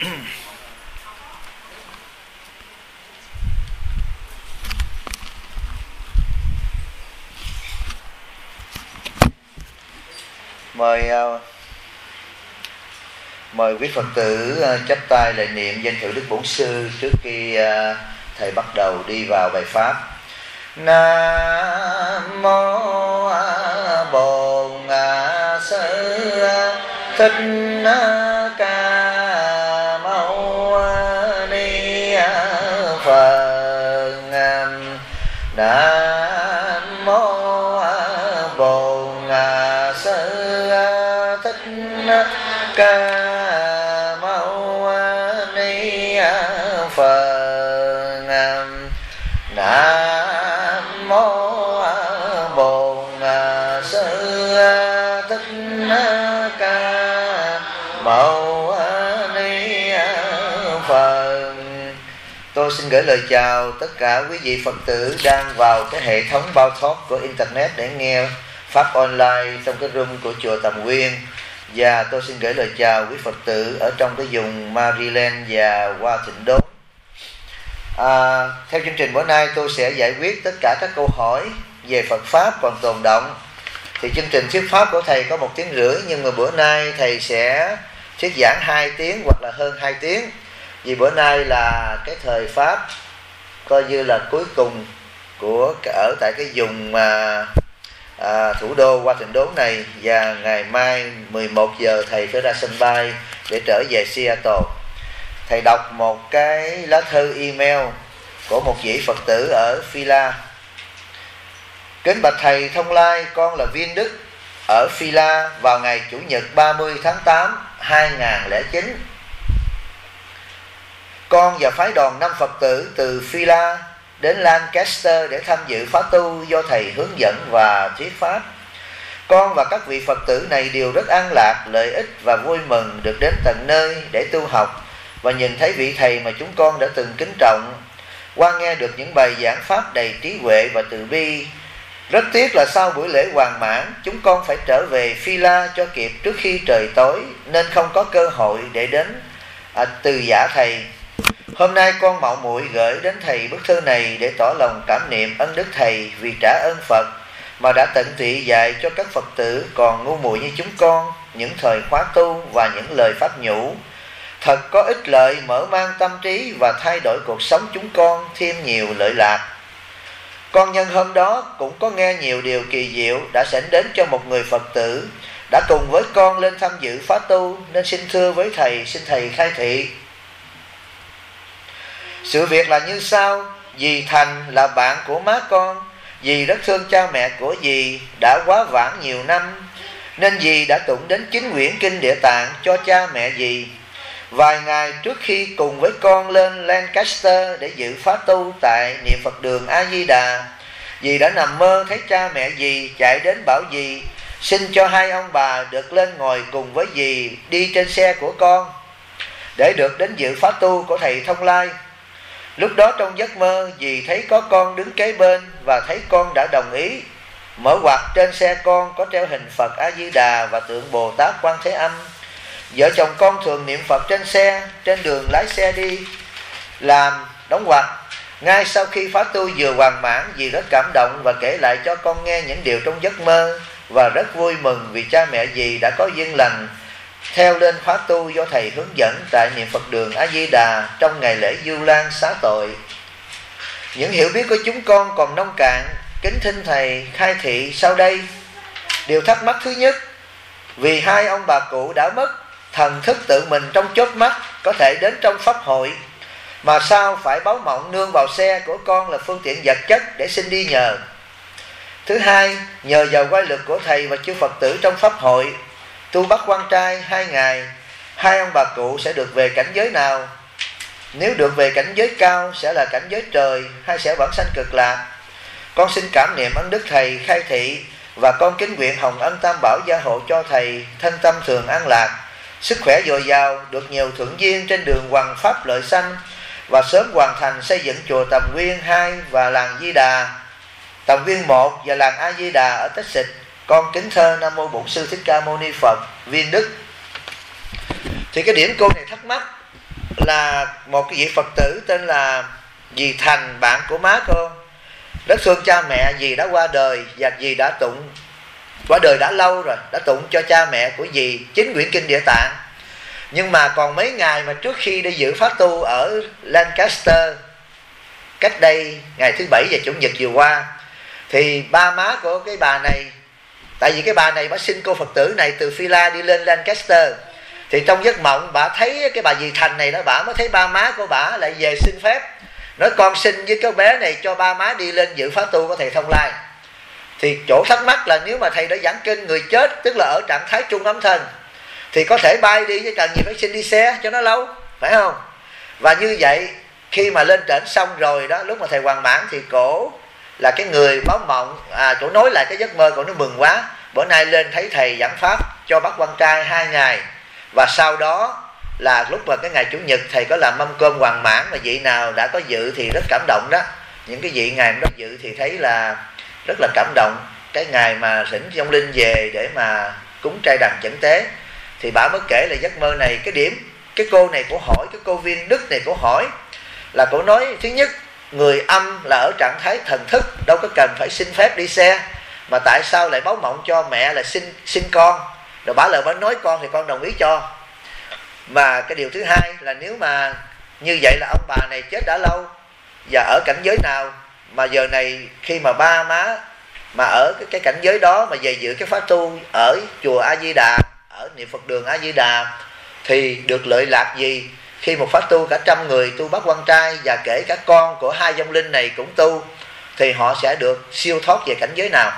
Mời quý Phật tử chắp tay lại niệm danh hiệu Đức Bổn Sư trước khi thầy bắt đầu đi vào bài pháp. Nam mô Bổn Sư Thích Ca Mâu Ni Phật. Nam mô Bổn Sư Thích Ca Mâu Ni Phật. Nam mô Bổn Sư Thích Ca Mâu Ni Phật. Tôi xin gửi lời chào tất cả quý vị Phật tử đang vào cái hệ thống bao thoát của Internet để nghe pháp online trong cái room của chùa Tầm Nguyên. Và tôi xin gửi lời chào quý Phật tử ở trong cái vùng Maryland và Hoa Thịnh Đốn. Theo chương trình bữa nay tôi sẽ giải quyết tất cả các câu hỏi về Phật Pháp còn tồn động. Thì chương trình thuyết Pháp của thầy có 1 tiếng rưỡi, nhưng mà bữa nay thầy sẽ thuyết giảng 2 tiếng hoặc là hơn 2 tiếng. Vì bữa nay là cái thời Pháp coi như là cuối cùng của ở tại cái vùng thủ đô Hoa Thịnh Đốn này, và ngày mai 11 giờ thầy phải ra sân bay để trở về Seattle. Thầy đọc một cái lá thư email của một vị Phật tử ở Phi-la. Kính bạch thầy Thông Lai, con là Viên Đức ở Phi-la vào ngày Chủ nhật 30 tháng 8 2009. Con và phái đoàn 5 Phật tử từ Phi-la đến Lancaster để tham dự khóa tu do thầy hướng dẫn và thuyết pháp. Con và các vị Phật tử này đều rất an lạc, lợi ích và vui mừng được đến tận nơi để tu học và nhìn thấy vị thầy mà chúng con đã từng kính trọng, qua nghe được những bài giảng pháp đầy trí huệ và từ bi. Rất tiếc là sau buổi lễ hoàn mãn, chúng con phải trở về Phi-la cho kịp trước khi trời tối, nên không có cơ hội để đến từ giả thầy. Hôm nay con mạo muội gửi đến thầy bức thư này để tỏ lòng cảm niệm ân đức thầy vì trả ơn Phật mà đã tận tụy dạy cho các Phật tử còn ngu muội như chúng con những thời khóa tu và những lời pháp nhũ thật có ích lợi, mở mang tâm trí và thay đổi cuộc sống chúng con thêm nhiều lợi lạc. Con nhân hôm đó cũng có nghe nhiều điều kỳ diệu đã xảy đến cho một người Phật tử đã cùng với con lên tham dự khóa tu, nên xin thưa với thầy, xin thầy khai thị. Sự việc là như sau: dì Thành là bạn của má con. Dì rất thương cha mẹ của dì đã quá vãng nhiều năm, nên dì đã tụng đến 9 quyển kinh Địa Tạng cho cha mẹ dì. Vài ngày trước khi cùng với con lên Lancaster để dự khóa tu tại niệm Phật đường A Di Đà, dì đã nằm mơ thấy cha mẹ dì chạy đến bảo dì xin cho 2 ông bà được lên ngồi cùng với dì đi trên xe của con để được đến dự khóa tu của thầy Thông Lai. Lúc đó trong giấc mơ, dì thấy có con đứng kế bên và thấy con đã đồng ý. Mở ngoặt trên xe con có treo hình Phật A Di Đà và tượng Bồ Tát Quan Thế Âm. Vợ chồng con thường niệm Phật trên xe, trên đường lái xe đi làm, đóng ngoặt. Ngay sau khi khóa tu vừa hoàn mãn, dì rất cảm động và kể lại cho con nghe những điều trong giấc mơ, và rất vui mừng vì cha mẹ dì đã có duyên lành theo lên khóa tu do thầy hướng dẫn tại niệm Phật đường A Di Đà trong ngày lễ Du Lan xá tội. Những hiểu biết của chúng con còn nông cạn, kính thỉnh thầy khai thị sau đây. Điều thắc mắc thứ nhất: vì 2 ông bà cụ đã mất, thần thức tự mình trong chớp mắt có thể đến trong pháp hội, mà sao phải báo mộng nương vào xe của con là phương tiện vật chất để xin đi nhờ? Thứ hai, nhờ vào quay lực của thầy và chư Phật tử trong pháp hội tu bắt quan trai 2 ngày, 2 ông bà cụ sẽ được về cảnh giới nào? Nếu được về cảnh giới cao sẽ là cảnh giới trời hay sẽ vãng sanh cực lạc? Con xin cảm niệm ân đức thầy khai thị, và con kính nguyện hồng ân tam bảo gia hộ cho thầy thân tâm thường an lạc, sức khỏe dồi dào, được nhiều thuận duyên trên đường hoằng pháp lợi sanh, và sớm hoàn thành xây dựng chùa Tầm Nguyên 2 và làng Di Đà, Tầm Nguyên 1 và làng A Di Đà ở Tích Xịt. Con kính thơ Nam Mô Bổn Sư Thích Ca Mâu Ni Phật, Viên Đức. Thì cái điểm cô này thắc mắc là một cái vị Phật tử tên là dì Thành, bạn của má con. Rất thương cha mẹ, dì đã qua đời và dì đã tụng, qua đời đã lâu rồi, đã tụng cho cha mẹ của dì 9 quyển kinh Địa Tạng. Nhưng mà còn mấy ngày mà trước khi đi dự pháp tu ở Lancaster, cách đây ngày thứ Bảy và Chủ nhật vừa qua, thì ba má của cái bà này, tại vì cái bà này bà xin cô Phật tử này từ Phila đi lên Lancaster, thì trong giấc mộng bà thấy cái bà dì Thành này đó, bà mới thấy ba má của bà lại về xin phép, nói con xin với cái bé này cho ba má đi lên dự pháp tu của thầy Thông Lai. Thì chỗ thắc mắc là nếu mà thầy đã giảng kinh người chết, tức là ở trạng thái trung ấm thân, thì có thể bay đi chứ cần gì phải xin đi xe cho nó lâu, phải không? Và như vậy khi mà lên trển xong rồi đó, lúc mà thầy Hoàng Mãn thì cổ là cái người báo mộng, cổ nói lại cái giấc mơ, cổ nó mừng quá, bữa nay lên thấy thầy giảng pháp cho bác quan trai 2 ngày. Và sau đó là lúc mà cái ngày Chủ nhật thầy có làm mâm cơm Hoàng Mãn, mà vị nào đã có dự thì rất cảm động đó. Những cái vị ngày đó dự thì thấy là rất là cảm động. Cái ngày mà thỉnh vong linh về để mà cúng trai đàn chẩn tế, thì bà mới kể là giấc mơ này, cái điểm cái cô này cổ hỏi, cái cô Viên Đức này cổ hỏi là cổ nói thứ nhất, người âm là ở trạng thái thần thức, đâu có cần phải xin phép đi xe, mà tại sao lại báo mộng cho mẹ là xin con, rồi bà lời bà nói con thì con đồng ý cho. Và cái điều thứ hai là nếu mà như vậy là ông bà này chết đã lâu và ở cảnh giới nào, mà giờ này khi mà ba má mà ở cái cảnh giới đó mà về dự cái pháp tu ở chùa A Di Đà, ở niệm Phật đường A Di Đà, thì được lợi lạc gì khi một pháp tu cả 100 người tu bác quan trai, và kể cả con của 2 vong linh này cũng tu, thì họ sẽ được siêu thoát về cảnh giới nào?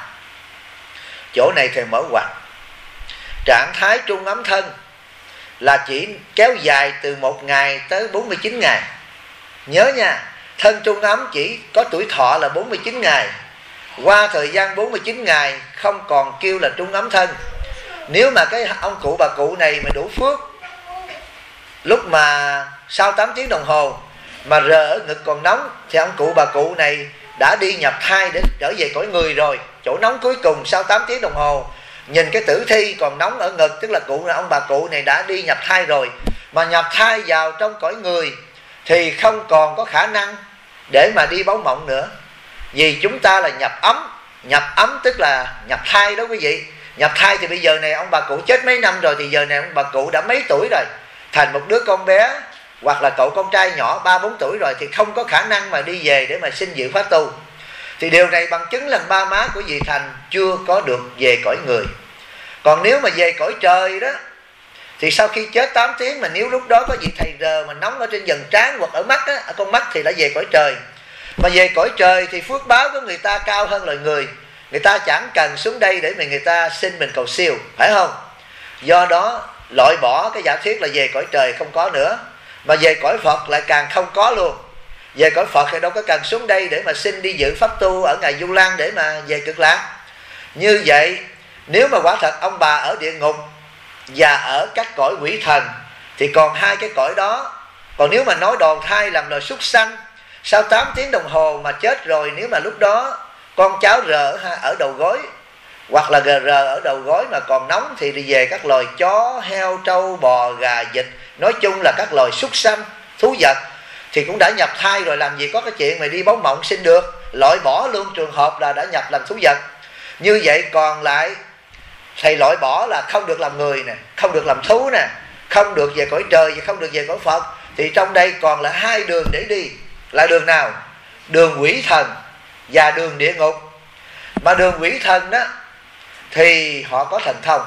Chỗ này thầy mở ngoặt. Trạng thái trung ấm thân là chỉ kéo dài từ 1 ngày tới 49 ngày. Nhớ nha, thân trung ấm chỉ có tuổi thọ là 49 ngày. Qua thời gian 49 ngày không còn kêu là trung ấm thân. Nếu mà cái ông cụ bà cụ này mà đủ phước, lúc mà sau 8 tiếng đồng hồ mà rờ ở ngực còn nóng, thì ông cụ bà cụ này đã đi nhập thai để trở về cõi người rồi. Chỗ nóng cuối cùng sau 8 tiếng đồng hồ, nhìn cái tử thi còn nóng ở ngực, tức là ông bà cụ này đã đi nhập thai rồi. Mà nhập thai vào trong cõi người thì không còn có khả năng để mà đi báo mộng nữa. Vì chúng ta là nhập ấm tức là nhập thai đó quý vị. Nhập thai thì bây giờ này ông bà cụ chết mấy năm rồi, thì giờ này ông bà cụ đã mấy tuổi rồi, thành một đứa con bé, hoặc là cậu con trai nhỏ 3-4 tuổi rồi, thì không có khả năng mà đi về để mà xin dự pháp tu. Thì điều này bằng chứng là ba má của dì Thành chưa có được về cõi người. Còn nếu mà về cõi trời đó, thì sau khi chết 8 tiếng mà nếu lúc đó có vị thầy rờ mà nóng ở trên dần trán hoặc ở mắt á, ở con mắt, thì đã về cõi trời. Mà về cõi trời thì phước báo của người ta cao hơn loài người. Người ta chẳng cần xuống đây để mà người ta xin mình cầu siêu, phải không? Do đó loại bỏ cái giả thuyết là về cõi trời không có nữa. Mà về cõi Phật lại càng không có luôn. Về cõi Phật thì đâu có cần xuống đây để mà xin đi dự pháp tu ở ngài Du Lan để mà về Cực Lạc. Như vậy nếu mà quả thật ông bà ở địa ngục và ở các cõi quỷ thần thì còn 2 cái cõi đó. Còn nếu mà nói đòn thai làm loài súc sanh, sau 8 tiếng đồng hồ mà chết rồi, nếu mà lúc đó con cháu rờ ở đầu gối hoặc là GR ở đầu gối mà còn nóng, thì đi về các loài chó, heo, trâu, bò, gà, vịt, nói chung là các loài súc sanh, thú vật, thì cũng đã nhập thai rồi, làm gì có cái chuyện mà đi báo mộng xin được. Loại bỏ luôn trường hợp là đã nhập làm thú vật. Như vậy còn lại thầy loại bỏ là không được làm người nè, không được làm thú nè, không được về cõi trời và không được về cõi Phật. Thì trong đây còn là 2 đường để đi. Là đường nào? Đường quỷ thần và đường địa ngục. Mà đường quỷ thần đó thì họ có thần thông.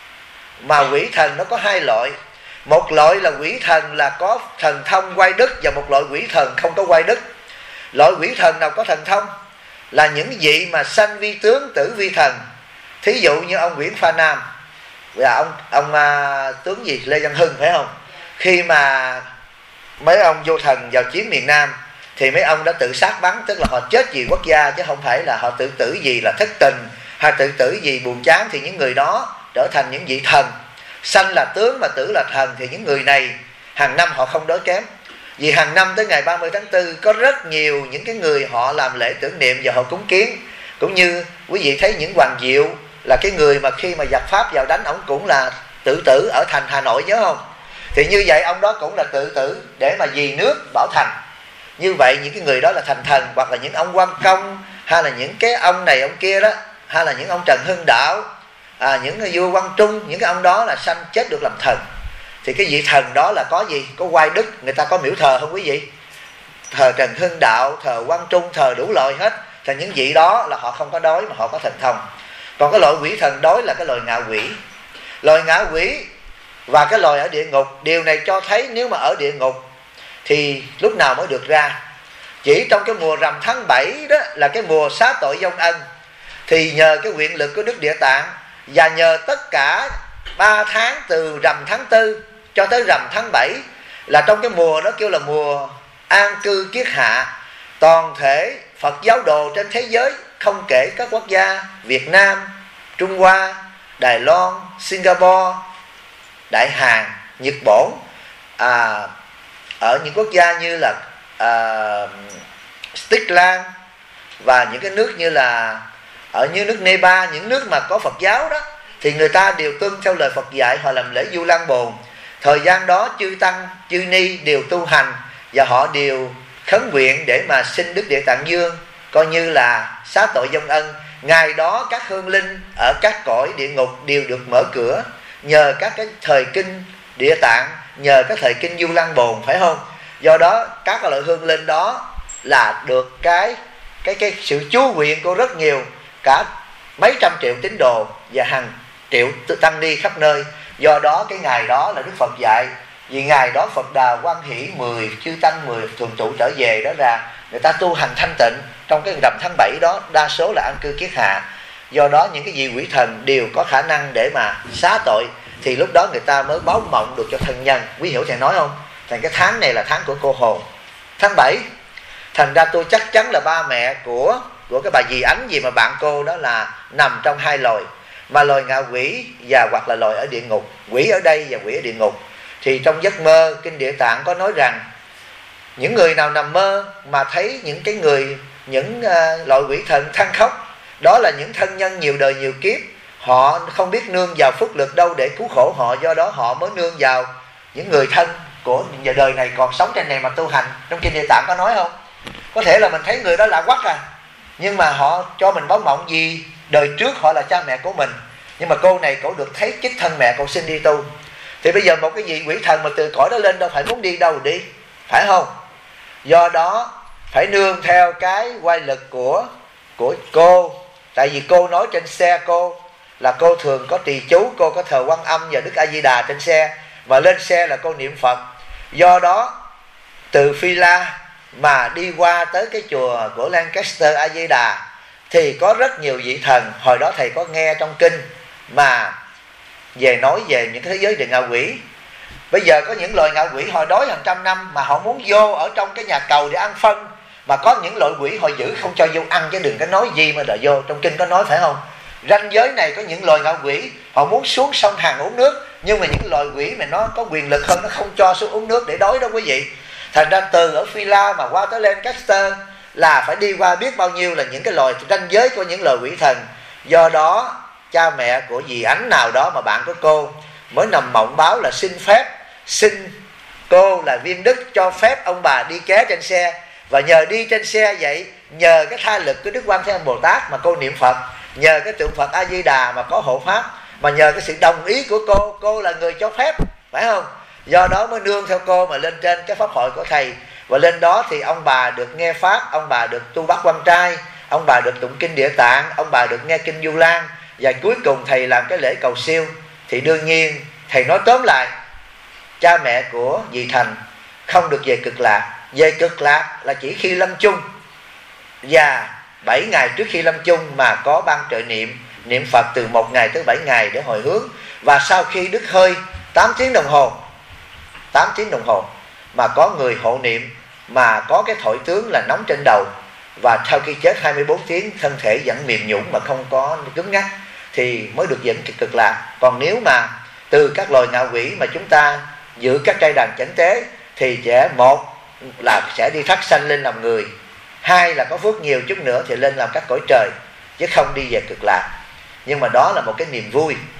Mà quỷ thần nó có 2 loại. Một loại là quỷ thần là có thần thông quay đức, và một loại quỷ thần không có quay đức. Loại quỷ thần nào có thần thông là những vị mà sanh vi tướng, tử vi thần. Thí dụ như ông Nguyễn Pha Nam và ông tướng gì Lê Văn Hưng, phải không? Khi mà mấy ông vô thần vào chiếm miền Nam thì mấy ông đã tự sát bắn, tức là họ chết vì quốc gia chứ không phải là họ tự tử vì là thất tình hay tự tử vì buồn chán. Thì những người đó trở thành những vị thần, sanh là tướng mà tử là thần. Thì những người này hàng năm họ không đói kém. Vì hàng năm tới ngày 30 tháng 4 có rất nhiều những cái người họ làm lễ tưởng niệm và họ cúng kiến. Cũng như quý vị thấy những Hoàng Diệu là cái người mà khi mà giặc Pháp vào đánh, ổng cũng là tự tử ở thành Hà Nội, nhớ không? Thì như vậy ông đó cũng là tự tử để mà vì nước bảo thành. Như vậy những cái người đó là thành thần, hoặc là những ông quan công, hay là những cái ông này ông kia đó, hay là những ông Trần Hưng Đạo, những vua Quang Trung, những cái ông đó là sanh chết được làm thần. Thì cái vị thần đó là có gì? Có oai đức. Người ta có miễu thờ không quý vị? Thờ Trần Hưng Đạo, thờ Quang Trung, thờ đủ loại hết. Thì những vị đó là họ không có đói mà họ có thần thông. Còn cái loại quỷ thần đói là cái loài ngạ quỷ. Loài ngạ quỷ và cái loài ở địa ngục, điều này cho thấy nếu mà ở địa ngục thì lúc nào mới được ra? Chỉ trong cái mùa rằm tháng 7 đó là cái mùa xá tội vong ân. Thì nhờ cái nguyện lực của Đức Địa Tạng và nhờ tất cả 3 tháng từ rằm tháng 4 cho tới rằm tháng 7 là trong cái mùa đó kêu là mùa an cư kiết hạ, toàn thể Phật giáo đồ trên thế giới, không kể các quốc gia Việt Nam, Trung Hoa, Đài Loan, Singapore, Đại Hàn, Nhật Bản, ở những quốc gia như là Tích Lan và những cái nước như là ở như nước Nepal, những nước mà có Phật giáo đó, thì người ta đều tuân theo lời Phật dạy, họ làm lễ Vu Lan Bồn. Thời gian đó chư tăng, chư ni đều tu hành và họ đều khấn nguyện để mà xin Đức Địa Tạng Dương coi như là xá tội vong ân. Ngày đó các hương linh ở các cõi địa ngục đều được mở cửa nhờ các cái thời kinh Địa Tạng, nhờ các thời kinh Vu Lan Bồn, phải không? Do đó các loại hương linh đó là được cái sự chú nguyện của rất nhiều, cả mấy trăm triệu tín đồ và hàng triệu tăng ni khắp nơi. Do đó cái ngày đó là Đức Phật dạy, vì ngày đó Phật Đà Quan Hỷ 10 chư tăng 10 thường trụ trở về, đó là người ta tu hành thanh tịnh trong cái rằm tháng 7 đó, đa số là an cư kiết hạ. Do đó những cái vị quỷ thần đều có khả năng để mà xá tội, thì lúc đó người ta mới báo mộng được cho thân nhân. Quý hiểu thầy nói không? Thành cái tháng này là tháng của cô hồn, tháng 7. Thành ra tôi chắc chắn là ba mẹ của cái bà dì Ánh gì mà bạn cô đó là nằm trong hai loài, mà loài ngạ quỷ và hoặc là loài ở địa ngục. Quỷ ở đây và quỷ ở địa ngục. Thì trong giấc mơ kinh Địa Tạng có nói rằng những người nào nằm mơ mà thấy những cái người, những loại quỷ thần than khóc, đó là những thân nhân nhiều đời nhiều kiếp, họ không biết nương vào phước lực đâu để cứu khổ họ, do đó họ mới nương vào những người thân của giờ đời này còn sống trên này mà tu hành. Trong kinh Địa Tạng có nói không? Có thể là mình thấy người đó lạ quắc nhưng mà họ cho mình báo mộng gì đời trước họ là cha mẹ của mình, nhưng mà cô này cổ được thấy chích thân mẹ, cổ xin đi tu. Thì bây giờ một cái vị quỷ thần mà từ cõi đó lên đâu phải muốn đi đâu đi, phải không? Do đó phải nương theo cái oai lực của cô. Tại vì cô nói trên xe cô là cô thường có trì chú, cô có thờ Quan Âm và Đức A Di Đà trên xe, và lên xe là cô niệm Phật. Do đó từ Phi La mà đi qua tới cái chùa của Lancaster A Di Đà thì có rất nhiều vị thần. Hồi đó thầy có nghe trong kinh mà về nói về những cái thế giới địa ngạ quỷ. Bây giờ có những loài ngạ quỷ hồi đói hàng trăm năm mà họ muốn vô ở trong cái nhà cầu để ăn phân, mà có những loại quỷ họ giữ không cho vô ăn, chứ đừng có nói gì mà đợi vô. Trong kinh có nói phải không? Ranh giới này có những loài ngạ quỷ họ muốn xuống sông Hằng uống nước, nhưng mà những loài quỷ mà nó có quyền lực hơn nó không cho xuống uống nước để đói đâu quý vị. Thành ra từ ở Phi La mà qua tới Lancaster là phải đi qua biết bao nhiêu là những cái loài ranh giới của những loài quỷ thần. Do đó cha mẹ của dì Ánh nào đó mà bạn của cô mới nằm mộng báo là xin phép, xin cô là Viên Đức cho phép ông bà đi ké trên xe. Và nhờ đi trên xe vậy, nhờ cái tha lực của Đức Quan Thế Âm Bồ Tát mà cô niệm Phật, nhờ cái tượng Phật A Di Đà mà có hộ pháp, mà nhờ cái sự đồng ý của cô là người cho phép, phải không? Do đó mới nương theo cô mà lên trên cái pháp hội của thầy. Và lên đó thì ông bà được nghe pháp, ông bà được tu bát quan trai, ông bà được tụng kinh Địa Tạng, ông bà được nghe kinh Vu Lan, và cuối cùng thầy làm cái lễ cầu siêu. Thì đương nhiên thầy nói tóm lại, cha mẹ của vị Thành không được về Cực Lạc. Về Cực Lạc là chỉ khi lâm chung, và 7 ngày trước khi lâm chung mà có ban trợ niệm Phật từ 1 ngày tới 7 ngày để hồi hướng. Và sau khi đứt hơi 8 tiếng đồng hồ mà có người hộ niệm, mà có cái thổi tướng là nóng trên đầu, và sau khi chết 24 tiếng thân thể vẫn mềm nhũn mà không có cứng ngắc, thì mới được dẫn Cực Lạc. Còn nếu mà từ các loài ngạ quỷ mà chúng ta giữ các trai đàn chánh tế thì một là sẽ đi thác sanh lên làm người, hai là có phước nhiều chút nữa thì lên làm các cõi trời, chứ không đi về Cực Lạc. Nhưng mà đó là một cái niềm vui.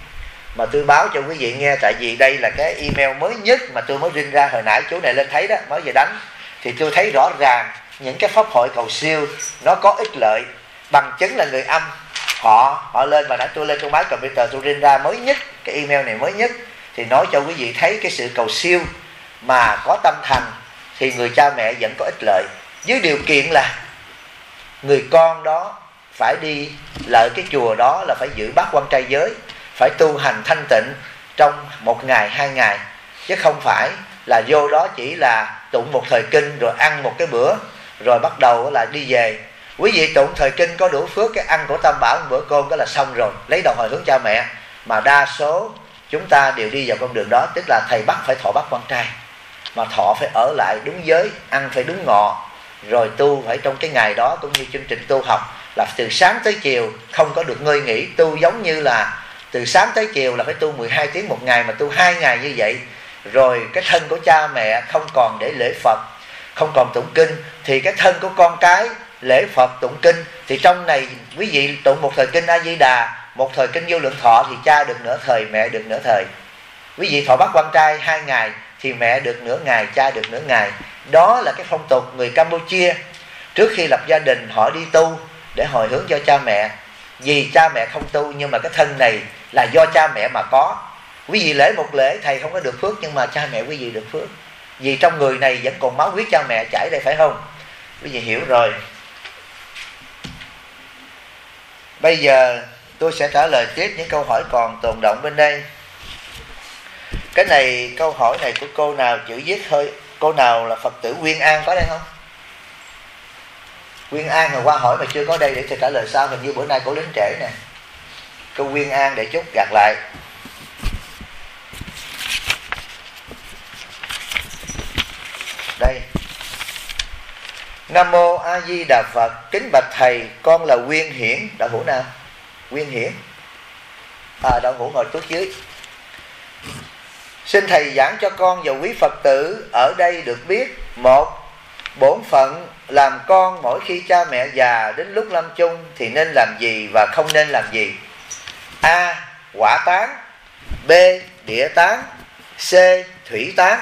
mà tôi báo cho quý vị nghe, tại vì đây là cái email mới nhất mà tôi mới rinh ra hồi nãy chú này lên thấy đó, mới vừa đánh. Thì tôi thấy rõ ràng những cái pháp hội cầu siêu nó có ích lợi, bằng chứng là người âm họ lên, và nãy tôi lên trong máy computer tôi rinh ra mới nhất, cái email này mới nhất, thì nói cho quý vị thấy cái sự cầu siêu mà có tâm thành thì người cha mẹ vẫn có ích lợi, dưới điều kiện là người con đó phải đi lại cái chùa đó là phải giữ bát quan trai giới, phải tu hành thanh tịnh trong 1 ngày 2 ngày, chứ không phải là vô đó chỉ là tụng một thời kinh rồi ăn một cái bữa rồi bắt đầu là đi về. Quý vị tụng thời kinh có đủ phước, cái ăn của Tam Bảo một bữa cơm đó là xong rồi, lấy đầu hồi hướng cha mẹ. Mà đa số chúng ta đều đi vào con đường đó, tức là thầy bắt phải thọ bát quan trai, mà thọ phải ở lại đúng giới, ăn phải đúng ngọ, rồi tu phải trong cái ngày đó, cũng như chương trình tu học là từ sáng tới chiều không có được ngơi nghỉ, tu giống như là từ sáng tới chiều là phải tu 12 tiếng một ngày, mà tu 2 ngày như vậy. Rồi cái thân của cha mẹ không còn để lễ Phật, không còn tụng kinh, thì cái thân của con cái lễ Phật tụng kinh. Thì trong này quý vị tụng một thời kinh A Di Đà, một thời kinh Vô Lượng Thọ, thì cha được nửa thời, mẹ được nửa thời. Quý vị thọ bát quan trai 2 ngày thì mẹ được nửa ngày, cha được nửa ngày. Đó là cái phong tục người Campuchia trước khi lập gia đình họ đi tu để hồi hướng cho cha mẹ. Vì cha mẹ không tu, nhưng mà cái thân này là do cha mẹ mà có. Quý vị lễ một lễ thầy không có được phước, nhưng mà cha mẹ quý vị được phước, vì trong người này vẫn còn máu huyết cha mẹ chảy đây, phải không? Quý vị hiểu rồi. Bây giờ tôi sẽ trả lời tiếp những câu hỏi còn tồn động bên đây. Cái này, câu hỏi này của cô nào chữ viết hơi, cô nào là Phật tử Nguyên An có đây không? Nguyên An là qua hỏi mà chưa có đây, để tôi trả lời sau. Hình như bữa nay cô đến trễ nè. Cô Nguyên An để chút gạt lại. Đây. Nam mô A Di Đà Phật. Kính bạch thầy, con là Nguyên Hiển. Đạo hữu nào? Nguyên Hiển. Đạo hữu ngồi tuốt dưới. Xin thầy giảng cho con và quý Phật tử ở đây được biết: 1. Bổn phận làm con mỗi khi cha mẹ già đến lúc lâm chung thì nên làm gì và không nên làm gì? A. Hỏa táng. B. Địa táng. C. Thủy táng.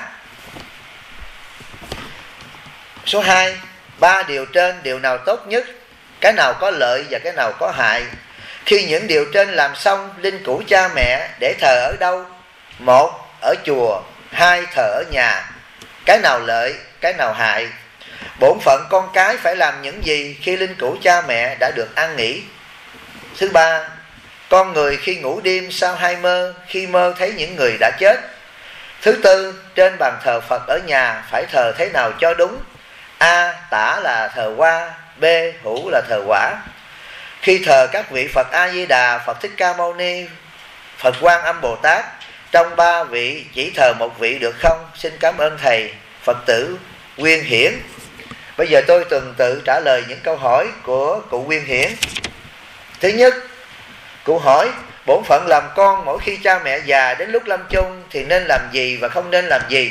Số 2. 3 điều trên điều nào tốt nhất? Cái nào có lợi và cái nào có hại? Khi những điều trên làm xong, linh cữu cha mẹ để thờ ở đâu? 1. Ở chùa. 2. Thờ ở nhà. Cái nào lợi, cái nào hại? Bổn phận con cái phải làm những gì khi linh cữu cha mẹ đã được an nghỉ? Thứ 3. Con người khi ngủ đêm sao hay mơ, khi mơ thấy những người đã chết? Thứ 4. Trên bàn thờ Phật ở nhà phải thờ thế nào cho đúng? A. Tả là thờ hoa. B. Hữu là thờ quả. Khi thờ các vị Phật A Di Đà, Phật Thích Ca Mâu Ni, Phật Quan Âm Bồ Tát, trong 3 vị chỉ thờ một vị được không? Xin cảm ơn thầy. Phật tử Nguyên Hiển. Bây giờ tôi tuần tự trả lời những câu hỏi của cụ Nguyên Hiển. Thứ nhất, cụ hỏi: bổn phận làm con mỗi khi cha mẹ già đến lúc lâm chung thì nên làm gì và không nên làm gì?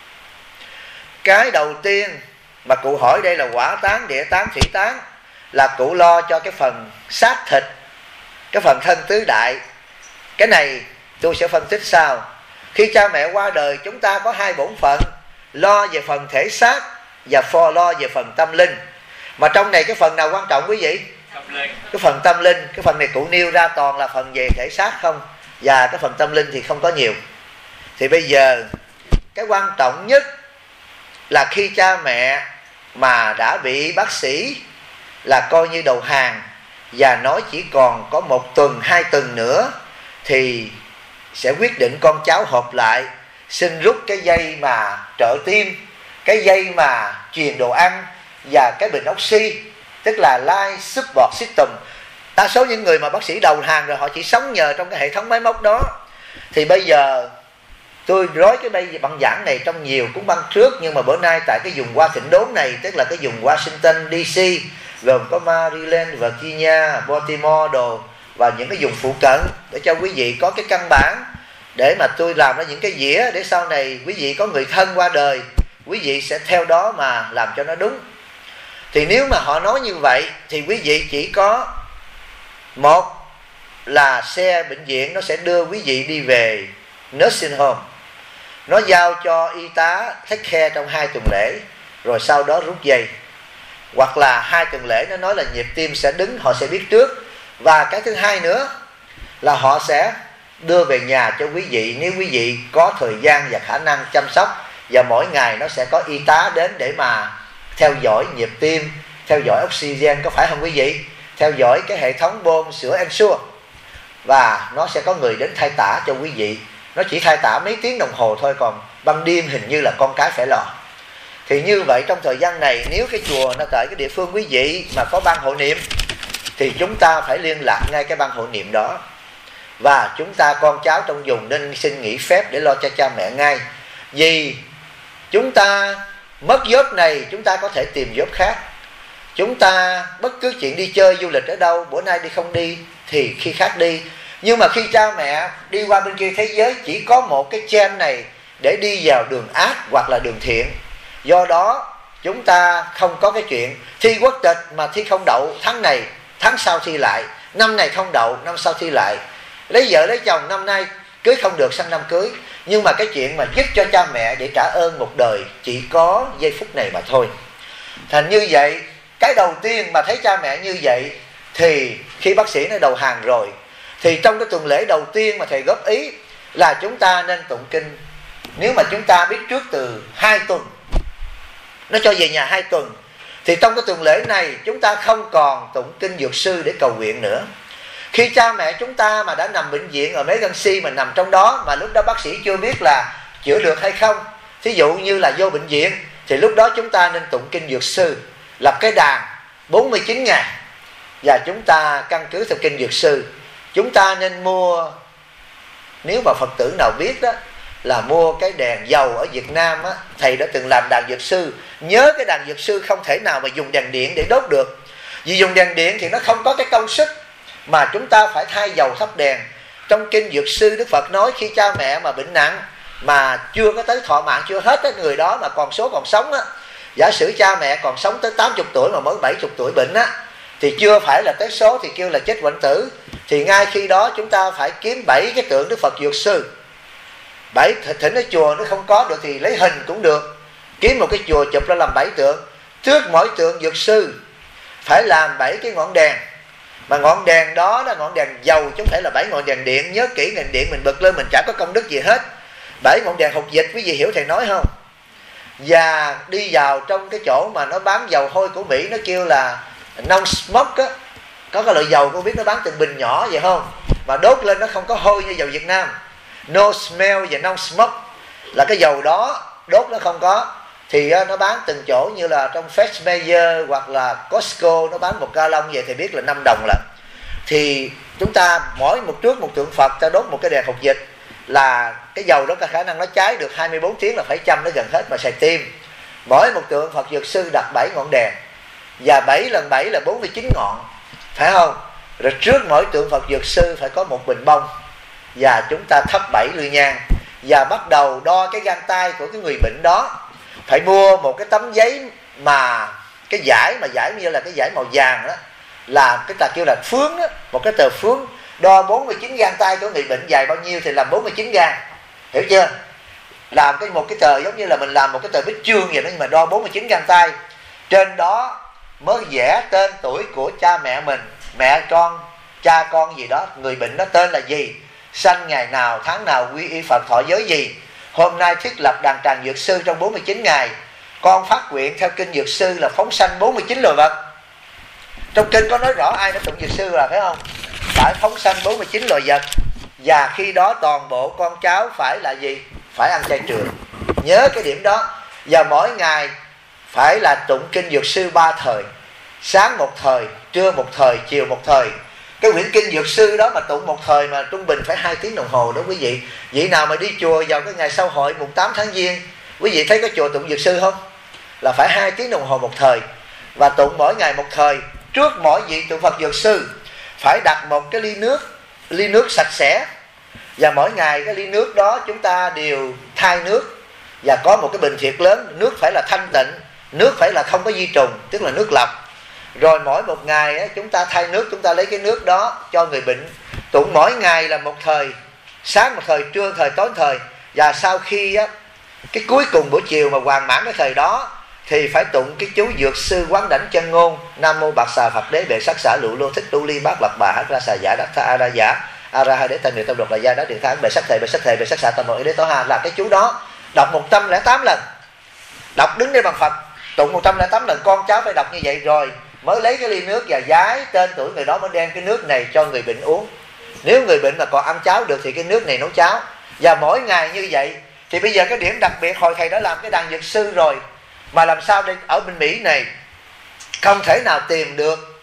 Cái đầu tiên mà cụ hỏi đây là hỏa táng, địa táng, thủy táng, là cụ lo cho cái phần xác thịt, cái phần thân tứ đại. Cái này tôi sẽ phân tích sau. Khi cha mẹ qua đời, chúng ta có 2 bổn phận: lo về phần thể xác và lo về phần tâm linh. Mà trong này cái phần nào quan trọng quý vị? Cái phần tâm linh. Cái phần này cụ nêu ra toàn là phần về thể xác không, và cái phần tâm linh thì không có nhiều. Thì bây giờ cái quan trọng nhất là khi cha mẹ mà đã bị bác sĩ là coi như đầu hàng và nói chỉ còn có 1 tuần 2 tuần nữa thì sẽ quyết định con cháu họp lại, xin rút cái dây mà trợ tim, cái dây mà truyền đồ ăn và cái bình oxy, tức là life support system. Đa số những người mà bác sĩ đầu hàng rồi họ chỉ sống nhờ trong cái hệ thống máy móc đó. Thì bây giờ tôi nói cái bây bằng giảng này trong nhiều cuốn băng trước, nhưng mà bữa nay tại cái vùng Hoa Thịnh Đốn này, tức là cái vùng Washington DC, gồm có Maryland, Virginia, Baltimore đồ, và những cái vùng phụ cận, để cho quý vị có cái căn bản để mà tôi làm ra những cái dĩa, để sau này quý vị có người thân qua đời, quý vị sẽ theo đó mà làm cho nó đúng. Thì nếu mà họ nói như vậy thì quý vị chỉ có 1 là xe bệnh viện nó sẽ đưa quý vị đi về nursing home, nó giao cho y tá take care trong 2 tuần lễ, rồi sau đó rút dây. Hoặc là 2 tuần lễ nó nói là nhịp tim sẽ đứng, họ sẽ biết trước. Và cái thứ hai nữa là họ sẽ đưa về nhà cho quý vị nếu quý vị có thời gian và khả năng chăm sóc. Và mỗi ngày nó sẽ có y tá đến để mà theo dõi nhịp tim, theo dõi oxygen, có phải không quý vị? Theo dõi cái hệ thống bơm sữa Ensure. Và nó sẽ có người đến thay tả cho quý vị. Nó chỉ thay tả mấy tiếng đồng hồ thôi, còn ban đêm hình như là con cái phải lo. Thì như vậy trong thời gian này, nếu cái chùa nó tại cái địa phương quý vị mà có ban hội niệm, thì chúng ta phải liên lạc ngay cái ban hội niệm đó. Và chúng ta con cháu trong vùng nên xin nghỉ phép để lo cho cha mẹ ngay. Vì chúng ta mất job này, chúng ta có thể tìm job khác. Chúng ta bất cứ chuyện đi chơi du lịch ở đâu, bữa nay đi không đi thì khi khác đi. Nhưng mà khi cha mẹ đi qua bên kia thế giới, chỉ có một cái chain này để đi vào đường ác hoặc là đường thiện. Do đó chúng ta không có cái chuyện thi quốc tịch mà thi không đậu, tháng này tháng sau thi lại, năm này không đậu, năm sau thi lại. Lấy vợ lấy chồng năm nay cưới không được sang năm cưới. Nhưng mà cái chuyện mà giúp cho cha mẹ để trả ơn một đời chỉ có giây phút này mà thôi. Thành như vậy, cái đầu tiên mà thấy cha mẹ như vậy, thì khi bác sĩ nó đầu hàng rồi, thì trong cái tuần lễ đầu tiên mà thầy góp ý là chúng ta nên tụng kinh. Nếu mà chúng ta biết trước từ 2 tuần, nó cho về nhà 2 tuần, thì trong cái tuần lễ này chúng ta không còn tụng kinh dược sư để cầu nguyện nữa. Khi cha mẹ chúng ta mà đã nằm bệnh viện ở emergency mà nằm trong đó, mà lúc đó bác sĩ chưa biết là chữa được hay không, thí dụ như là vô bệnh viện, thì lúc đó chúng ta nên tụng kinh dược sư, lập cái đàn 49 ngày. Và chúng ta căn cứ theo kinh dược sư. Chúng ta nên mua, nếu mà Phật tử nào biết đó, là mua cái đèn dầu ở Việt Nam á, thầy đã từng làm đàn dược sư. Nhớ cái đàn dược sư không thể nào mà dùng đèn điện để đốt được. Vì dùng đèn điện thì nó không có cái công suất, mà chúng ta phải thay dầu thắp đèn. Trong kinh dược sư Đức Phật nói khi cha mẹ mà bệnh nặng mà chưa có tới thọ mạng, chưa hết, cái người đó mà còn số còn sống á, giả sử cha mẹ còn sống tới 80 tuổi mà mới 70 tuổi bệnh á, thì chưa phải là tới số thì kêu là chết hoạn tử. Thì ngay khi đó chúng ta phải kiếm 7 cái tượng Đức Phật dược sư. 7 thỉnh ở chùa nó không có được thì lấy hình cũng được, kiếm một cái chùa chụp ra làm 7 tượng. Trước mỗi tượng dược sư phải làm 7 cái ngọn đèn, mà ngọn đèn đó là ngọn đèn dầu chứ không phải là 7 ngọn đèn điện. Nhớ kỹ, ngọn điện mình bật lên mình chả có công đức gì hết. 7 ngọn đèn hột dịch, quý vị hiểu thầy nói không? Và đi vào trong cái chỗ mà nó bán dầu hôi của Mỹ, nó kêu là non smoke á, có cái loại dầu, cô biết nó bán từng bình nhỏ vậy không, mà đốt lên nó không có hôi như dầu Việt Nam. No smell và non smoke là cái dầu đó đốt nó không có. Thì nó bán từng chỗ như là trong Freshmeyer hoặc là Costco, nó bán 1 gallon vậy thì biết là 5 đồng lận. Thì chúng ta mỗi một trước một tượng Phật ta đốt một cái đèn hột dịch, là cái dầu đó có khả năng nó cháy được 24 tiếng là phải châm nó gần hết mà xài tim. Mỗi một tượng Phật dược sư đặt 7 ngọn đèn, và 7 lần 7 là 49 ngọn, phải không? Rồi trước mỗi tượng Phật dược sư phải có một bình bông, và chúng ta thắp 7 lư nhang, và bắt đầu đo cái gang tay của cái người bệnh đó. Phải mua một cái tấm giấy mà cái giải như là cái giải màu vàng đó, là cái ta kêu là phướng đó, một cái tờ phướng đo 49 gang tay của người bệnh dài bao nhiêu thì làm 49 gang, hiểu chưa? Làm một cái tờ giống như là mình làm một cái tờ bích chương vậy đó, nhưng mà đo 49 gang tay. Trên đó mới vẽ tên tuổi của cha mẹ mình, mẹ con, cha con gì đó, người bệnh đó tên là gì, sanh ngày nào, tháng nào, quy y Phật, thọ giới gì. Hôm nay thiết lập đàn tràng dược sư trong 49 ngày. Con phát nguyện theo kinh dược sư là phóng sanh 49 loài vật. Trong kinh có nói rõ ai đã tụng dược sư là phải không? Phải phóng sanh 49 loài vật. Và khi đó toàn bộ con cháu phải là gì? Phải ăn chay trường. Nhớ cái điểm đó. Và mỗi ngày phải là tụng kinh dược sư 3 thời. Sáng một thời, trưa một thời, chiều một thời. Cái quyển kinh dược sư đó mà tụng một thời mà trung bình phải 2 tiếng đồng hồ đó quý vị. Vị nào mà đi chùa vào cái ngày sau hội mùng 8 tháng Giêng, quý vị thấy có chùa tụng dược sư không? Là phải 2 tiếng đồng hồ một thời. Và tụng mỗi ngày một thời. Trước mỗi vị tụng Phật dược sư phải đặt một cái ly nước sạch sẽ. Và mỗi ngày cái ly nước đó chúng ta đều thay nước. Và có một cái bình thiệt lớn, nước phải là thanh tịnh, nước phải là không có vi trùng, tức là nước lọc. Rồi mỗi một ngày chúng ta thay nước, chúng ta lấy cái nước đó cho người bệnh Tụng mỗi ngày là một thời, sáng một thời, trưa một thời, tối một thời. Và sau khi á, cái cuối cùng buổi chiều mà hoàn mãn cái thời đó thì phải tụng cái chú Dược Sư Quán Đảnh Chân Ngôn: Nam mô Bạc Xà Phật Đế Bệ Sắc Xả Lụ Lô Thích Tu Ly Bát Lập Bà Hát Ra Xà Giả Đắc Tha A Ra Giả A Ra Hai Đế Thanh Điều Tâm Độc Là Gia Đắc Điện Thang Bệ Sắc Thề Bệ Sắc Thề Bệ Sắc Xả Tâm Nội Đế Tổ Hà. Là cái chú đó đọc 108 lần, đọc đứng đây bằng Phật, tụng 108 lần. Con cháu phải đọc như vậy rồi mới lấy cái ly nước và giái tên tuổi người đó, mới đem cái nước này cho người bệnh uống. Nếu người bệnh mà còn ăn cháo được thì cái nước này nấu cháo. Và mỗi ngày như vậy. Thì bây giờ cái điểm đặc biệt, hồi thầy đã làm cái đàn Dược Sư rồi, mà làm sao đây ở bên Mỹ này không thể nào tìm được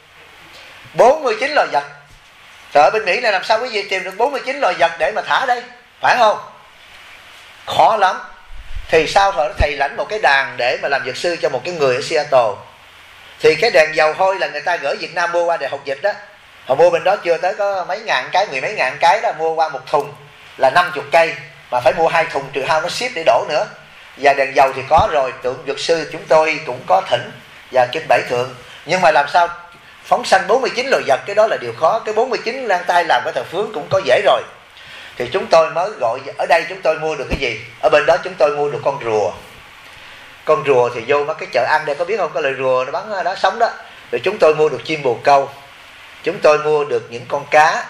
49 loài vật. Rồi ở bên Mỹ này làm sao quý vị tìm được 49 loài vật để mà thả đây, phải không? Khó lắm. Thì sao rồi thầy lãnh một cái đàn để mà làm Dược Sư cho một cái người ở Seattle. Thì cái đèn dầu hôi là người ta gửi Việt Nam mua qua Đại học Dịch đó. Họ mua bên đó chưa tới có mấy ngàn cái, mười mấy ngàn cái đó, mua qua một thùng là 50 cây, mà phải mua 2 thùng trừ hao nó ship để đổ nữa. Và đèn dầu thì có rồi, tượng Dược Sư chúng tôi cũng có thỉnh và kinh Bảy Thượng. Nhưng mà làm sao phóng sanh 49 loài vật, cái đó là điều khó. Cái 49 lang tay làm cái thờ phướng cũng có dễ rồi. Thì chúng tôi mới gọi, ở đây chúng tôi mua được cái gì? Ở bên đó chúng tôi mua được con rùa. Con rùa thì vô mấy cái chợ ăn đây có biết không, có loại rùa nó bắn đó sống đó. Rồi chúng tôi mua được chim bồ câu. Chúng tôi mua được những con cá.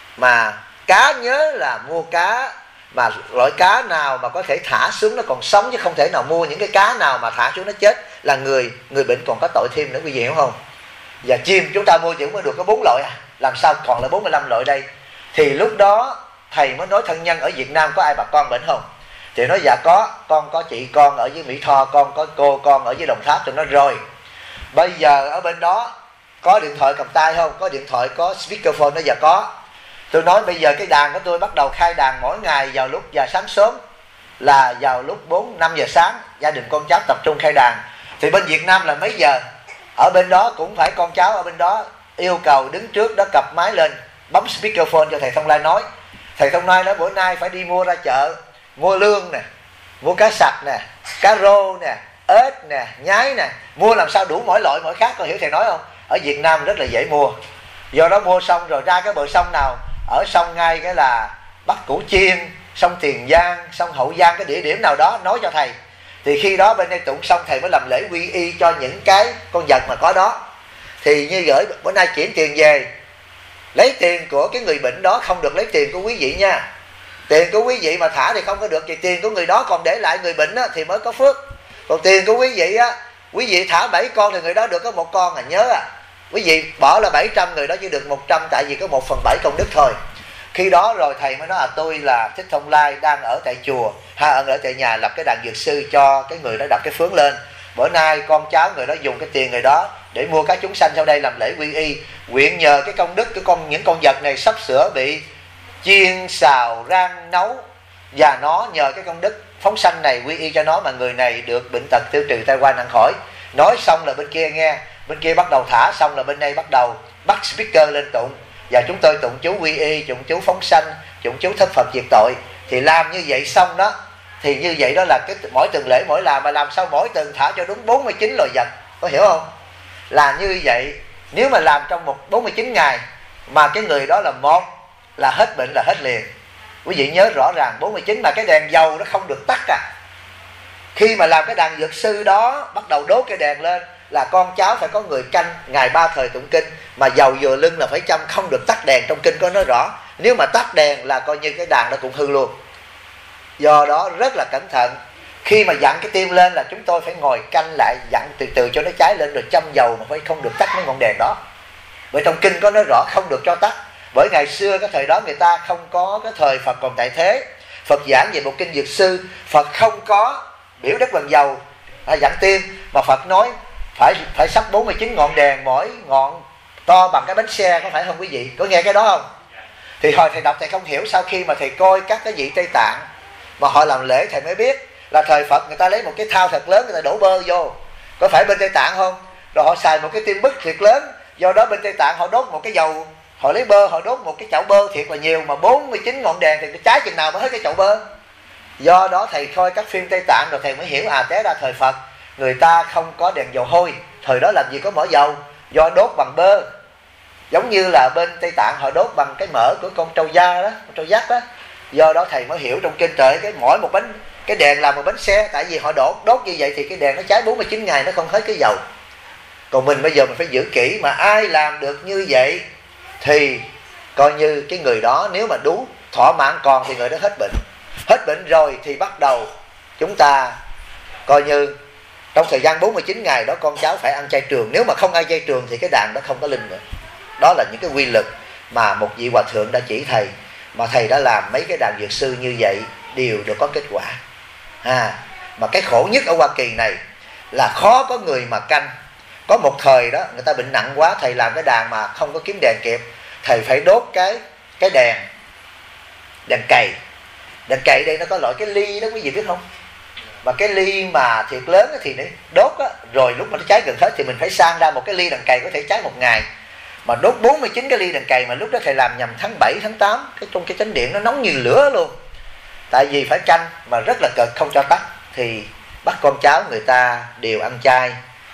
Mà cá nhớ là mua cá mà loại cá nào mà có thể thả xuống nó còn sống, chứ không thể nào mua những cái cá nào mà thả xuống nó chết là người bệnh còn có tội thêm nữa, quý vị hiểu không? Và chim chúng ta mua chỉ mới được có 4 loại à, làm sao còn là 45 loại đây? Thì lúc đó thầy mới nói thân nhân ở Việt Nam có ai bà con bệnh không? Thì nói dạ có, con có chị con ở với Mỹ Tho, con có cô con ở với Đồng Tháp. Thì nó rồi bây giờ ở bên đó có điện thoại cầm tay không? Có điện thoại, có speakerphone. Nó giờ có. Tôi nói bây giờ cái đàn của tôi bắt đầu khai đàn mỗi ngày vào lúc giờ sáng sớm, là vào lúc 4-5 giờ sáng, gia đình con cháu tập trung khai đàn. Thì bên Việt Nam là mấy giờ? Ở bên đó cũng phải con cháu ở bên đó yêu cầu đứng trước đó, cặp máy lên bấm speakerphone cho thầy Thông Lai nói. Thầy Thông Lai nói bữa nay phải đi mua ra chợ, mua lương nè, mua cá sặc nè, cá rô nè, ếch nè, nhái nè, mua làm sao đủ mỗi loại mỗi khác. Con hiểu thầy nói không? Ở Việt Nam rất là dễ mua. Do đó mua xong rồi ra cái bờ sông nào, ở sông ngay cái là Bắc Củ Chiên, sông Tiền Giang, sông Hậu Giang, cái địa điểm nào đó nói cho thầy. Thì khi đó bên đây tụng xong thầy mới làm lễ quy y cho những cái con vật mà có đó. Thì như gửi bữa nay chuyển tiền về, lấy tiền của cái người bệnh đó, không được lấy tiền của quý vị nha. Tiền của quý vị mà thả thì không có được, vì tiền của người đó còn để lại người bệnh á, thì mới có phước. Còn tiền của quý vị á, quý vị thả 7 con thì người đó được có 1 con à, nhớ à. Quý vị bỏ là 700, người đó chỉ được 100, tại vì có 1/7 công đức thôi. Khi đó rồi thầy mới nói tôi là Thích Thông Lai, đang ở tại chùa hay ở tại nhà, lập cái đàn Dược Sư cho cái người đó đặt cái phướng lên. Bữa nay con cháu người đó dùng cái tiền người đó để mua các chúng sanh sau đây làm lễ quy y. Nguyện nhờ cái công đức những con vật này sắp sửa bị chiên xào rang nấu, và nó nhờ cái công đức phóng sanh này quy y cho nó mà người này được bệnh tật tiêu trừ, tai qua nạn khỏi. Nói xong là bên kia nghe, bên kia bắt đầu thả xong là bên đây bắt đầu bắt speaker lên tụng. Và chúng tôi tụng chú quy y, tụng chú phóng sanh, tụng chú thất Phật diệt tội. Thì làm như vậy xong đó, thì như vậy đó là cái mỗi tuần lễ mỗi làm, mà làm sao mỗi tuần thả cho đúng 49 loài vật, có hiểu không? Là như vậy. Nếu mà làm trong 49 ngày mà cái người đó là một là hết bệnh là hết liền. Quý vị nhớ rõ ràng 49 mà cái đèn dầu nó không được tắt à. Khi mà làm cái đàn Dược Sư đó, bắt đầu đốt cái đèn lên là con cháu phải có người canh ngày 3 thời tụng kinh, mà dầu vừa lưng là phải châm, không được tắt đèn. Trong kinh có nói rõ, nếu mà tắt đèn là coi như cái đàn nó cũng hư luôn. Do đó rất là cẩn thận. Khi mà dặn cái tim lên là chúng tôi phải ngồi canh lại, dặn từ từ cho nó cháy lên rồi châm dầu, mà phải không được tắt mấy ngọn đèn đó. Bởi trong kinh có nói rõ không được cho tắt. Bởi ngày xưa cái thời đó người ta không có cái thời Phật còn tại thế, Phật giảng về một kinh Dược Sư, Phật không có biểu đất bằng dầu dặn tim, mà Phật nói phải sắp 49 ngọn đèn, mỗi ngọn to bằng cái bánh xe, có phải không quý vị? Có nghe cái đó không? Thì hồi thầy đọc thầy không hiểu, sau khi mà thầy coi các cái vị Tây Tạng mà họ làm lễ thầy mới biết là thời Phật người ta lấy một cái thao thật lớn, người ta đổ bơ vô. Có phải bên Tây Tạng không? Rồi họ xài một cái tim bức thiệt lớn. Do đó bên Tây Tạng họ đốt một cái dầu, họ lấy bơ họ đốt một cái chậu bơ thiệt là nhiều, mà 49 ngọn đèn thì cái trái chừng nào mới hết cái chậu bơ. Do đó thầy coi các phim Tây Tạng rồi thầy mới hiểu té ra thời Phật người ta không có đèn dầu hôi, thời đó làm gì có mỡ dầu, do đốt bằng bơ. Giống như là bên Tây Tạng họ đốt bằng cái mỡ của con trâu da đó, con trâu dắt đó. Do đó thầy mới hiểu trong kinh trời cái mỗi một bánh cái đèn làm một bánh xe, tại vì họ đốt như vậy thì cái đèn nó cháy 49 ngày nó không hết cái dầu. Còn mình bây giờ mình phải giữ kỹ, mà ai làm được như vậy thì coi như cái người đó nếu mà đủ thỏa mãn còn thì người đó hết bệnh. Hết bệnh rồi thì bắt đầu chúng ta coi như trong thời gian 49 ngày đó con cháu phải ăn chay trường. Nếu mà không ăn chay trường thì cái đàn đó không có linh nữa. Đó là những cái quy luật mà một vị hòa thượng đã chỉ thầy, mà thầy đã làm mấy cái đàn dược sư như vậy đều được có kết quả. Mà cái khổ nhất ở Hoa Kỳ này là khó có người mà canh. Có một thời đó người ta bệnh nặng quá, thầy làm cái đàn mà không có kiếm đèn kịp, thầy phải đốt cái đèn cày. Đèn cày đây nó có loại cái ly đó, quý vị biết không? Mà cái ly mà thiệt lớn thì nó đốt á, rồi lúc mà nó cháy gần hết thì mình phải sang ra một cái ly đèn cày có thể cháy một ngày. Mà đốt 49 cái ly đèn cày, mà lúc đó thầy làm nhằm tháng 7, tháng 8, trong cái chánh điện nó nóng như lửa luôn. Tại vì phải canh mà rất là cực, không cho tắt, thì bắt con cháu người ta đều ăn chay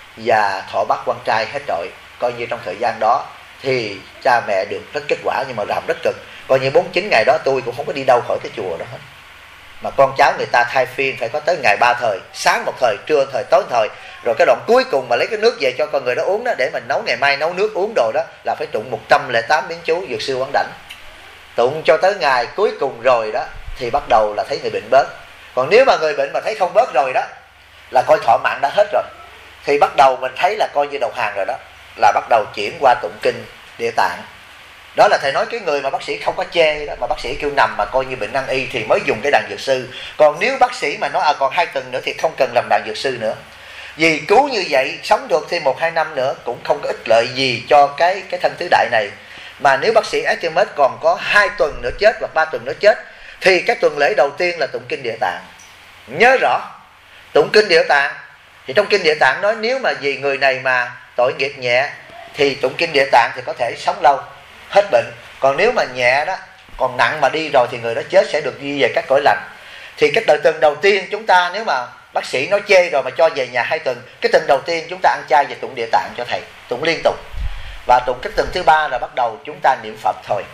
và thọ bắt quan trai hết trọi. Coi như trong thời gian đó thì cha mẹ được rất kết quả, nhưng mà làm rất cực. Coi như 49 ngày đó tôi cũng không có đi đâu khỏi cái chùa đó hết. Mà con cháu người ta thay phiên phải có tới ngày 3 thời, sáng một thời, trưa thời, tối thời. Rồi cái đoạn cuối cùng mà lấy cái nước về cho con người đó uống đó, để mình nấu ngày mai nấu nước uống đồ đó, là phải tụng 108 biến chú Dược Sư Quán Đảnh. Tụng cho tới ngày cuối cùng rồi đó thì bắt đầu là thấy người bệnh bớt. Còn nếu mà người bệnh mà thấy không bớt rồi đó là coi thọ mạng đã hết rồi, thì bắt đầu mình thấy là coi như đầu hàng rồi đó, là bắt đầu chuyển qua tụng kinh Địa Tạng. Đó là thầy nói cái người mà bác sĩ không có chê đó, mà bác sĩ kêu nằm mà coi như bệnh nan y thì mới dùng cái đàn dược sư. Còn nếu bác sĩ mà nói còn 2 tuần nữa thì không cần làm đàn dược sư nữa. Vì cứu như vậy sống được thêm 1-2 năm nữa cũng không có ích lợi gì cho cái thân tứ đại này. Mà nếu bác sĩ Artemis còn có 2 tuần nữa chết hoặc 3 tuần nữa chết, thì cái tuần lễ đầu tiên là tụng kinh Địa Tạng. Nhớ rõ, tụng kinh Địa Tạng. Thì trong kinh Địa Tạng nói nếu mà vì người này mà tội nghiệp nhẹ thì tụng kinh Địa Tạng thì có thể sống lâu, hết bệnh. Còn nếu mà nhẹ đó, còn nặng mà đi rồi thì người đó chết sẽ được đi về các cõi lành. Thì cái tuần đầu tiên chúng ta, nếu mà bác sĩ nói chê rồi mà cho về nhà 2 tuần, cái tuần đầu tiên chúng ta ăn chay và tụng Địa Tạng cho thầy, tụng liên tục. Và tụng cái tuần thứ 3 là bắt đầu chúng ta niệm Phật thôi,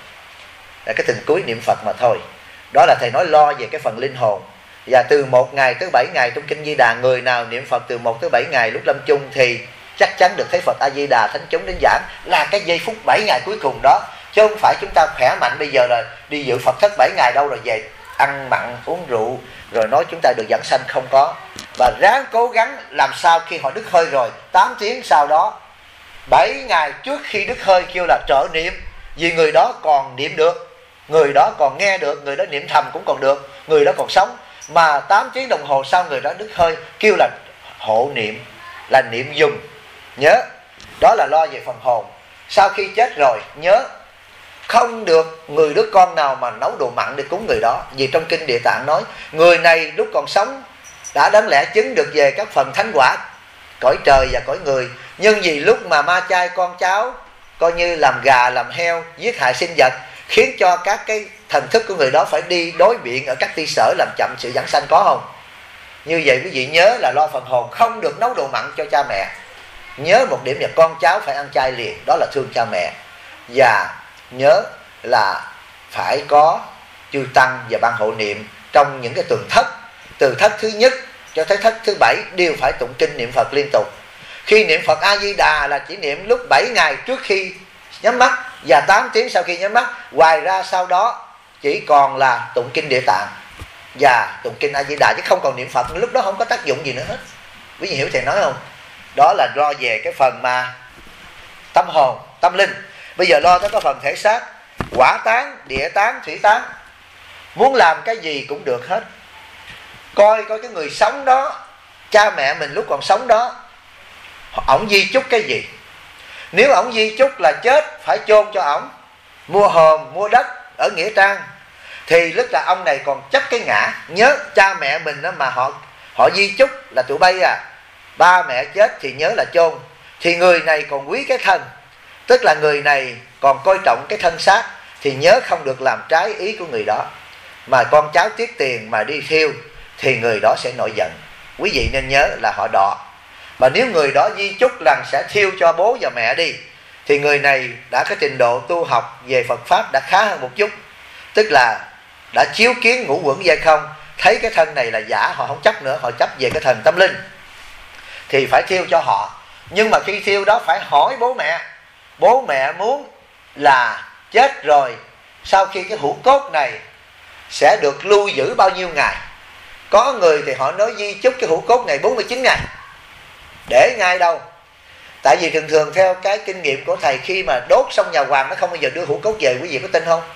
là cái tuần cuối niệm Phật mà thôi. Đó là thầy nói lo về cái phần linh hồn. Và từ 1 ngày tới 7 ngày trong kinh Di Đà, người nào niệm Phật từ 1 tới 7 ngày lúc lâm chung thì chắc chắn được thấy Phật A Di Đà thánh chúng đến giảng, là cái giây phút 7 ngày cuối cùng đó. Chứ không phải chúng ta khỏe mạnh bây giờ là đi dự Phật thất 7 ngày đâu rồi về ăn mặn uống rượu rồi nói chúng ta được giảng sanh, không có. Và ráng cố gắng làm sao khi họ đứt hơi rồi 8 tiếng sau đó, 7 ngày trước khi đứt hơi kêu là trợ niệm, vì người đó còn niệm được, người đó còn nghe được, người đó niệm thầm cũng còn được, người đó còn sống. Mà 8 tiếng đồng hồ sau người đó đứt hơi kêu là hộ niệm, là niệm dùng. Nhớ, đó là lo về phần hồn. Sau khi chết rồi nhớ không được người đứa con nào mà nấu đồ mặn để cúng người đó. Vì trong kinh Địa Tạng nói người này lúc còn sống đã đáng lẽ chứng được về các phần thánh quả cõi trời và cõi người, nhưng vì lúc mà ma chay con cháu coi như làm gà làm heo, giết hại sinh vật, khiến cho các cái thần thức của người đó phải đi đối biện ở các ti sở, làm chậm sự giảng sanh, có không? Như vậy quý vị nhớ là lo phần hồn, không được nấu đồ mặn cho cha mẹ. Nhớ một điểm là con cháu phải ăn chay liền, đó là thương cha mẹ. Và nhớ là phải có chư tăng và ban hộ niệm trong những cái tuần thất, từ thất thứ nhất cho tới thất thứ 7 đều phải tụng kinh niệm Phật liên tục. Khi niệm Phật A Di Đà là chỉ niệm lúc 7 ngày trước khi nhắm mắt và 8 tiếng sau khi nhắm mắt. Ngoài ra sau đó chỉ còn là tụng kinh Địa Tạng và tụng kinh A Di Đà, chứ không còn niệm Phật, lúc đó không có tác dụng gì nữa hết. Quý vị hiểu thầy nói không? Đó là lo về cái phần mà tâm hồn, tâm linh. Bây giờ lo tới cái phần thể xác, quả tán, địa tán, thủy tán. Muốn làm cái gì cũng được hết. Coi cái người sống đó, cha mẹ mình lúc còn sống đó, ổng di chúc cái gì. Nếu ổng di chúc là chết phải chôn cho ổng, mua hòm, mua đất ở nghĩa trang, thì lúc là ông này còn chấp cái ngã. Nhớ cha mẹ mình đó mà họ di chúc là tụi bay ba mẹ chết thì nhớ là chôn, thì người này còn quý cái thân, tức là người này còn coi trọng cái thân xác, thì nhớ không được làm trái ý của người đó. Mà con cháu tiếc tiền mà đi thiêu thì người đó sẽ nổi giận. Quý vị nên nhớ là họ đọ. Mà nếu người đó di chúc rằng sẽ thiêu cho bố và mẹ đi, thì người này đã có trình độ tu học về Phật Pháp đã khá hơn một chút, tức là đã chiếu kiến ngũ uẩn giai không, thấy cái thân này là giả, họ không chấp nữa, họ chấp về cái thần tâm linh, thì phải thiêu cho họ. Nhưng mà khi thiêu đó phải hỏi bố mẹ muốn là chết rồi sau khi cái hũ cốt này sẽ được lưu giữ bao nhiêu ngày. Có người thì họ nói di chúc cái hũ cốt này 49 ngày. Để ngay đâu? Tại vì thường theo cái kinh nghiệm của thầy, khi mà đốt xong nhà hoàng nó không bao giờ đưa hũ cốt về. Quý vị có tin không?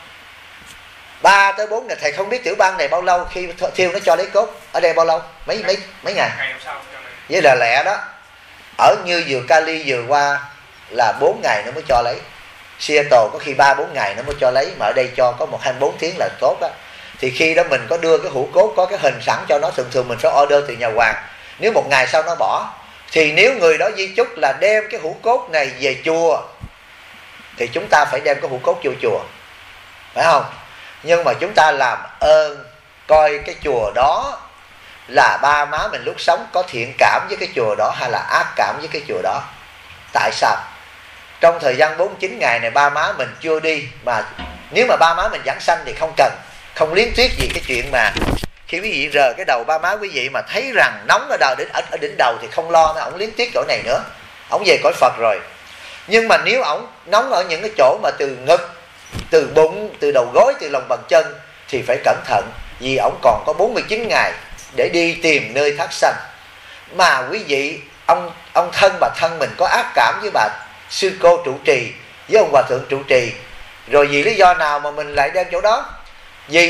3 tới 4 ngày. Thầy không biết tiểu bang này bao lâu khi thiêu nó cho lấy cốt. Ở đây bao lâu? Mấy ngày? Với là lẹ đó. Ở như vừa Cali vừa qua là 4 ngày nó mới cho lấy. Seattle có khi 3-4 ngày nó mới cho lấy, mà ở đây cho có 1-24 tiếng là tốt đó. Thì khi đó mình có đưa cái hũ cốt có cái hình sẵn cho nó, thường mình phải order từ nhà hoàng. Nếu 1 ngày sau nó bỏ, thì nếu người đó di chúc là đem cái hũ cốt này về chùa, thì chúng ta phải đem cái hũ cốt vô chùa, phải không? Nhưng mà chúng ta làm ơn coi cái chùa đó là ba má mình lúc sống có thiện cảm với cái chùa đó hay là ác cảm với cái chùa đó. Tại sao? Trong thời gian 49 ngày này ba má mình chưa đi, mà nếu mà ba má mình giảng sanh thì không liến tuyết gì cái chuyện mà khi quý vị rờ cái đầu ba má quý vị mà thấy rằng nóng ở đầu ở đỉnh đầu thì không lo, mà ổng liến tuyết chỗ này nữa, ổng về cõi Phật rồi. Nhưng mà nếu ổng nóng ở những cái chỗ mà từ ngực, từ bụng, từ đầu gối, từ lòng bàn chân thì phải cẩn thận, vì ổng còn có 49 ngày để đi tìm nơi thác sanh. Mà quý vị, ông thân bà thân mình có ác cảm với bà sư cô trụ trì, với ông hòa thượng trụ trì, rồi vì lý do nào mà mình lại đem chỗ đó? Vì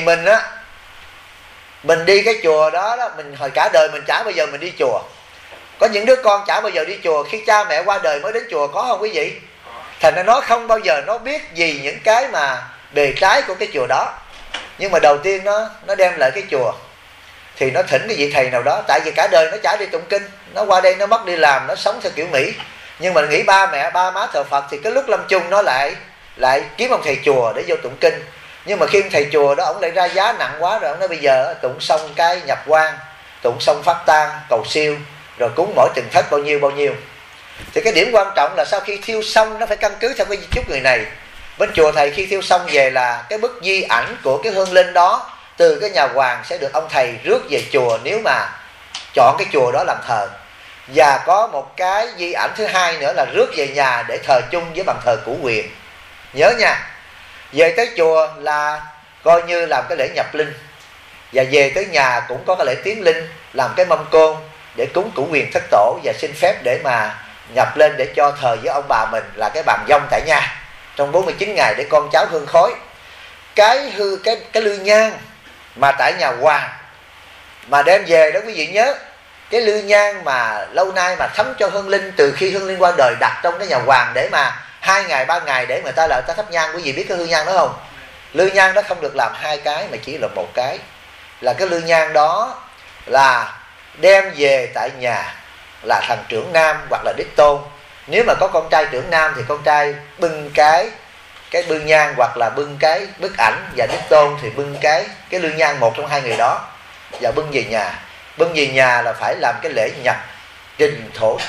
mình đi cái chùa đó mình hồi cả đời mình chả bao giờ mình đi chùa. Có những đứa con chả bao giờ đi chùa, khi cha mẹ qua đời mới đến chùa, có không quý vị? Thành ra nó không bao giờ nó biết gì những cái mà bề trái của cái chùa đó. Nhưng mà đầu tiên nó đem lại cái chùa thì nó thỉnh cái vị thầy nào đó, tại vì cả đời nó chả đi tụng kinh, nó qua đây nó mất đi làm, nó sống theo kiểu Mỹ. Nhưng mà nghĩ ba mẹ ba má thờ Phật thì cái lúc lâm chung nó lại kiếm ông thầy chùa để vô tụng kinh. Nhưng mà khi thầy chùa đó ông lại ra giá nặng quá rồi, ông nói bây giờ tụng xong cái nhập quan, tụng xong phát tang cầu siêu, rồi cúng mỗi từng thất bao nhiêu. Thì cái điểm quan trọng là sau khi thiêu xong nó phải căn cứ theo cái di chúc người này. Bên chùa thầy khi thiêu xong về là cái bức di ảnh của cái hương linh đó từ cái nhà hoàng sẽ được ông thầy rước về chùa, nếu mà chọn cái chùa đó làm thờ. Và có một cái di ảnh thứ hai nữa là rước về nhà để thờ chung với bàn thờ cửu quyền. Nhớ nha, về tới chùa là coi như làm cái lễ nhập linh, và về tới nhà cũng có cái lễ tiến linh, làm cái mâm côn để cúng cửu quyền thất tổ và xin phép để mà nhập lên để cho thờ với ông bà mình là cái bàn vong tại nhà trong 49 ngày để con cháu hương khói. Cái lư nhang mà tại nhà hoàng mà đem về đó quý vị nhớ, cái lư nhang mà lâu nay mà thấm cho hương linh từ khi hương linh qua đời đặt trong cái nhà hoàng để mà 2 ngày 3 ngày để người ta lại ta thắp nhang. Quý vị biết cái lư nhang đó không? Lư nhang đó không được làm 2 cái mà chỉ là 1 cái. Là cái lư nhang đó là đem về tại nhà là thằng trưởng nam hoặc là đích tôn. Nếu mà có con trai trưởng nam thì con trai bưng cái bưng nhang hoặc là bưng cái bức ảnh, và đích tôn thì bưng cái lư nhang, một trong 2 người đó, và bưng về nhà. Bưng về nhà là phải làm cái lễ nhập trình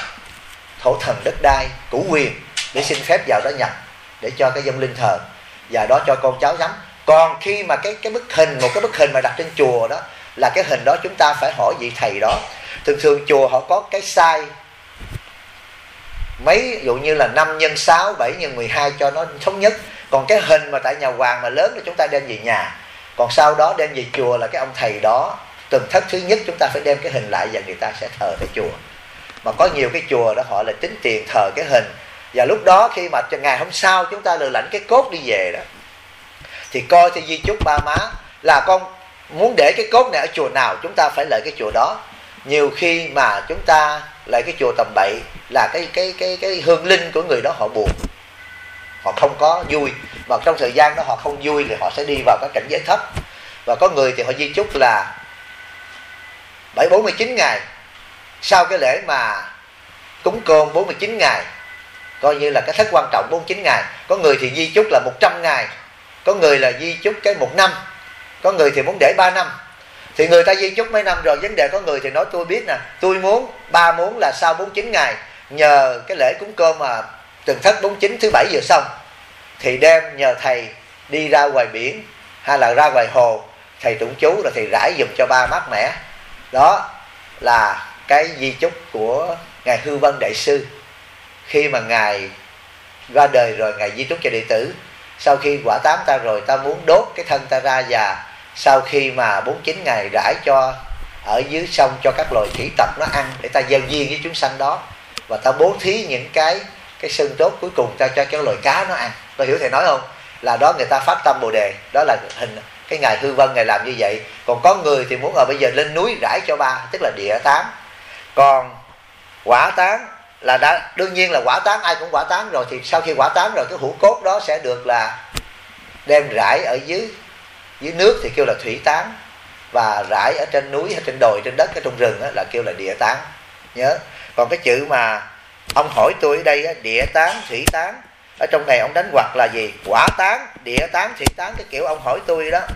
thổ thần đất đai cửu quyền để xin phép vào đó nhập để cho cái vong linh thờ, và đó cho con cháu ngắm. Còn khi mà cái bức hình, một cái bức hình mà đặt trên chùa đó là cái hình đó chúng ta phải hỏi vị thầy đó. Thường chùa họ có cái size mấy, ví dụ như là 5x6, 7x12 cho nó thống nhất. Còn cái hình mà tại nhà hoàng mà lớn thì chúng ta đem về nhà. Còn sau đó đem về chùa là cái ông thầy đó, từng thất thứ nhất chúng ta phải đem cái hình lại và người ta sẽ thờ tại chùa. Mà có nhiều cái chùa đó họ là tính tiền thờ cái hình, và lúc đó khi mà ngày hôm sau chúng ta lừa lãnh cái cốt đi về đó thì coi theo di chúc ba má là con muốn để cái cốt này ở chùa nào chúng ta phải lại cái chùa đó. Nhiều khi mà chúng ta lại cái chùa tầm bậy là cái hương linh của người đó họ buồn, họ không có vui, mà trong thời gian đó họ không vui thì họ sẽ đi vào cái cảnh giới thấp. Và có người thì họ di chúc là 49 ngày sau cái lễ mà cúng cơm 49 ngày, coi như là cái thất quan trọng 49 ngày. Có người thì di chúc là 100 ngày, có người là di chúc cái 1 năm, có người thì muốn để 3 năm. Thì người ta di chúc mấy năm rồi, vấn đề có người thì nói tôi biết nè, tôi muốn là sau 49 ngày nhờ cái lễ cúng cơm mà tuần thất 49 thứ 7 vừa xong thì đem nhờ thầy đi ra ngoài biển hay là ra ngoài hồ, thầy tụng chú rồi thầy rải giùm cho ba mát mẻ. Đó là cái di chúc của ngài Hư Vân Đại Sư. Khi mà ngài ra đời rồi, ngài di chúc cho đệ tử, sau khi quả táng ta rồi, ta muốn đốt cái thân ta ra, và sau khi mà 49 ngày rải cho ở dưới sông cho các loài thủy tộc nó ăn, để ta giao duyên với chúng sanh đó, và ta bố thí những cái xương tốt cuối cùng ta cho cái loài cá nó ăn. Tôi hiểu thầy nói không? Là đó người ta phát tâm Bồ Đề, đó là hình cái ngài Hư Vân ngài làm như vậy. Còn có người thì muốn bây giờ lên núi rải cho ba, tức là địa táng. Còn quả táng là đương nhiên là quả táng ai cũng quả táng rồi, thì sau khi quả táng rồi cái hũ cốt đó sẽ được là đem rải ở dưới nước thì kêu là thủy táng, và rải ở trên núi hay trên đồi, trên đất, ở trong rừng là kêu là địa táng. Nhớ. Còn cái chữ mà ông hỏi tôi ở đây địa táng, thủy táng, ở trong này ông đánh hoặc là gì? Quả táng, địa táng, thủy táng. Cái kiểu ông hỏi tôi đó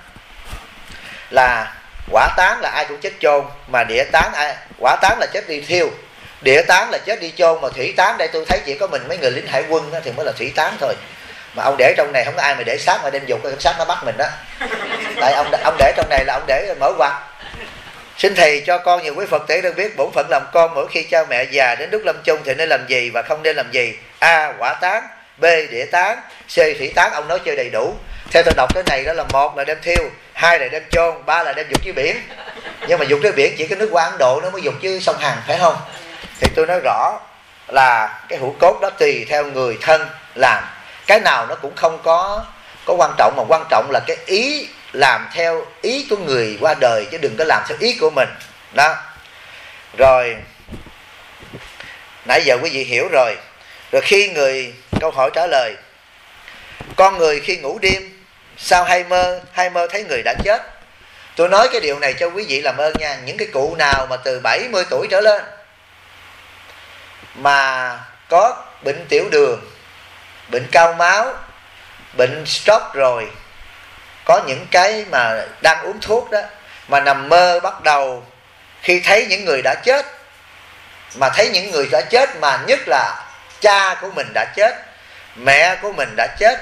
là quả táng là ai cũng chết chôn, mà địa táng quả táng là chết đi thiêu, địa táng là chết đi chôn, mà thủy táng đây tôi thấy chỉ có mình mấy người lính hải quân thì mới là thủy táng thôi. Mà ông để trong này không có ai mà để xác mà đem dục, cái cảnh sát nó bắt mình đó. Tại ông để trong này là ông để mở quạt. Xin thầy cho con nhiều quý Phật tử được biết bổn phận làm con mỗi khi cha mẹ già đến lúc lâm chung thì nên làm gì và không nên làm gì. A. Quả táng, B. Địa táng, C. Thủy táng. Ông nói chơi đầy đủ. Theo tôi đọc cái này đó là 1 là đem thiêu, 2 là đem chôn, 3 là đem dục dưới biển. Nhưng mà dục dưới biển chỉ có nước qua Ấn Độ nó mới dục chứ sông Hàn, phải không? Thì tôi nói rõ là cái hũ cốt đó tùy theo người thân làm. Cái nào nó cũng không có quan trọng, mà quan trọng là cái ý làm theo ý của người qua đời, chứ đừng có làm theo ý của mình đó. Rồi nãy giờ quý vị hiểu rồi. Rồi khi câu hỏi trả lời, con người khi ngủ đêm sao hay mơ thấy người đã chết. Tôi nói cái điều này cho quý vị làm ơn nha. Những cái cụ nào mà từ 70 tuổi trở lên mà có bệnh tiểu đường, bệnh cao máu, bệnh stroke, rồi có những cái mà đang uống thuốc đó, mà nằm mơ bắt đầu khi thấy những người đã chết, mà thấy những người đã chết, mà nhất là cha của mình đã chết, mẹ của mình đã chết,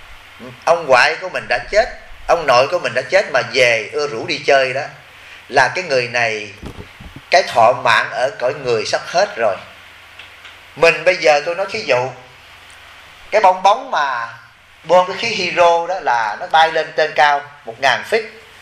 ông ngoại của mình đã chết, ông nội của mình đã chết, mà về ưa rủ đi chơi đó, là cái người này cái thọ mạng ở cõi người sắp hết rồi. Mình bây giờ tôi nói thí dụ, cái bong bóng mà bơm cái khí hydro đó là nó bay lên trên cao 1000 feet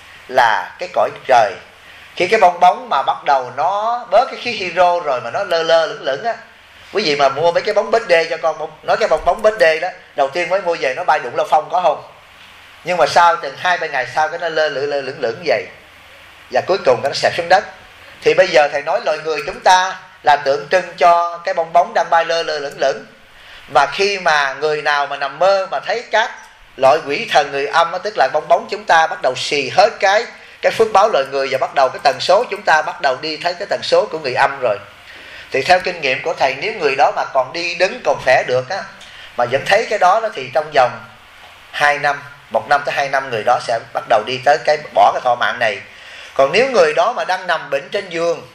là cái cõi trời. Khi cái bong bóng mà bắt đầu nó bớt cái khí hydro rồi mà nó lơ lửng lửng á, quý vị mà mua mấy cái bóng bết đê cho con, nói cái bong bóng bết đê đó, đầu tiên mới mua về nó bay đụng lao phong có không? Nhưng mà sau chừng 2-3 ngày sau cái nó lơ lửng vậy, và cuối cùng nó xẹp xuống đất. Thì bây giờ thầy nói loài người chúng ta là tượng trưng cho cái bong bóng đang bay lơ lửng. Mà khi mà người nào mà nằm mơ mà thấy các loại quỷ thần người âm đó, tức là bong bóng chúng ta bắt đầu xì hết cái phước báo loài người, và bắt đầu cái tần số chúng ta bắt đầu đi thấy cái tần số của người âm rồi. Thì theo kinh nghiệm của thầy, nếu người đó mà còn đi đứng còn khỏe được á, mà vẫn thấy cái đó thì trong vòng 2 năm, 1 năm tới 2 năm người đó sẽ bắt đầu đi tới bỏ cái thọ mạng này. Còn nếu người đó mà đang nằm bệnh trên giường,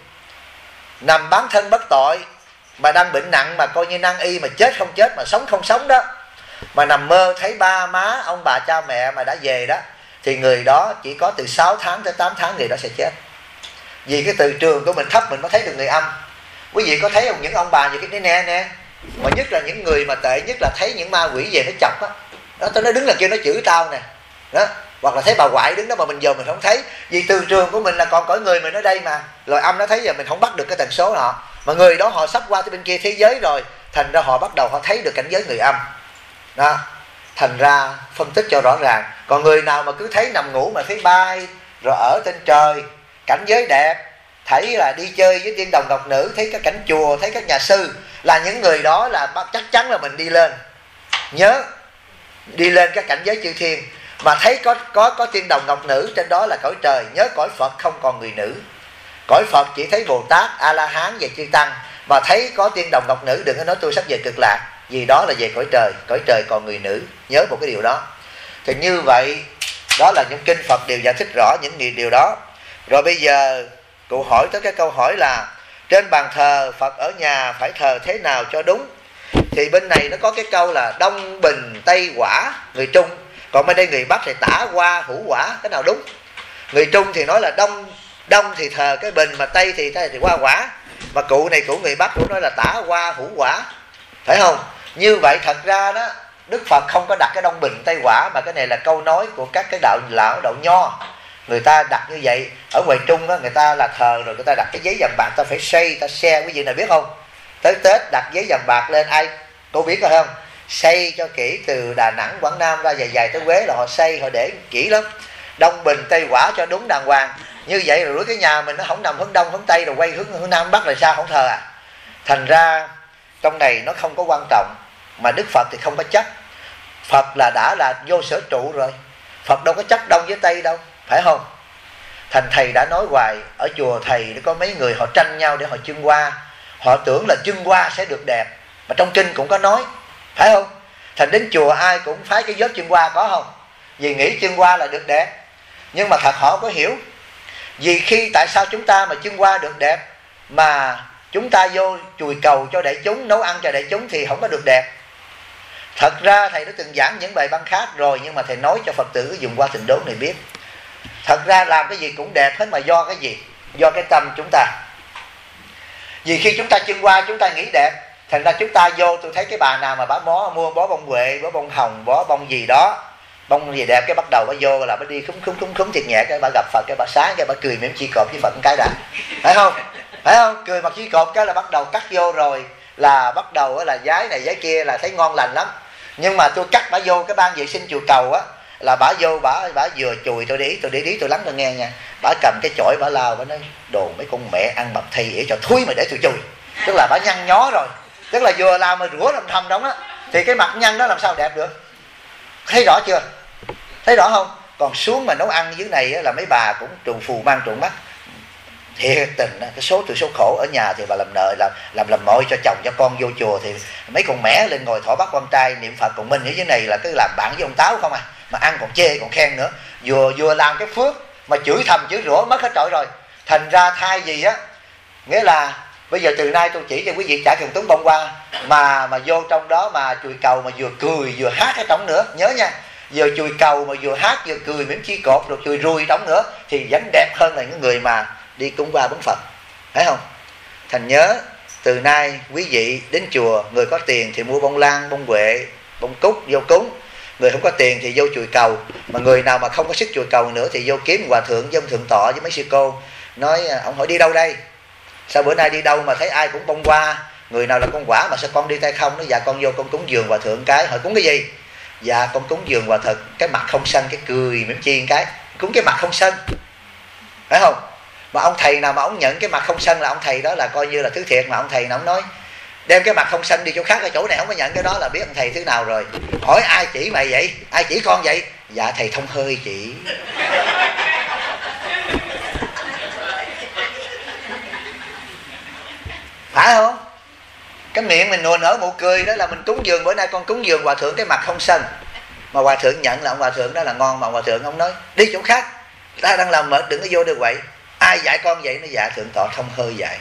nằm bán thân bất tội, mà đang bệnh nặng mà coi như nan y, mà chết không chết, mà sống không sống đó, mà nằm mơ thấy ba má ông bà cha mẹ mà đã về đó, thì người đó chỉ có từ 6 tháng tới 8 tháng người đó sẽ chết. Vì cái từ trường của mình thấp mình mới thấy được người âm. Quý vị có thấy không, những ông bà như cái nè, mà nhất là những người mà tệ nhất là thấy những ma quỷ về nó chọc á, đó tôi nói đứng là kêu nó chửi tao nè đó, hoặc là thấy bà ngoại đứng đó mà mình giờ mình không thấy, vì từ trường của mình là còn cõi người mình ở đây mà loài âm nó thấy, giờ mình không bắt được cái tần số họ, mà người đó họ sắp qua tới bên kia thế giới rồi, thành ra họ bắt đầu họ thấy được cảnh giới người âm đó. Thành ra phân tích cho rõ ràng. Còn người nào mà cứ thấy nằm ngủ mà thấy bay rồi ở trên trời, cảnh giới đẹp, thấy là đi chơi với tiên đồng ngọc nữ, thấy các cảnh chùa, thấy các nhà sư, là những người đó là chắc chắn là mình đi lên. Nhớ đi lên các cảnh giới chư thiên, mà thấy có tiên đồng ngọc nữ trên đó là cõi trời. Nhớ cõi Phật không còn người nữ, cõi Phật chỉ thấy Bồ Tát, A La Hán và chư tăng. Mà thấy có tiên đồng ngọc nữ đừng có nói tôi sắp về cực lạc, vì đó là về cõi trời còn người nữ. Nhớ một cái điều đó. Thì như vậy đó là những kinh Phật đều giải thích rõ những điều đó. Rồi bây giờ cụ hỏi tới cái câu hỏi là trên bàn thờ Phật ở nhà phải thờ thế nào cho đúng. thì bên này nó có cái câu là Đông Bình Tây Quả, người Trung. Còn bên đây người Bắc thì Tả Hoa Hữu Quả, cái nào đúng? Người Trung thì nói là Đông thì thờ cái bình, mà Tây thì Hoa Quả. Mà cụ này của người Bắc cũng nói là Tả Hoa Hữu Quả, phải không? Như vậy thật ra đó, Đức Phật không có đặt cái Đông Bình Tây Quả, mà cái này là câu nói của các cái đạo lão, đạo Nho. Người ta đặt như vậy. Ở ngoài Trung đó, người ta là thờ rồi người ta đặt cái giấy vàng bạc, ta phải xây, ta xe, quý vị nào biết không? Tới Tết đặt giấy vàng bạc lên, ai cô biết rồi không? Xây cho kỹ, từ Đà Nẵng, Quảng Nam ra dài dài tới Huế là họ xây, họ để kỹ lắm. Đông Bình Tây Quả cho đúng đàng hoàng. Như vậy rồi cái nhà mình nó không nằm hướng Đông hướng Tây rồi quay hướng Nam Bắc là sao, không thờ à? Thành ra trong này nó không có quan trọng. Mà Đức Phật thì không có chấp. Phật là đã là vô sở trụ rồi, Phật đâu có chấp Đông với Tây đâu, phải không? Thành thầy đã nói hoài, ở chùa thầy có mấy người họ tranh nhau để họ trưng hoa. Họ tưởng là trưng hoa sẽ được đẹp, mà trong kinh cũng có nói, phải không? Thành đến chùa ai cũng phái cái vớt trưng hoa, có không? Vì nghĩ trưng hoa là được đẹp. Nhưng mà thật họ có hiểu. Vì khi tại sao chúng ta mà trưng hoa được đẹp, mà chúng ta vô chùi cầu cho đại chúng, nấu ăn cho đại chúng thì không có được đẹp. Thật ra thầy đã từng giảng những bài văn khác rồi, nhưng mà thầy nói cho Phật tử dùng qua Tịnh Đốn này biết. Thật ra làm cái gì cũng đẹp hết, mà do cái gì? Do cái tâm chúng ta. Vì khi chúng ta trưng hoa chúng ta nghĩ đẹp, thành ra chúng ta vô, tôi thấy cái bà nào mà bả mua bó bông huệ, bó bông hồng, bó bông gì đó, bông gì đẹp, cái bắt đầu bả vô là bả đi khúm thiệt nhẹ, cái bả gặp Phật, cái bả sáng, cái bả cười mỉm chi cột với Phật một cái đã, phải không? Phải không? Cười mặt chi cột cái là bắt đầu cắt vô rồi, là bắt đầu là giái này giái kia là thấy ngon lành lắm. Nhưng mà tôi cắt bả vô cái ban vệ sinh chùa cầu á, là bả vô bả vừa chùi, tôi để ý tôi lắng tôi nghe nha. Bả cầm cái chổi bả lao, bả nói đồ mấy con mẹ ăn mập thầy ỉa cho thúi mà để tôi chùi. Tức là bả nhăn nhó rồi, tức là vừa làm mà rửa làm thầm đóng á, thì cái mặt nhăn đó làm sao đẹp được? Thấy rõ chưa? Thấy rõ không? Còn xuống mà nấu ăn dưới này á, là mấy bà cũng trùng phù mang trùng mắt. Thiệt tình á, cái số khổ ở nhà thì bà làm nợ, làm mội cho chồng cho con vô chùa, thì mấy con mẹ lên ngồi thỏ bắt con trai niệm Phật, còn mình ở dưới này là cứ làm bạn với ông Táo không à, mà ăn còn chê còn khen nữa, vừa làm cái phước mà chửi thầm chửi rủa mất hết trọi rồi. Thành ra thay gì á, nghĩa là bây giờ từ nay tôi chỉ cho quý vị chả cần túng bông hoa, mà vô trong đó mà chùi cầu mà vừa cười vừa hát ở trong nữa, nhớ nha, vừa chùi cầu mà vừa hát vừa cười mỉm chi cột rồi chùi rùi trong nữa thì vẫn đẹp hơn là những người mà đi cúng qua bấm Phật, phải không? Thành nhớ từ nay quý vị đến chùa, người có tiền thì mua bông lan, bông huệ, bông cúc vô cúng, người không có tiền thì vô chùi cầu. Mà người nào mà không có sức chùi cầu nữa thì vô kiếm hòa thượng với ông thượng tọa với mấy sư cô, nói ông hỏi đi đâu đây, sao bữa nay đi đâu mà thấy ai cũng bông hoa, người nào là con quả mà sao con đi tay không? Nói dạ con vô con cúng dường hòa thượng. Cái hỏi cúng cái gì? Dạ con cúng dường hòa thượng, cái mặt không sân, cái cười mỉm chi cái, cúng cái mặt không sân, phải không? Mà ông thầy nào mà ông nhận cái mặt không sân là ông thầy đó là coi như là thứ thiệt. Mà ông thầy nào ông nói đem cái mặt không sân đi chỗ khác, ở chỗ này không có nhận cái đó là biết ông thầy thứ nào rồi. Hỏi ai chỉ mày vậy? Ai chỉ con vậy? Dạ thầy Thông Hơi chỉ. Phải không? Cái miệng mình nùa nở nụ cười đó là mình cúng dường, bữa nay con cúng dường hòa thượng cái mặt không sân. Mà hòa thượng nhận là ông hòa thượng đó là ngon, mà hòa thượng ông nói đi chỗ khác, ta đang làm mệt đừng có vô được vậy. Ai dạy con vậy? Nó dạ thượng tọa Thông Hơi dạy.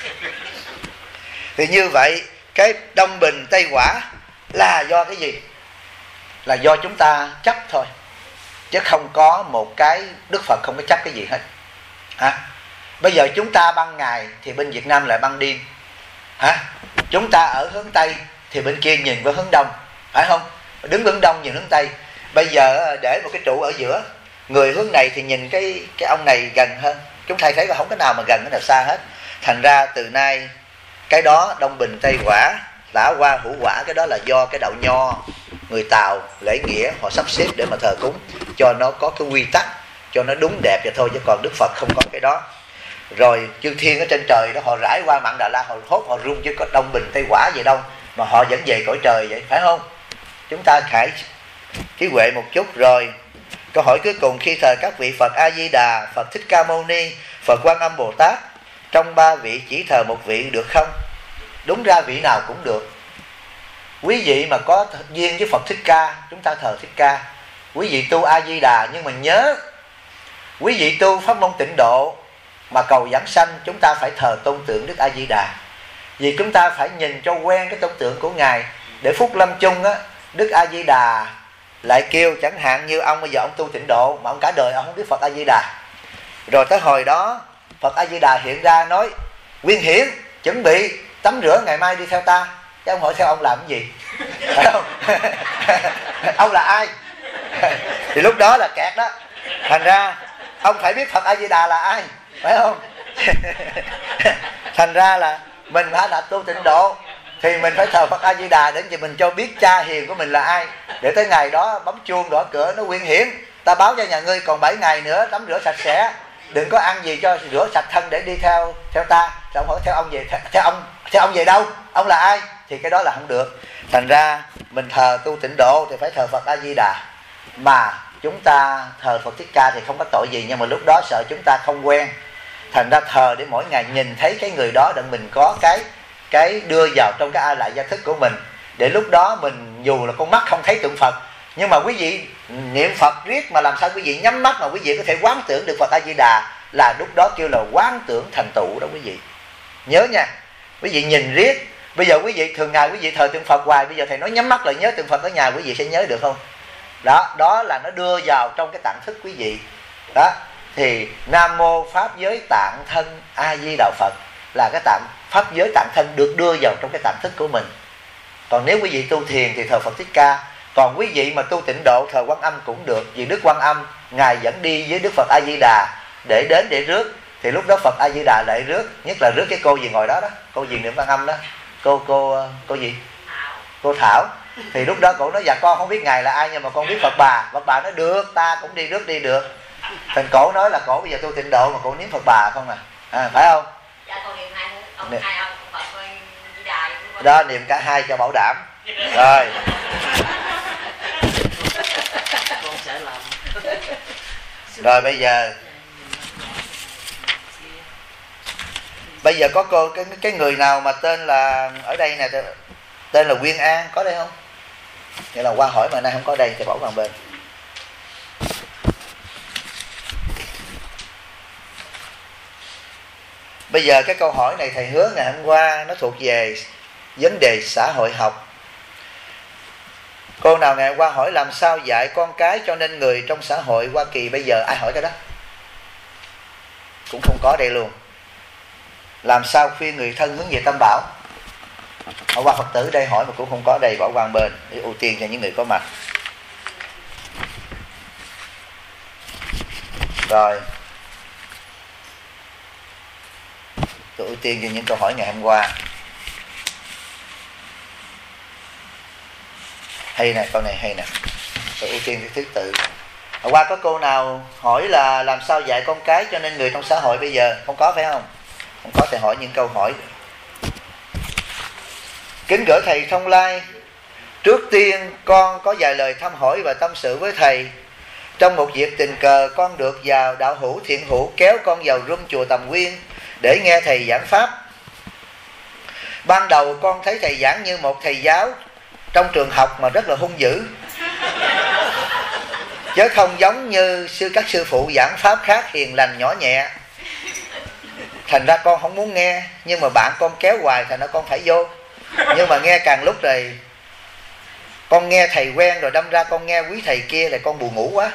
Thì như vậy cái Đông Bình Tây Quả là do cái gì? Là do chúng ta chấp thôi, chứ không có một cái, Đức Phật không có chấp cái gì hết. Bây giờ chúng ta ban ngày thì bên Việt Nam lại ban đêm, chúng ta ở hướng Tây thì bên kia nhìn với hướng Đông, phải không? Đứng hướng Đông nhìn hướng Tây. Bây giờ để một cái trụ ở giữa, người hướng này thì nhìn cái ông này gần hơn. Chúng ta thấy là không cái nào mà gần, cái nào xa hết. Thành ra từ nay cái đó Đông Bình Tây Quả, Tả Hoa Hữu Quả, cái đó là do cái đạo Nho, người Tàu lễ nghĩa họ sắp xếp để mà thờ cúng cho nó có cái quy tắc, cho nó đúng đẹp vậy thôi, chứ còn Đức Phật không có cái đó. Rồi chư thiên ở trên trời đó họ rải qua mặn Đà La, họ hốt họ rung, chứ có Đông Bình Tây Quả gì đâu mà họ vẫn về cõi trời vậy, phải không? Chúng ta phải trí huệ một chút. Rồi câu hỏi cuối cùng, khi thờ các vị Phật A Di Đà, Phật Thích Ca Mâu Ni, Phật Quan Âm Bồ Tát, trong ba vị chỉ thờ một vị được không? Đúng ra vị nào cũng được. Quý vị mà có duyên với Phật Thích Ca, chúng ta thờ Thích Ca. Quý vị tu A Di Đà, nhưng mà nhớ quý vị tu pháp môn tịnh độ mà cầu giảng sanh, chúng ta phải thờ tôn tượng Đức A Di Đà. Vì chúng ta phải nhìn cho quen cái tôn tượng của Ngài. để phút lâm chung á, Đức A Di Đà lại kêu, chẳng hạn như ông bây giờ ông tu tịnh độ mà ông cả đời ông không biết Phật A Di Đà, rồi tới hồi đó Phật A Di Đà hiện ra nói: Nguyên Hiển, chuẩn bị tắm rửa ngày mai đi theo ta. Chứ ông hỏi theo ông làm cái gì? Phải không? Ông là ai? Thì lúc đó là kẹt đó. Thành ra ông phải biết Phật A Di Đà là ai, phải không? Thành ra là mình phải là tu tịnh độ thì mình phải thờ Phật A Di Đà để mình cho biết cha hiền của mình là ai, để tới ngày đó bấm chuông gõ cửa nó: Nguyên Hiển, ta báo cho nhà ngươi còn 7 ngày nữa tắm rửa sạch sẽ, đừng có ăn gì cho rửa sạch thân để đi theo ta. Rồi ông hỏi theo ông về, theo ông về đâu, ông là ai? Thì cái đó là không được. Thành ra mình thờ tu tịnh độ thì phải thờ Phật A Di Đà, mà chúng ta thờ Phật Thích Ca thì không có tội gì, nhưng mà lúc đó sợ chúng ta không quen, thành ra thờ để mỗi ngày nhìn thấy cái người đó để mình có cái đưa vào trong cái a lại gia thức của mình, để lúc đó mình dù là con mắt không thấy tượng Phật, nhưng mà quý vị niệm Phật riết mà làm sao quý vị nhắm mắt mà quý vị có thể quán tưởng được Phật A Di Đà, là lúc đó kêu là quán tưởng thành tựu đó quý vị. Nhớ nha, quý vị nhìn riết. Bây giờ quý vị thường ngày quý vị thờ tượng Phật hoài, bây giờ thầy nói nhắm mắt lại nhớ tượng Phật ở nhà, quý vị sẽ nhớ được không? Đó là nó đưa vào trong cái tạng thức quý vị. Đó thì Nam Mô Pháp Giới Tạng Thân A Di Đà Phật là cái tạng pháp giới tạng thân được đưa vào trong cái tạng thức của mình. Còn nếu quý vị tu thiền thì thờ Phật Thích Ca. Còn quý vị mà tu tịnh độ thờ Quan Âm cũng được, vì Đức Quan Âm ngài dẫn đi với Đức Phật A Di Đà để đến để rước, thì lúc đó Phật A Di Đà lại rước, nhất là rước cái cô gì ngồi đó đó, cô gì niệm Quan Âm đó, cô gì, cô Thảo. Thì lúc đó cổ nói: Dạ con không biết ngài là ai, nhưng mà con biết Phật bà. Phật bà nói: Được, ta cũng đi rước đi được. Thành cổ nói là cổ bây giờ tu tịnh độ mà cổ niệm Phật bà không phải không? Dạ con niệm hai ông Phật Di Đà đó, niệm cả hai cho bảo đảm. Rồi con sẽ làm. Rồi bây giờ có cô cái người nào mà tên là ở đây nè, tên là Nguyên An có đây không? Vậy là qua hỏi mà nay không có đây thì bỏ vào bên. Bây giờ cái câu hỏi này thầy hứa ngày hôm qua nó thuộc về vấn đề xã hội học. Cô nào ngày hôm qua hỏi làm sao dạy con cái cho nên người trong xã hội Hoa Kỳ bây giờ, ai hỏi cái đó? Cũng không có đây luôn. Làm sao khuyên người thân hướng về Tam Bảo? Hôm qua Phật tử đây hỏi mà cũng không có đây, bỏ qua bên để ưu tiên cho những người có mặt. Rồi tôi ưu tiên cho những câu hỏi ngày hôm qua. Hay nè, câu này hay nè. Tôi ưu tiên cái thứ tự. Hôm qua có cô nào hỏi là làm sao dạy con cái cho nên người trong xã hội bây giờ? Không có phải không? Không có thì hỏi những câu hỏi. Kính gửi thầy Thông Lai, trước tiên con có vài lời thăm hỏi và tâm sự với thầy. Trong một dịp tình cờ con được vào đạo hữu Thiện Hữu kéo con vào room chùa Tầm Nguyên để nghe thầy giảng pháp. Ban đầu con thấy thầy giảng như một thầy giáo trong trường học mà rất là hung dữ, chứ không giống như các sư phụ giảng pháp khác hiền lành nhỏ nhẹ. Thành ra con không muốn nghe, nhưng mà bạn con kéo hoài thành ra con phải vô. Nhưng mà nghe càng lúc rồi con nghe thầy quen rồi, đâm ra con nghe quý thầy kia là con buồn ngủ quá.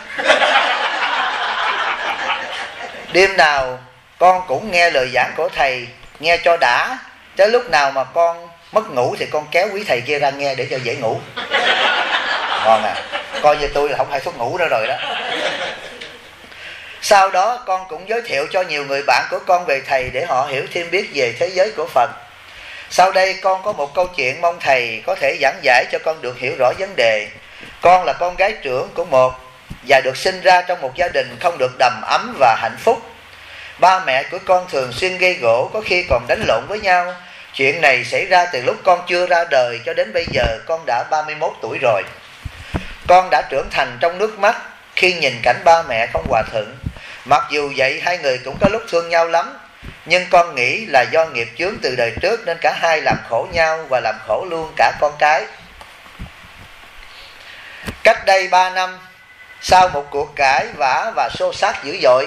Đêm nào con cũng nghe lời giảng của thầy, nghe cho đã. Tới lúc nào mà con mất ngủ thì con kéo quý thầy kia ra nghe để cho dễ ngủ. Ngon à, coi như tôi là không hay thuốc ngủ nữa rồi đó. Sau đó con cũng giới thiệu cho nhiều người bạn của con về thầy để họ hiểu thêm biết về thế giới của Phật. Sau đây con có một câu chuyện mong thầy có thể giảng giải cho con được hiểu rõ vấn đề. Con là con gái trưởng của một và được sinh ra trong một gia đình không được đầm ấm và hạnh phúc. Ba mẹ của con thường xuyên gây gổ, có khi còn đánh lộn với nhau. Chuyện này xảy ra từ lúc con chưa ra đời cho đến bây giờ con đã 31 tuổi rồi. Con đã trưởng thành trong nước mắt khi nhìn cảnh ba mẹ không hòa thuận. Mặc dù vậy hai người cũng có lúc thương nhau lắm, nhưng con nghĩ là do nghiệp chướng từ đời trước nên cả hai làm khổ nhau và làm khổ luôn cả con cái. Cách đây 3 năm, sau một cuộc cãi vã và xô xát dữ dội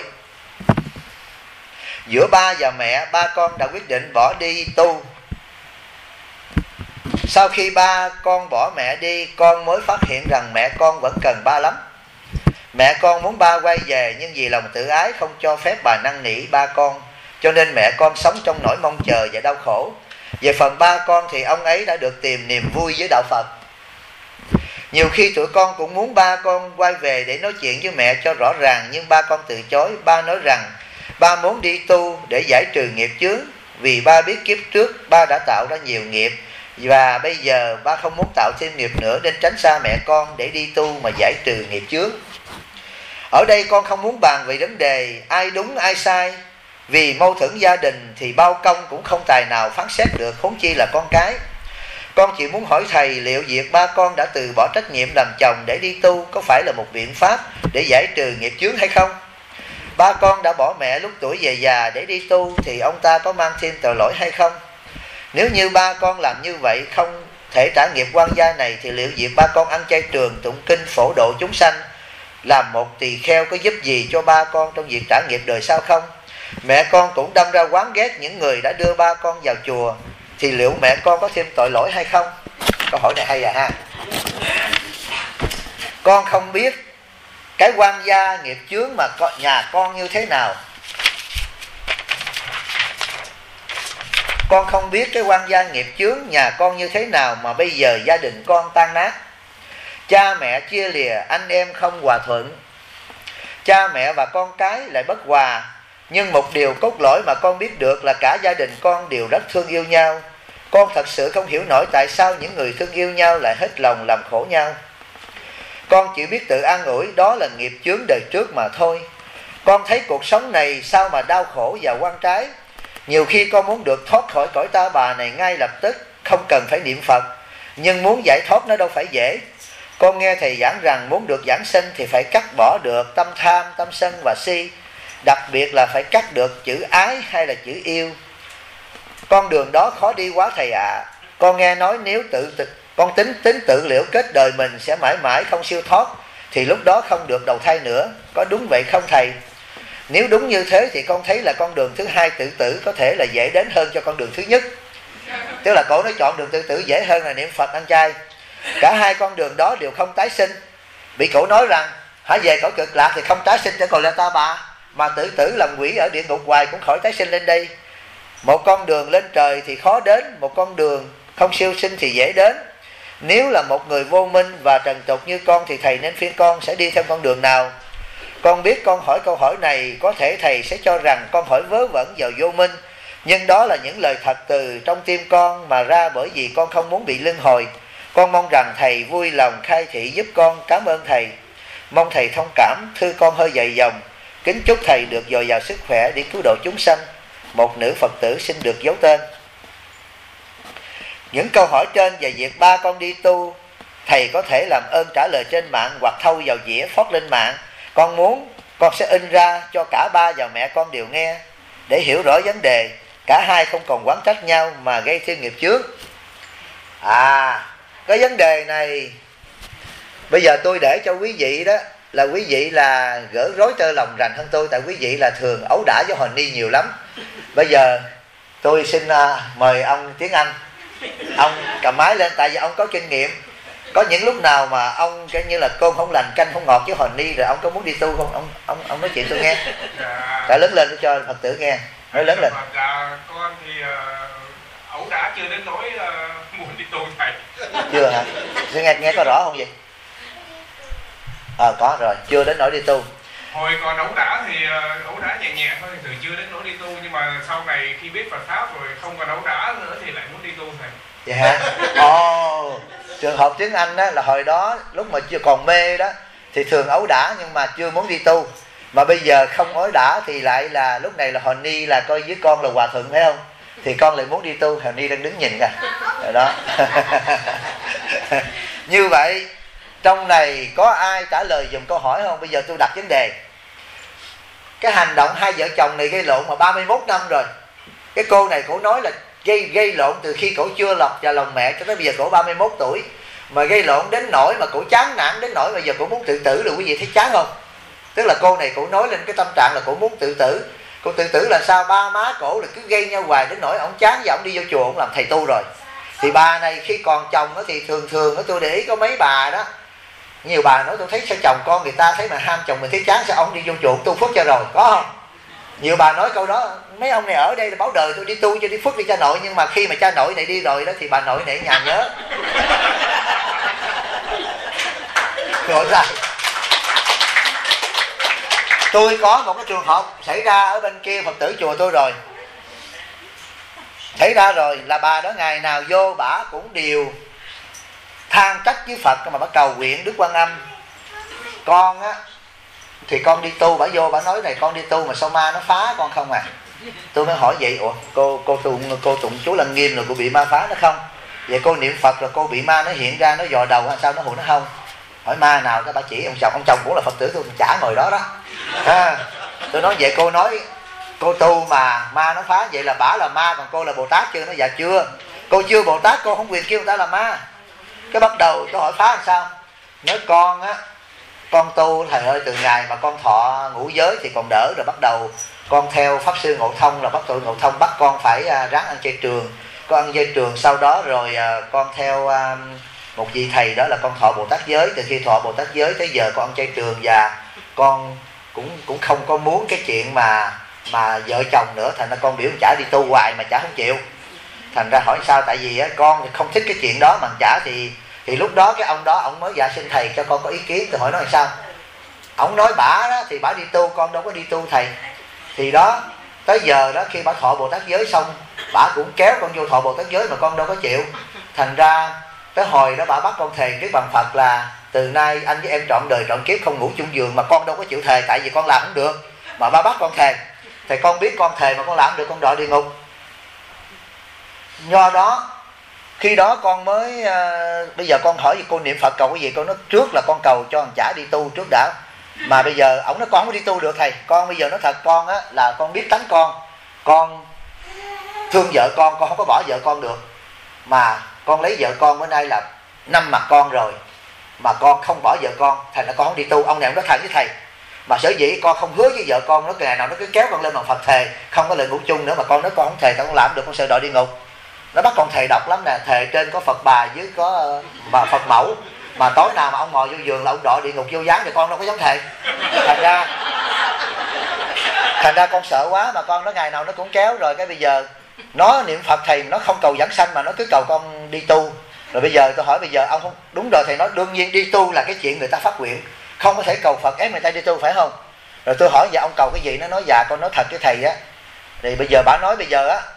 giữa ba và mẹ, ba con đã quyết định bỏ đi tu. Sau khi ba con bỏ mẹ đi, con mới phát hiện rằng mẹ con vẫn cần ba lắm. Mẹ con muốn ba quay về, nhưng vì lòng tự ái không cho phép bà năn nỉ ba con, cho nên mẹ con sống trong nỗi mong chờ và đau khổ. Về phần ba con thì ông ấy đã được tìm niềm vui với đạo Phật. Nhiều khi tụi con cũng muốn ba con quay về để nói chuyện với mẹ cho rõ ràng, nhưng ba con từ chối. Ba nói rằng ba muốn đi tu để giải trừ nghiệp chướng, vì ba biết kiếp trước ba đã tạo ra nhiều nghiệp, và bây giờ ba không muốn tạo thêm nghiệp nữa, nên tránh xa mẹ con để đi tu mà giải trừ nghiệp chướng. Ở đây con không muốn bàn về vấn đề ai đúng ai sai, vì mâu thuẫn gia đình thì bao công cũng không tài nào phán xét được, huống chi là con cái. Con chỉ muốn hỏi thầy liệu việc ba con đã từ bỏ trách nhiệm làm chồng để đi tu có phải là một biện pháp để giải trừ nghiệp chướng hay không? Ba con đã bỏ mẹ lúc tuổi về già để đi tu thì ông ta có mang thêm tội lỗi hay không? Nếu như ba con làm như vậy không thể trả nghiệp quan gia này, thì liệu việc ba con ăn chay trường, tụng kinh, phổ độ chúng sanh, làm một tỳ kheo có giúp gì cho ba con trong việc trả nghiệp đời sau không? Mẹ con cũng đâm ra oán ghét những người đã đưa ba con vào chùa, thì liệu mẹ con có thêm tội lỗi hay không? Câu hỏi này hay ha. Con không biết cái quan gia nghiệp chướng mà nhà con như thế nào. Con không biết cái quan gia nghiệp chướng nhà con như thế nào mà bây giờ gia đình con tan nát. Cha mẹ chia lìa, anh em không hòa thuận, cha mẹ và con cái lại bất hòa. Nhưng một điều cốt lõi mà con biết được là cả gia đình con đều rất thương yêu nhau. Con thật sự không hiểu nổi tại sao những người thương yêu nhau lại hết lòng làm khổ nhau. Con chỉ biết tự an ủi đó là nghiệp chướng đời trước mà thôi. Con thấy cuộc sống này sao mà đau khổ và oan trái. Nhiều khi con muốn được thoát khỏi cõi ta bà này ngay lập tức, không cần phải niệm Phật, nhưng muốn giải thoát nó đâu phải dễ. Con nghe thầy giảng rằng muốn được giảng sinh thì phải cắt bỏ được tâm tham, tâm sân và si, đặc biệt là phải cắt được chữ ái hay là chữ yêu. Con đường đó khó đi quá thầy ạ. Con nghe nói nếu con tính tự liễu kết đời mình sẽ mãi mãi không siêu thoát, thì lúc đó không được đầu thai nữa. Có đúng vậy không thầy? Nếu đúng như thế thì con thấy là con đường thứ hai tự tử có thể là dễ đến hơn cho con đường thứ nhất. Tức là cổ nói chọn đường tự tử dễ hơn là niệm Phật ăn chay. Cả hai con đường đó đều không tái sinh. Bị cổ nói rằng hãy về cõi cực lạc thì không tái sinh cho còn là ta bà, mà tự tử làm quỷ ở địa ngục hoài cũng khỏi tái sinh lên đây. Một con đường lên trời thì khó đến, một con đường không siêu sinh thì dễ đến. Nếu là một người vô minh và trần tục như con thì thầy nên khuyên con sẽ đi theo con đường nào? Con biết con hỏi câu hỏi này có thể thầy sẽ cho rằng con hỏi vớ vẩn vào vô minh, nhưng đó là những lời thật từ trong tim con mà ra, bởi vì con không muốn bị luân hồi. Con mong rằng thầy vui lòng khai thị giúp con. Cảm ơn thầy. Mong thầy thông cảm, thư con hơi dài dòng. Kính chúc thầy được dồi dào sức khỏe để cứu độ chúng sanh. Một nữ Phật tử xin được giấu tên. Những câu hỏi trên về việc ba con đi tu, thầy có thể làm ơn trả lời trên mạng hoặc thâu vào dĩa phát lên mạng. Con muốn con sẽ in ra cho cả ba và mẹ con đều nghe, để hiểu rõ vấn đề, cả hai không còn oán trách nhau mà gây thêm nghiệp chướng. Cái vấn đề này bây giờ tôi để cho quý vị đó là quý vị là gỡ rối tơ lòng rành hơn tôi, tại quý vị là thường ấu đả với Hòn Ni nhiều lắm. Bây giờ tôi xin mời ông Tiếng Anh, ông cầm máy lên, tại vì ông có kinh nghiệm. Có những lúc nào mà ông coi như là cơm không lành canh không ngọt với Hòn Ni rồi ông có muốn đi tu không? Ông nói chuyện tôi nghe. Đã lớn lên cho Phật tử nghe. Nói lớn lên. Con thì ẩu đả chưa đến nỗi muốn đi tu thầy. Chưa hả? Xin nghe có rõ không vậy? Có rồi, chưa đến nỗi đi tu. Hồi còn ẩu đả thì ẩu đả nhẹ nhẹ thôi, thì chưa đến nỗi đi tu, nhưng mà sau này khi biết Phật pháp rồi không còn ẩu đả nữa thì lại muốn đi tu thầy. Vậy hả? Trường hợp Tiếng Anh đó là hồi đó lúc mà chưa còn mê đó thì thường ấu đả nhưng mà chưa muốn đi tu, mà bây giờ không ấu đả thì lại là lúc này là Hòn Ni là coi với con là hòa thuận, phải không? Thì con lại muốn đi tu. Hòn Ni đang đứng nhìn kìa rồi đó. Như vậy trong này có ai trả lời dùm câu hỏi không? Bây giờ tôi đặt vấn đề. Cái hành động hai vợ chồng này gây lộn mà 31 năm rồi. Cái cô này cổ nói là gây lộn từ khi cổ chưa lọt vào lòng mẹ cho tới bây giờ cổ 31 tuổi, mà gây lộn đến nỗi mà cổ chán nản đến nỗi bây giờ cổ muốn tự tử rồi. Quý vị thấy chán không? Tức là cô này cổ nói lên cái tâm trạng là cổ muốn tự tử. Cô tự tử là sao? Ba má cổ là cứ gây nhau hoài đến nỗi ổng chán và ổng đi vô chùa ổng làm thầy tu rồi. Thì bà này khi còn chồng đó thì thường thường đó, tôi để ý có mấy bà đó, nhiều bà nói tôi thấy sao chồng con người ta thấy mà ham chồng mình thấy chán, sao ông đi vô chuộng tu phước cho rồi, có không? Nhiều bà nói câu đó, mấy ông này ở đây là báo đời tôi đi tu cho đi phước đi cha nội, nhưng mà khi mà cha nội này đi rồi đó thì bà nội này ở nhà nhớ. Rồi sao? Tôi có một cái trường hợp xảy ra ở bên kia Phật tử chùa tôi rồi. Xảy ra rồi là bà đó ngày nào vô bả cũng đều than trách với Phật mà bả cầu nguyện Đức Quan Âm. Con á thì con đi tu, bả vô bả nói này con đi tu mà sao ma nó phá con không à. Tôi mới hỏi vậy, ủa cô tụng chú Lăng Nghiêm rồi cô bị ma phá nó không? Vậy cô niệm Phật rồi cô bị ma nó hiện ra nó dò đầu hay sao nó hụt nó không? Hỏi ma nào cái bà chỉ ông chồng cũng là Phật tử tôi chả ngồi đó đó. Tôi nói vậy cô nói cô tu mà ma nó phá, vậy là bả là ma còn cô là Bồ Tát chưa? Nó dạ chưa, cô chưa Bồ Tát cô không quyền kêu người ta là ma. Cái bắt đầu tôi hỏi phá làm sao, nói con á, con tu thầy ơi, từ ngày mà con thọ ngũ giới thì còn đỡ, rồi bắt đầu con theo Pháp Sư Ngộ Thông, là bắt đầu Ngộ Thông bắt con phải ráng ăn chay trường, con ăn chay trường sau đó rồi con theo một vị thầy đó là con thọ Bồ Tát giới. Từ khi thọ Bồ Tát giới tới giờ con ăn chay trường và con cũng không có muốn cái chuyện mà vợ chồng nữa, thành ra con biểu chả đi tu hoài mà chả không chịu. Thành ra hỏi sao, tại vì con thì không thích cái chuyện đó mà chả thì lúc đó cái ông đó ông mới dạ xin thầy cho con có ý kiến. Tôi hỏi nói sao, ông nói bả đó thì bả đi tu, con đâu có đi tu thầy. Thì đó tới giờ đó khi bả thọ Bồ Tát giới xong bả cũng kéo con vô thọ Bồ Tát giới mà con đâu có chịu. Thành ra tới hồi đó bả bắt con thề trước bằng Phật là từ nay anh với em trọn đời trọn kiếp không ngủ chung giường, mà con đâu có chịu thề tại vì con làm không được, mà bả bắt con thề. Thì con biết con thề mà con làm không được con đọa địa ngục. Do đó khi đó con mới bây giờ con hỏi gì cô niệm Phật cầu cái gì, con nói trước là con cầu cho thằng chả đi tu trước đã. Mà bây giờ ổng nói con không đi tu được thầy, con bây giờ nói thật con á là con biết tánh con thương vợ con không có bỏ vợ con được, mà con lấy vợ con bữa nay là 5 mặt con rồi mà con không bỏ vợ con, thành ra con không đi tu. Ông này ông nói thẳng với thầy, mà sở dĩ con không hứa với vợ con, nó ngày nào nó cứ kéo con lên bằng Phật thề không có lời ngủ chung nữa, mà con nói con không thề tao không làm được, con sợ đọa địa ngục. Nó bắt con thề độc lắm nè, thề trên có Phật bà dưới có bà Phật mẫu, mà tối nào mà ông ngồi vô giường là ông đọa địa ngục vô gián, thì con đâu có dám thề. Thành ra con sợ quá, mà con nó ngày nào nó cũng kéo. Rồi cái bây giờ nó niệm Phật thầy nó không cầu giảng sanh mà nó cứ cầu con đi tu. Rồi bây giờ tôi hỏi bây giờ ông không đúng rồi, thầy nói đương nhiên đi tu là cái chuyện người ta phát nguyện, không có thể cầu Phật ép người ta đi tu phải không? Rồi tôi hỏi giờ ông cầu cái gì, nó nói dạ con nói thật với thầy á. Thì bây giờ bà nói bây giờ á,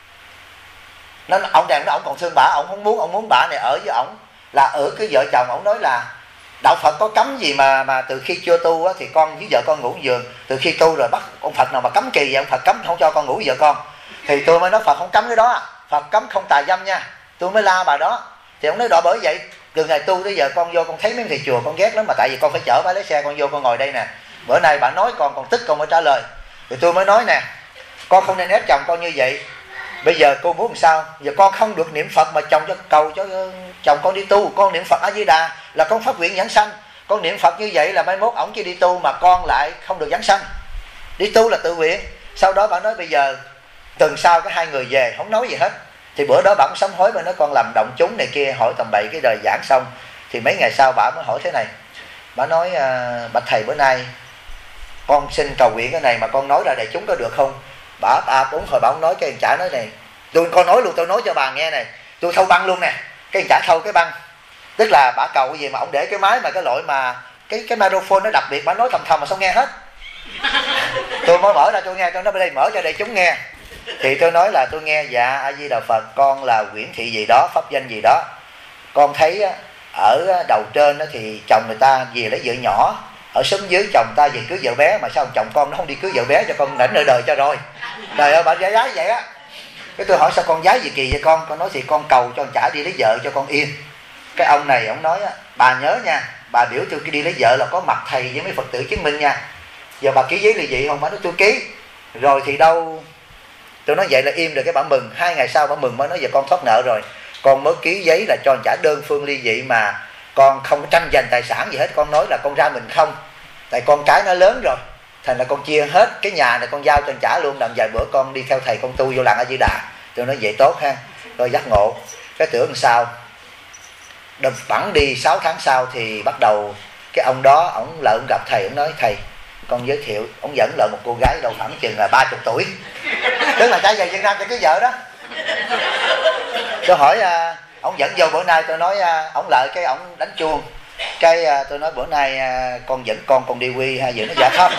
ông này ông còn thương bà, ông không muốn, ông muốn bà này ở với ông là ở cái vợ chồng. Ông nói là đạo Phật có cấm gì mà từ khi chưa tu á, thì con với vợ con ngủ giường, từ khi tu rồi bắt ông Phật nào mà cấm kỳ vậy, ông Phật cấm không cho con ngủ với vợ con. Thì tôi mới nói Phật không cấm cái đó, Phật cấm không tà dâm nha. Tôi mới la bà đó. Thì ông nói đó bởi vậy từ ngày tu tới giờ con vô con thấy mấy thầy chùa con ghét lắm, mà tại vì con phải chở bà lấy xe con vô con ngồi đây nè. Bữa nay bà nói con còn tức con mới trả lời. Thì tôi mới nói nè, con không nên ép chồng con như vậy. Bây giờ cô muốn làm sao? Giờ con không được niệm Phật mà chồng cho cầu cho chồng con đi tu. Con niệm Phật A Di Đà là con phát nguyện giảng sanh. Con niệm Phật như vậy là mai mốt ổng chỉ đi tu mà con lại không được giảng sanh. Đi tu là tự nguyện. Sau đó bà nói bây giờ tuần sau cái hai người về không nói gì hết. Thì bữa đó bà cũng sám hối, bà nói con làm động chúng này kia, hỏi tầm bậy cái đời giảng xong. Thì mấy ngày sau bà mới hỏi thế này. Bà nói bạch thầy bữa nay con xin cầu nguyện cái này mà con nói ra đại chúng có được không? Bà đúng hồi bà không nói, cái thằng chả nói này, con nói luôn, tôi nói cho bà nghe này, tôi thâu băng luôn nè. Cái thằng chả thâu cái băng, tức là bà cầu cái gì mà ông để cái máy mà cái loại mà cái microphone nó đặc biệt, bà nói thầm thầm mà sao nghe hết. Tôi mới mở ra tôi nghe, tôi nói bên đây mở cho đại chúng nghe. Thì tôi nói là tôi nghe dạ A Di Đà Phật, con là Nguyễn Thị gì đó, pháp danh gì đó. Con thấy ở đầu trên đó thì chồng người ta về lấy vợ nhỏ, ở xóm dưới chồng ta về cưới vợ bé, mà sao chồng con nó không đi cưới vợ bé cho con nảnh nợ đời cho rồi. Trời ơi bà giái vậy á. Cái tôi hỏi sao con giái gì kỳ vậy con? Con nói thì con cầu cho con trả đi lấy vợ cho con yên. Cái ông này ông nói bà nhớ nha, bà biểu tôi đi lấy vợ là có mặt thầy với mấy Phật tử chứng minh nha. Giờ bà ký giấy ly dị không? Bà nói tôi ký. Rồi thì đâu. Tôi nói vậy là im rồi. Cái bà mừng. 2 ngày sau bà mừng mới nói giờ con thoát nợ rồi. Con mới ký giấy là cho trả đơn phương ly dị mà con không có tranh giành tài sản gì hết. Con nói là con ra mình không, tại con cái nó lớn rồi, thành là con chia hết cái nhà này con giao cho trả luôn. Đằng vài bữa con đi theo thầy con tu vô làng A Di Đà. Tôi nói vậy tốt ha, rồi giác ngộ. cái tưởng làm sao đâm bẵng đi 6 tháng sau thì bắt đầu cái ông đó ổng lại ông gặp thầy, ông nói thầy con giới thiệu, ông dẫn lại một cô gái đâu khoảng chừng là 30 tuổi, tức là trai về Việt Nam cho cái vợ đó. Tôi hỏi ông dẫn vô bữa nay, tôi nói ông lại cái ông đánh chuông, cái tôi nói bữa nay con dẫn con đi quy hay gì, nó dạ không.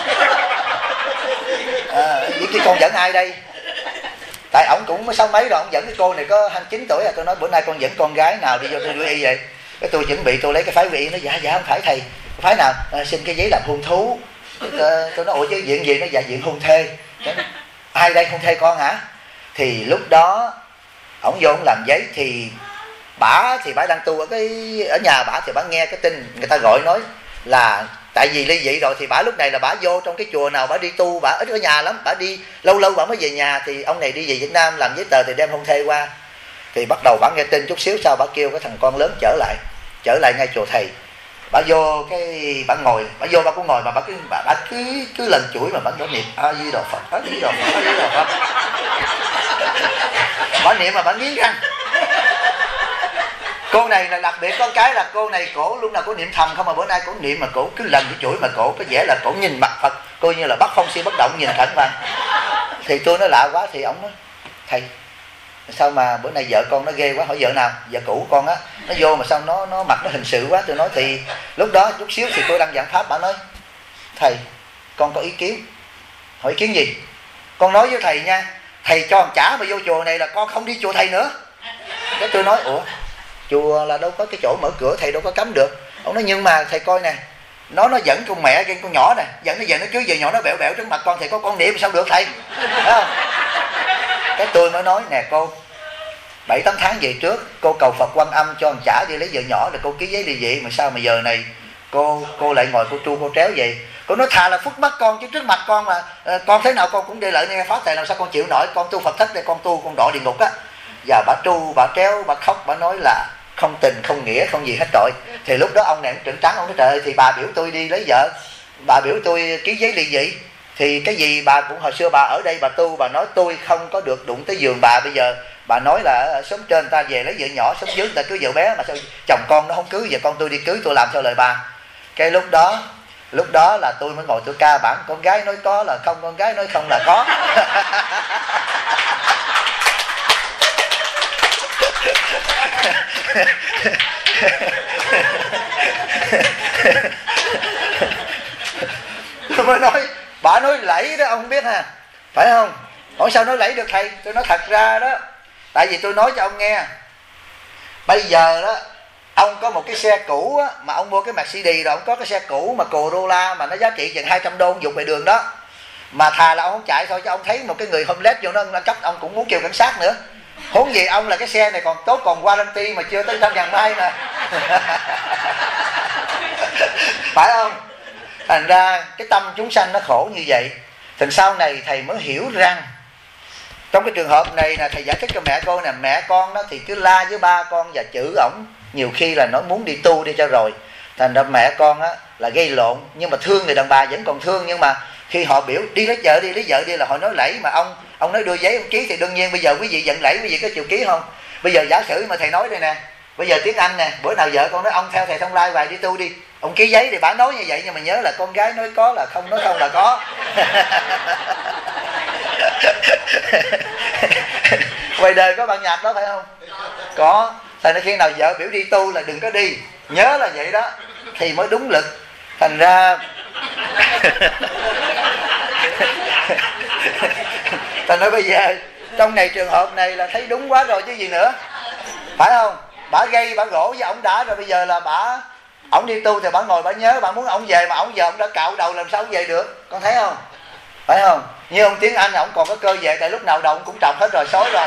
Với cái con dẫn ai đây? Tại ổng cũng mới 60 mấy rồi, ổng dẫn cái cô này có 29 tuổi. Tôi nói bữa nay con dẫn con gái nào đi vô tôi quy y vậy? Cái tôi chuẩn bị tôi lấy cái phái quy y, nó dạ không phải thầy, phái nào? Xin cái giấy làm hôn thú. Tôi nói ủa chứ diện gì? Nó dạ diện hôn thê. Ai đây hôn thê con hả? Thì lúc đó ổng vô ổng làm giấy thì bả đang tu ở nhà bả, thì bả nghe cái tin người ta gọi nói là tại vì ly dị rồi thì bả lúc này là bả vô trong cái chùa nào bả đi tu, bả ít ở nhà lắm, bả đi lâu bả mới về nhà. Thì ông này đi về Việt Nam làm giấy tờ thì đem hôn thê qua. Thì bắt đầu bả nghe tin chút xíu sau bả kêu cái thằng con lớn trở lại ngay chùa thầy. Bả vô cái bả ngồi, bả vô bả cũng ngồi mà bả cứ lần chuỗi mà bả nói niệm A Di Đà Phật, A Di Đà Phật, A Di Đà Phật. Bả niệm mà bả nghiến răng. Cô này là đặc biệt có cái là cô này cổ lúc nào cổ niệm thầm không, mà bữa nay cổ niệm mà cổ cứ lần cái chuỗi mà cổ có vẻ là cổ nhìn mặt Phật coi như là bắt không si bất động, nhìn thẳng vào. Thì tôi nói lạ quá, thì ổng nói thầy sao mà bữa nay vợ con nó ghê quá. Hỏi vợ nào? Vợ cũ con á. Nó vô mà sao nó mặt nó hình sự quá. Tôi nói thì lúc đó chút xíu thì tôi đang giảng pháp, bà nói thầy con có ý kiến. Hỏi ý kiến gì? Con nói với thầy nha, thầy cho thằng chả mà vô chùa này là con không đi chùa thầy nữa. Cái tôi nói ủa chùa là đâu có cái chỗ mở cửa, thầy đâu có cấm được. Ông nói nhưng mà thầy coi nè, nó dẫn con mẹ cái con nhỏ nè, dẫn nó về nó cưới về nhỏ nó bẹo trước mặt con, thầy có con niệm sao được thầy? Thấy không? Cái tôi mới nói nè cô, 7-8 tháng về trước cô cầu Phật Quan Âm cho thằng chả đi lấy vợ nhỏ rồi cô ký giấy ly dị, mà sao mà giờ này cô lại ngồi cô tru cô tréo vậy? Cô nói thà là phút mắt con chứ trước mặt con mà con thế nào con cũng đi lại nghe pháp thầy, làm sao con chịu nổi? Con tu Phật thất đây, con tu con đọa địa ngục á. Và bà tru bà tréo bà khóc, bà nói là không tình không nghĩa không gì hết rồi. Thì lúc đó ông này trợn trắng, ông nói trời ơi, thì bà biểu tôi đi lấy vợ, bà biểu tôi ký giấy ly dị, thì cái gì bà cũng hồi xưa bà ở đây bà tu, bà nói tôi không có được đụng tới giường bà. Bây giờ bà nói là sống trên người ta về lấy vợ nhỏ, sống dưới người ta cưới vợ bé, mà sao chồng con nó không cưới, giờ con tôi đi cưới, tôi làm theo lời bà. Cái lúc đó là tôi mới ngồi tôi ca bản con gái nói có là không, con gái nói không là có. Tôi mới nói bà nói lẫy đó, ông biết ha, phải không? Hỏi sao nói lẫy được thầy? Tôi nói thật ra đó, tại vì tôi nói cho ông nghe, bây giờ đó ông có một cái xe cũ á, mà ông mua cái Mercedes rồi, ông có cái xe cũ mà Corolla mà nó giá trị chừng 200 đô, ông dùng ngoài đường đó, mà thà là ông không chạy thôi, chứ ông thấy một cái người homeless vô nó cắt ông cũng muốn kêu cảnh sát nữa. Huống gì ông là cái xe này còn tốt, còn warranty mà chưa tới 100.000 mai mà. Phải không? Thành ra cái tâm chúng sanh nó khổ như vậy. Thành sau này thầy mới hiểu rằng trong cái trường hợp này là thầy giải thích cho mẹ cô nè, mẹ con đó thì cứ la với ba con và chửi ổng, nhiều khi là nó muốn đi tu đi cho rồi. Thành ra mẹ con á là gây lộn, nhưng mà thương người đàn bà vẫn còn thương, nhưng mà khi họ biểu đi lấy vợ đi là họ nói lẫy, mà ông nói đưa giấy ông ký thì đương nhiên bây giờ quý vị giận lẫy, quý vị có chịu ký không? Bây giờ giả sử mà thầy nói đây nè, bây giờ tiếng Anh nè, bữa nào vợ con nói ông theo thầy Thông Lai vài đi tu đi, ông ký giấy thì bà nói như vậy, nhưng mà nhớ là con gái nói có là không, nói không là có. Ngoài đời có bản nhạc đó phải không? Có. Thành ra khi nào vợ biểu đi tu là đừng có đi, nhớ là vậy đó thì mới đúng lực. Thành ra ta nói bây giờ trong này trường hợp này là thấy đúng quá rồi chứ gì nữa, phải không? Bả gây bả gỗ với ổng đã rồi, bây giờ là ổng đi tu thì bả ngồi bả nhớ, bả muốn ổng về mà ổng giờ ổng đã cạo đầu làm sao ổng về được, con thấy không? Phải không? Như ông Tiếng Anh ổng còn có cơ về, tại lúc nào đầu ổng cũng trồng hết rồi, xối rồi.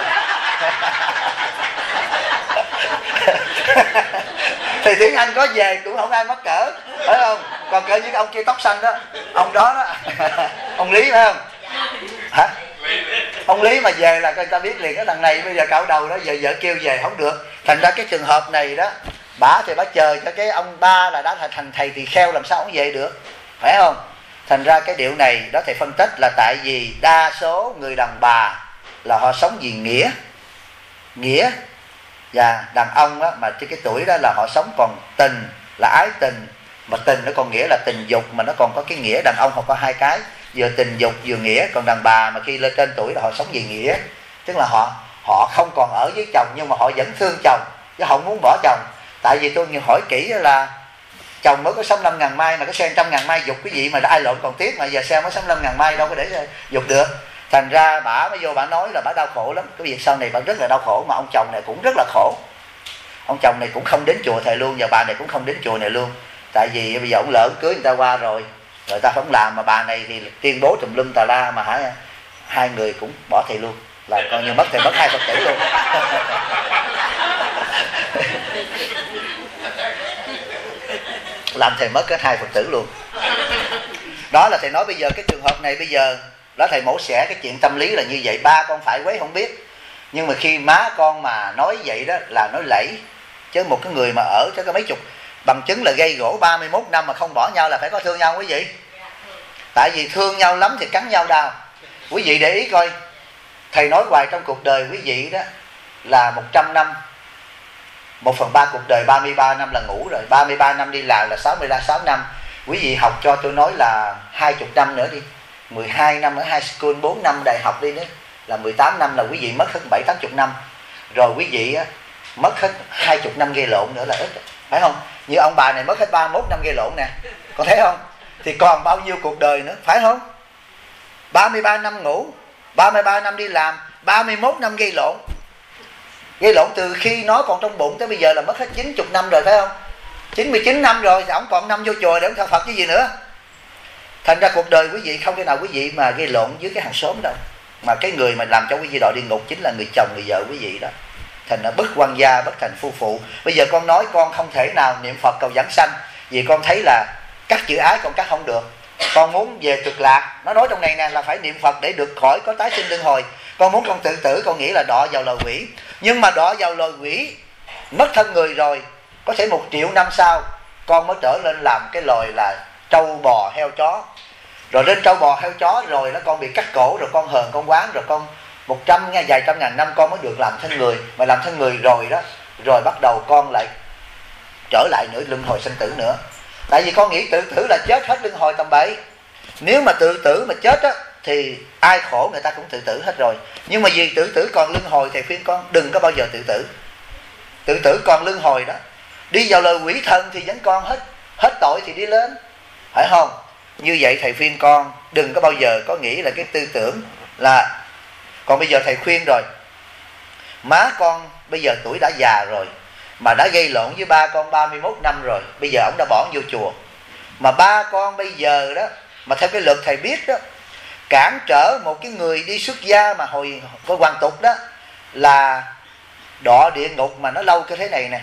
Thì Tiếng Anh có về cũng không ai mắc cỡ, phải không? Còn cỡ như cái ông kia tóc xanh đó, ông đó ông Lý phải không? Hả? Ông Lý mà về là người ta biết liền, cái thằng này bây giờ cạo đầu đó, giờ vợ kêu về không được. Thành ra cái trường hợp này đó, bả thì bả chờ cho cái ông ba là đã thành thầy tỳ kheo, làm sao ông về được, phải không? Thành ra cái điệu này đó thầy phân tích là tại vì đa số người đàn bà là họ sống vì nghĩa Và đàn ông á, mà cái tuổi đó là họ sống còn tình là ái tình, mà tình nó còn nghĩa là tình dục, mà nó còn có cái nghĩa đàn ông họ có hai cái, vừa tình dục vừa nghĩa. Còn đàn bà mà khi lên trên tuổi là họ sống vì nghĩa, tức là họ không còn ở với chồng nhưng mà họ vẫn thương chồng chứ họ muốn bỏ chồng. Tại vì tôi hỏi kỹ là chồng mới có 65.000 mai mà có xe 100.000 mai dục cái gì mà ai lộn còn tiếc, mà giờ xe mới 65.000 mai đâu có để dục được. Thành ra bả mới vô bả nói là bả đau khổ lắm, cái việc sau này bả rất là đau khổ, mà ông chồng này cũng rất là khổ. Ông chồng này cũng không đến chùa thầy luôn, và bà này cũng không đến chùa này luôn. Tại vì bây giờ ông lỡ cưới người ta qua rồi, người ta không làm, mà bà này thì tuyên bố tùm lum tà la, mà hai người cũng bỏ thầy luôn, là coi như mất thầy, mất hai Phật tử luôn. Làm thầy mất cái hai Phật tử luôn. Đó là thầy nói bây giờ cái trường hợp này bây giờ đó, thầy mổ xẻ cái chuyện tâm lý là như vậy. Ba con phải quấy không biết, nhưng mà khi má con mà nói vậy đó là nói lẫy. Chứ một cái người mà ở cho cái mấy chục, bằng chứng là gây gỗ 31 năm mà không bỏ nhau là phải có thương nhau quý vị. Tại vì thương nhau lắm thì cắn nhau đau. Quý vị để ý coi, thầy nói hoài trong cuộc đời quý vị đó là 100 năm, 1/3 cuộc đời 33 năm là ngủ rồi, 33 năm đi làm là 66 năm. Quý vị học cho tôi nói là 20 năm nữa đi, 12 năm ở high school, 4 năm đại học đi nữa, là 18 năm, là quý vị mất hết 70-80 năm. Rồi quý vị á, mất hết 20 năm gây lộn nữa là ít, phải không? Như ông bà này mất hết 31 năm gây lộn nè, có thấy không? Thì còn bao nhiêu cuộc đời nữa, phải không? 33 năm ngủ, 33 năm đi làm, 31 năm gây lộn. Gây lộn từ khi nó còn trong bụng tới bây giờ là mất hết 90 năm rồi, phải không? 99 năm rồi thì ổng còn năm vô chùa để ổng thờ Phật chứ gì nữa. Thành ra cuộc đời quý vị không thể nào quý vị mà gây lộn với cái hàng xóm đâu. Mà cái người mà làm cho quý vị đọa địa ngục chính là người chồng, người vợ quý vị đó. Thành ra bất quan gia, bất thành phu phụ. Bây giờ con nói con không thể nào niệm Phật cầu vãng sanh, vì con thấy là cắt chữ ái con cắt không được. Con muốn về cực lạc, nó nói trong này nè là phải niệm Phật để được khỏi có tái sinh luân hồi. Con muốn con tự tử, con nghĩ là đọa vào loài quỷ. Nhưng mà đọa vào loài quỷ, mất thân người rồi, có thể 1 triệu năm sau con mới trở lên làm cái loài là trâu bò heo chó. Rồi lên trâu bò heo chó rồi nó con bị cắt cổ, rồi con hờn con oán, rồi con 100 vài trăm ngàn năm con mới được làm thân người. Mà làm thân người rồi đó, rồi bắt đầu con lại trở lại nữa luân hồi sinh tử nữa. Tại vì con nghĩ tự tử là chết hết luân hồi tầm bậy. Nếu mà tự tử mà chết á thì ai khổ người ta cũng tự tử hết rồi. Nhưng mà vì tự tử còn luân hồi, thầy khuyên con đừng có bao giờ tự tử. Tự tử còn luân hồi đó, đi vào lời quỷ thần thì vẫn còn hết tội thì đi lên, phải không? Như vậy thầy khuyên con đừng có bao giờ có nghĩ là cái tư tưởng là. Còn bây giờ thầy khuyên rồi, má con bây giờ tuổi đã già rồi, mà đã gây lộn với ba con 31 năm rồi, bây giờ ổng đã bỏ vô chùa. Mà ba con bây giờ đó, mà theo cái luật thầy biết đó, cản trở một cái người đi xuất gia mà hồi có hoàn tục đó là đọa địa ngục. Mà nó lâu cái thế này nè,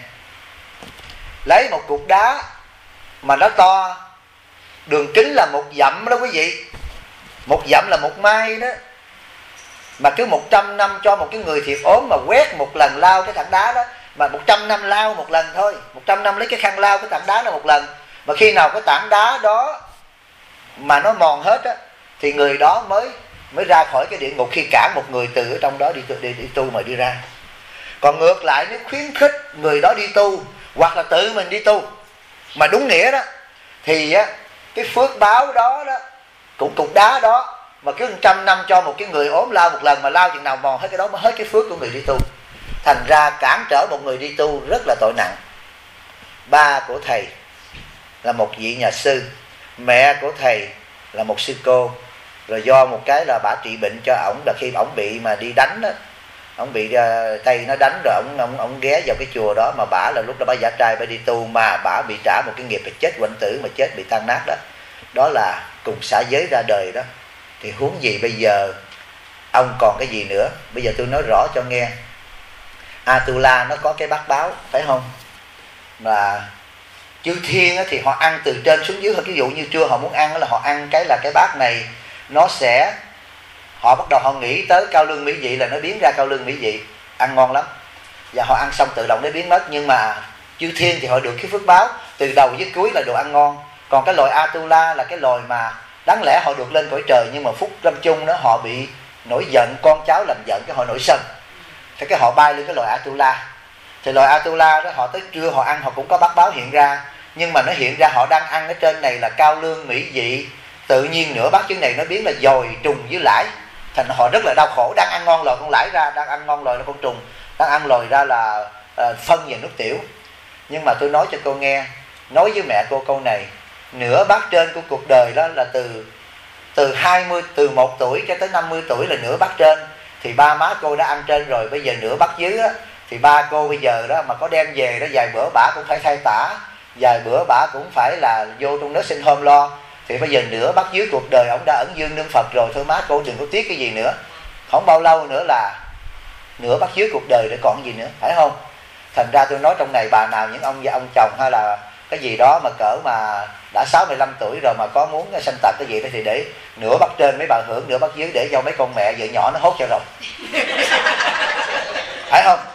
lấy một cục đá mà nó to, đường kính là 1 dặm đó quý vị, 1 dặm là 1 mai đó, mà cứ 100 năm cho một cái người thiệt ốm mà quét một lần lau cái tảng đá đó, mà 100 năm lau một lần thôi, 100 năm lấy cái khăn lau cái tảng đá đó một lần. Mà khi nào cái tảng đá đó mà nó mòn hết á thì người đó mới ra khỏi cái địa ngục, khi cản một người từ ở trong đó đi tu mà đi ra. Còn ngược lại, nếu khuyến khích người đó đi tu hoặc là tự mình đi tu mà đúng nghĩa đó, thì á cái phước báo đó cũng cục đá đó mà cứ 100 năm cho một cái người ốm lau một lần, mà lau chừng nào mòn hết cái đó mới hết cái phước của người đi tu. Thành ra cản trở một người đi tu rất là tội nặng. Ba của thầy là một vị nhà sư, mẹ của thầy là một sư cô. Rồi do một cái là bả trị bệnh cho ổng, là khi ổng bị mà đi đánh đó, ổng bị tay nó đánh, rồi ổng ghé vào cái chùa đó, mà bả là lúc đó bả giả trai bả đi tu, mà bả bị trả một cái nghiệp là chết quạnh tử, mà chết bị tan nát đó. Đó là cùng xã giới ra đời đó. Thì huống gì bây giờ ông còn cái gì nữa. Bây giờ tôi nói rõ cho nghe. Atula nó có cái bát báo, phải không? Mà chư thiên thì họ ăn từ trên xuống dưới. Ví dụ như trưa họ muốn ăn là họ ăn cái bát này, nó sẽ, họ bắt đầu họ nghĩ tới cao lương mỹ vị là nó biến ra cao lương mỹ vị, ăn ngon lắm, và họ ăn xong tự động nó biến mất. Nhưng mà chư thiên thì họ được cái phước báo từ đầu với cuối là đồ ăn ngon. Còn cái loài Atula là cái loài mà đáng lẽ họ được lên cõi trời, nhưng mà phút lâm chung đó họ bị nổi giận, con cháu làm giận, cái họ nổi sân, thế cái họ bay lên cái loài Atula. Thì loài Atula đó, họ tới trưa họ ăn họ cũng có bát báo hiện ra, nhưng mà nó hiện ra họ đang ăn ở trên này là cao lương mỹ vị, tự nhiên nửa bát trứng này nó biến là dồi trùng với lãi, thành họ rất là đau khổ. Đang ăn ngon lòi con lãi ra, đang ăn ngon lòi là con trùng, đang ăn lòi ra là phân và nước tiểu. Nhưng mà tôi nói cho cô nghe, nói với mẹ cô câu này, nửa bát trên của cuộc đời đó là từ 1 tuổi cho tới 50 tuổi là nửa bát trên, thì ba má cô đã ăn trên rồi. Bây giờ nửa bát dưới á, thì ba cô bây giờ đó mà có đem về đó, vài bữa bả cũng phải thay tả, vài bữa bả cũng phải là vô trong nước sinh hôm lo. Thì bây giờ nửa bát dưới cuộc đời ông đã ẩn dương nương Phật rồi, thôi má cô đừng có tiếc cái gì nữa. Không bao lâu nữa là nửa bát dưới cuộc đời để còn gì nữa, phải không? Thành ra tôi nói trong này bà nào những ông và ông chồng hay là cái gì đó mà cỡ mà đã 65 tuổi rồi mà có muốn sanh tật cái gì đó, thì để nửa bát trên mấy bà hưởng, nửa bát dưới để cho mấy con mẹ vợ nhỏ nó hốt cho rồi. Phải không?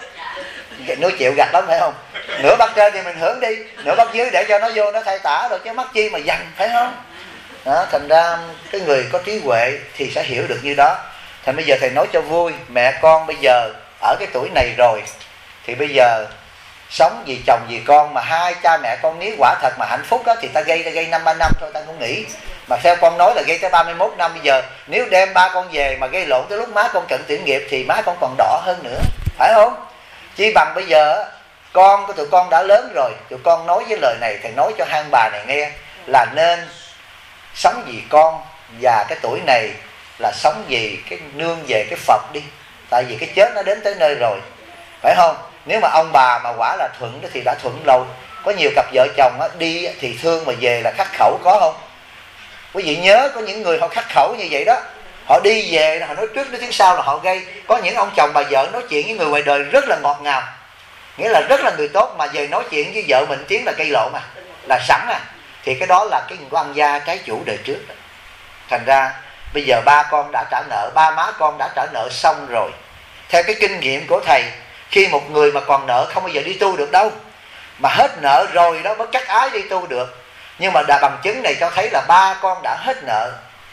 Nó chịu gặt lắm phải không? Nửa bát trên thì mình hưởng đi, nửa bát dưới để cho nó vô nó thay tả rồi chứ mắc chi mà dằn, phải không? Đó, thành ra cái người có trí huệ thì sẽ hiểu được như đó. Thành bây giờ thầy nói cho vui, mẹ con bây giờ ở cái tuổi này rồi thì bây giờ sống vì chồng vì con, mà hai cha mẹ con nếu quả thật mà hạnh phúc đó, thì ta gây 2-3 năm thôi, ta không nghĩ. Mà theo con nói là gây tới 31 năm. Bây giờ nếu đem ba con về mà gây lộn tới lúc má con cận tuyển nghiệp thì má con còn đỏ hơn nữa, phải không? Chỉ bằng bây giờ con của tụi con đã lớn rồi, tụi con nói với lời này, thầy nói cho hai bà này nghe là nên sống vì con, và cái tuổi này là sống vì cái nương về cái Phật đi. Tại vì cái chết nó đến tới nơi rồi, phải không? Nếu mà ông bà mà quả là thuận thì đã thuận lâu. Có nhiều cặp vợ chồng đi thì thương mà về là khắc khẩu, có không? Quý vị nhớ có những người họ khắc khẩu như vậy đó, họ đi về họ nói trước nói tiếng sau là họ gây. Có những ông chồng bà vợ nói chuyện với người ngoài đời rất là ngọt ngào, nghĩa là rất là người tốt, mà về nói chuyện với vợ mình tiếng là cây lộ mà, là sẵn à. Thì cái đó là cái quan gia trái chủ đời trước. Thành ra bây giờ ba con đã trả nợ, ba má con đã trả nợ xong rồi. Theo cái kinh nghiệm của thầy, khi một người mà còn nợ không bao giờ đi tu được đâu, mà hết nợ rồi đó mới chắc ái đi tu được. Nhưng mà bằng chứng này cho thấy là ba con đã hết nợ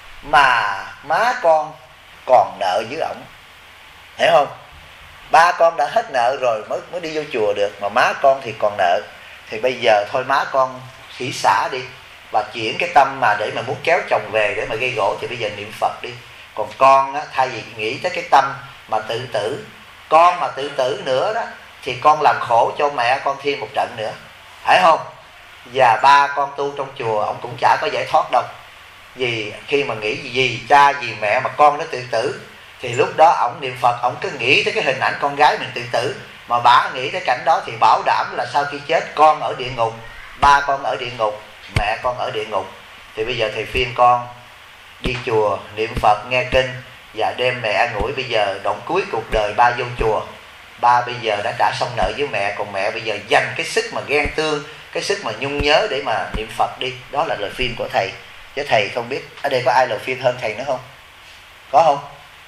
mà má con còn nợ với ổng, hiểu không? Ba con đã hết nợ rồi mới đi vô chùa được, mà má con thì còn nợ. Thì bây giờ thôi má con xỉ xả đi, và chuyển cái tâm mà để mà muốn kéo chồng về để mà gây gỗ thì bây giờ niệm Phật đi. Còn con á, thay vì nghĩ tới cái tâm mà tự tử, con mà tự tử nữa đó thì con làm khổ cho mẹ con thêm một trận nữa, phải không? Và ba con tu trong chùa ông cũng chả có giải thoát đâu. Vì khi mà nghĩ gì cha gì mẹ mà con nó tự tử thì lúc đó ổng niệm Phật, ổng cứ nghĩ tới cái hình ảnh con gái mình tự tử, mà bả nghĩ tới cảnh đó thì bảo đảm là sau khi chết con ở địa ngục, ba con ở địa ngục, mẹ con ở địa ngục. Thì bây giờ thầy khuyên con đi chùa niệm Phật nghe kinh và đem mẹ an ủi. Bây giờ đoạn cuối cuộc đời ba vô chùa, ba bây giờ đã trả xong nợ với mẹ, còn mẹ bây giờ dành cái sức mà ghen tương, cái sức mà nhung nhớ để mà niệm Phật đi. Đó là lời khuyên của thầy. Chứ thầy không biết ở đây có ai lời khuyên hơn thầy nữa không? Có không?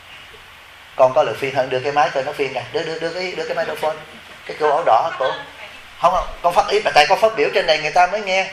Con có lời khuyên hơn, đưa cái máy cho nó khuyên kìa, đưa cái microphone, cái cô áo đỏ cổ. Không, con phát ý, tại con phát biểu trên này người ta mới nghe.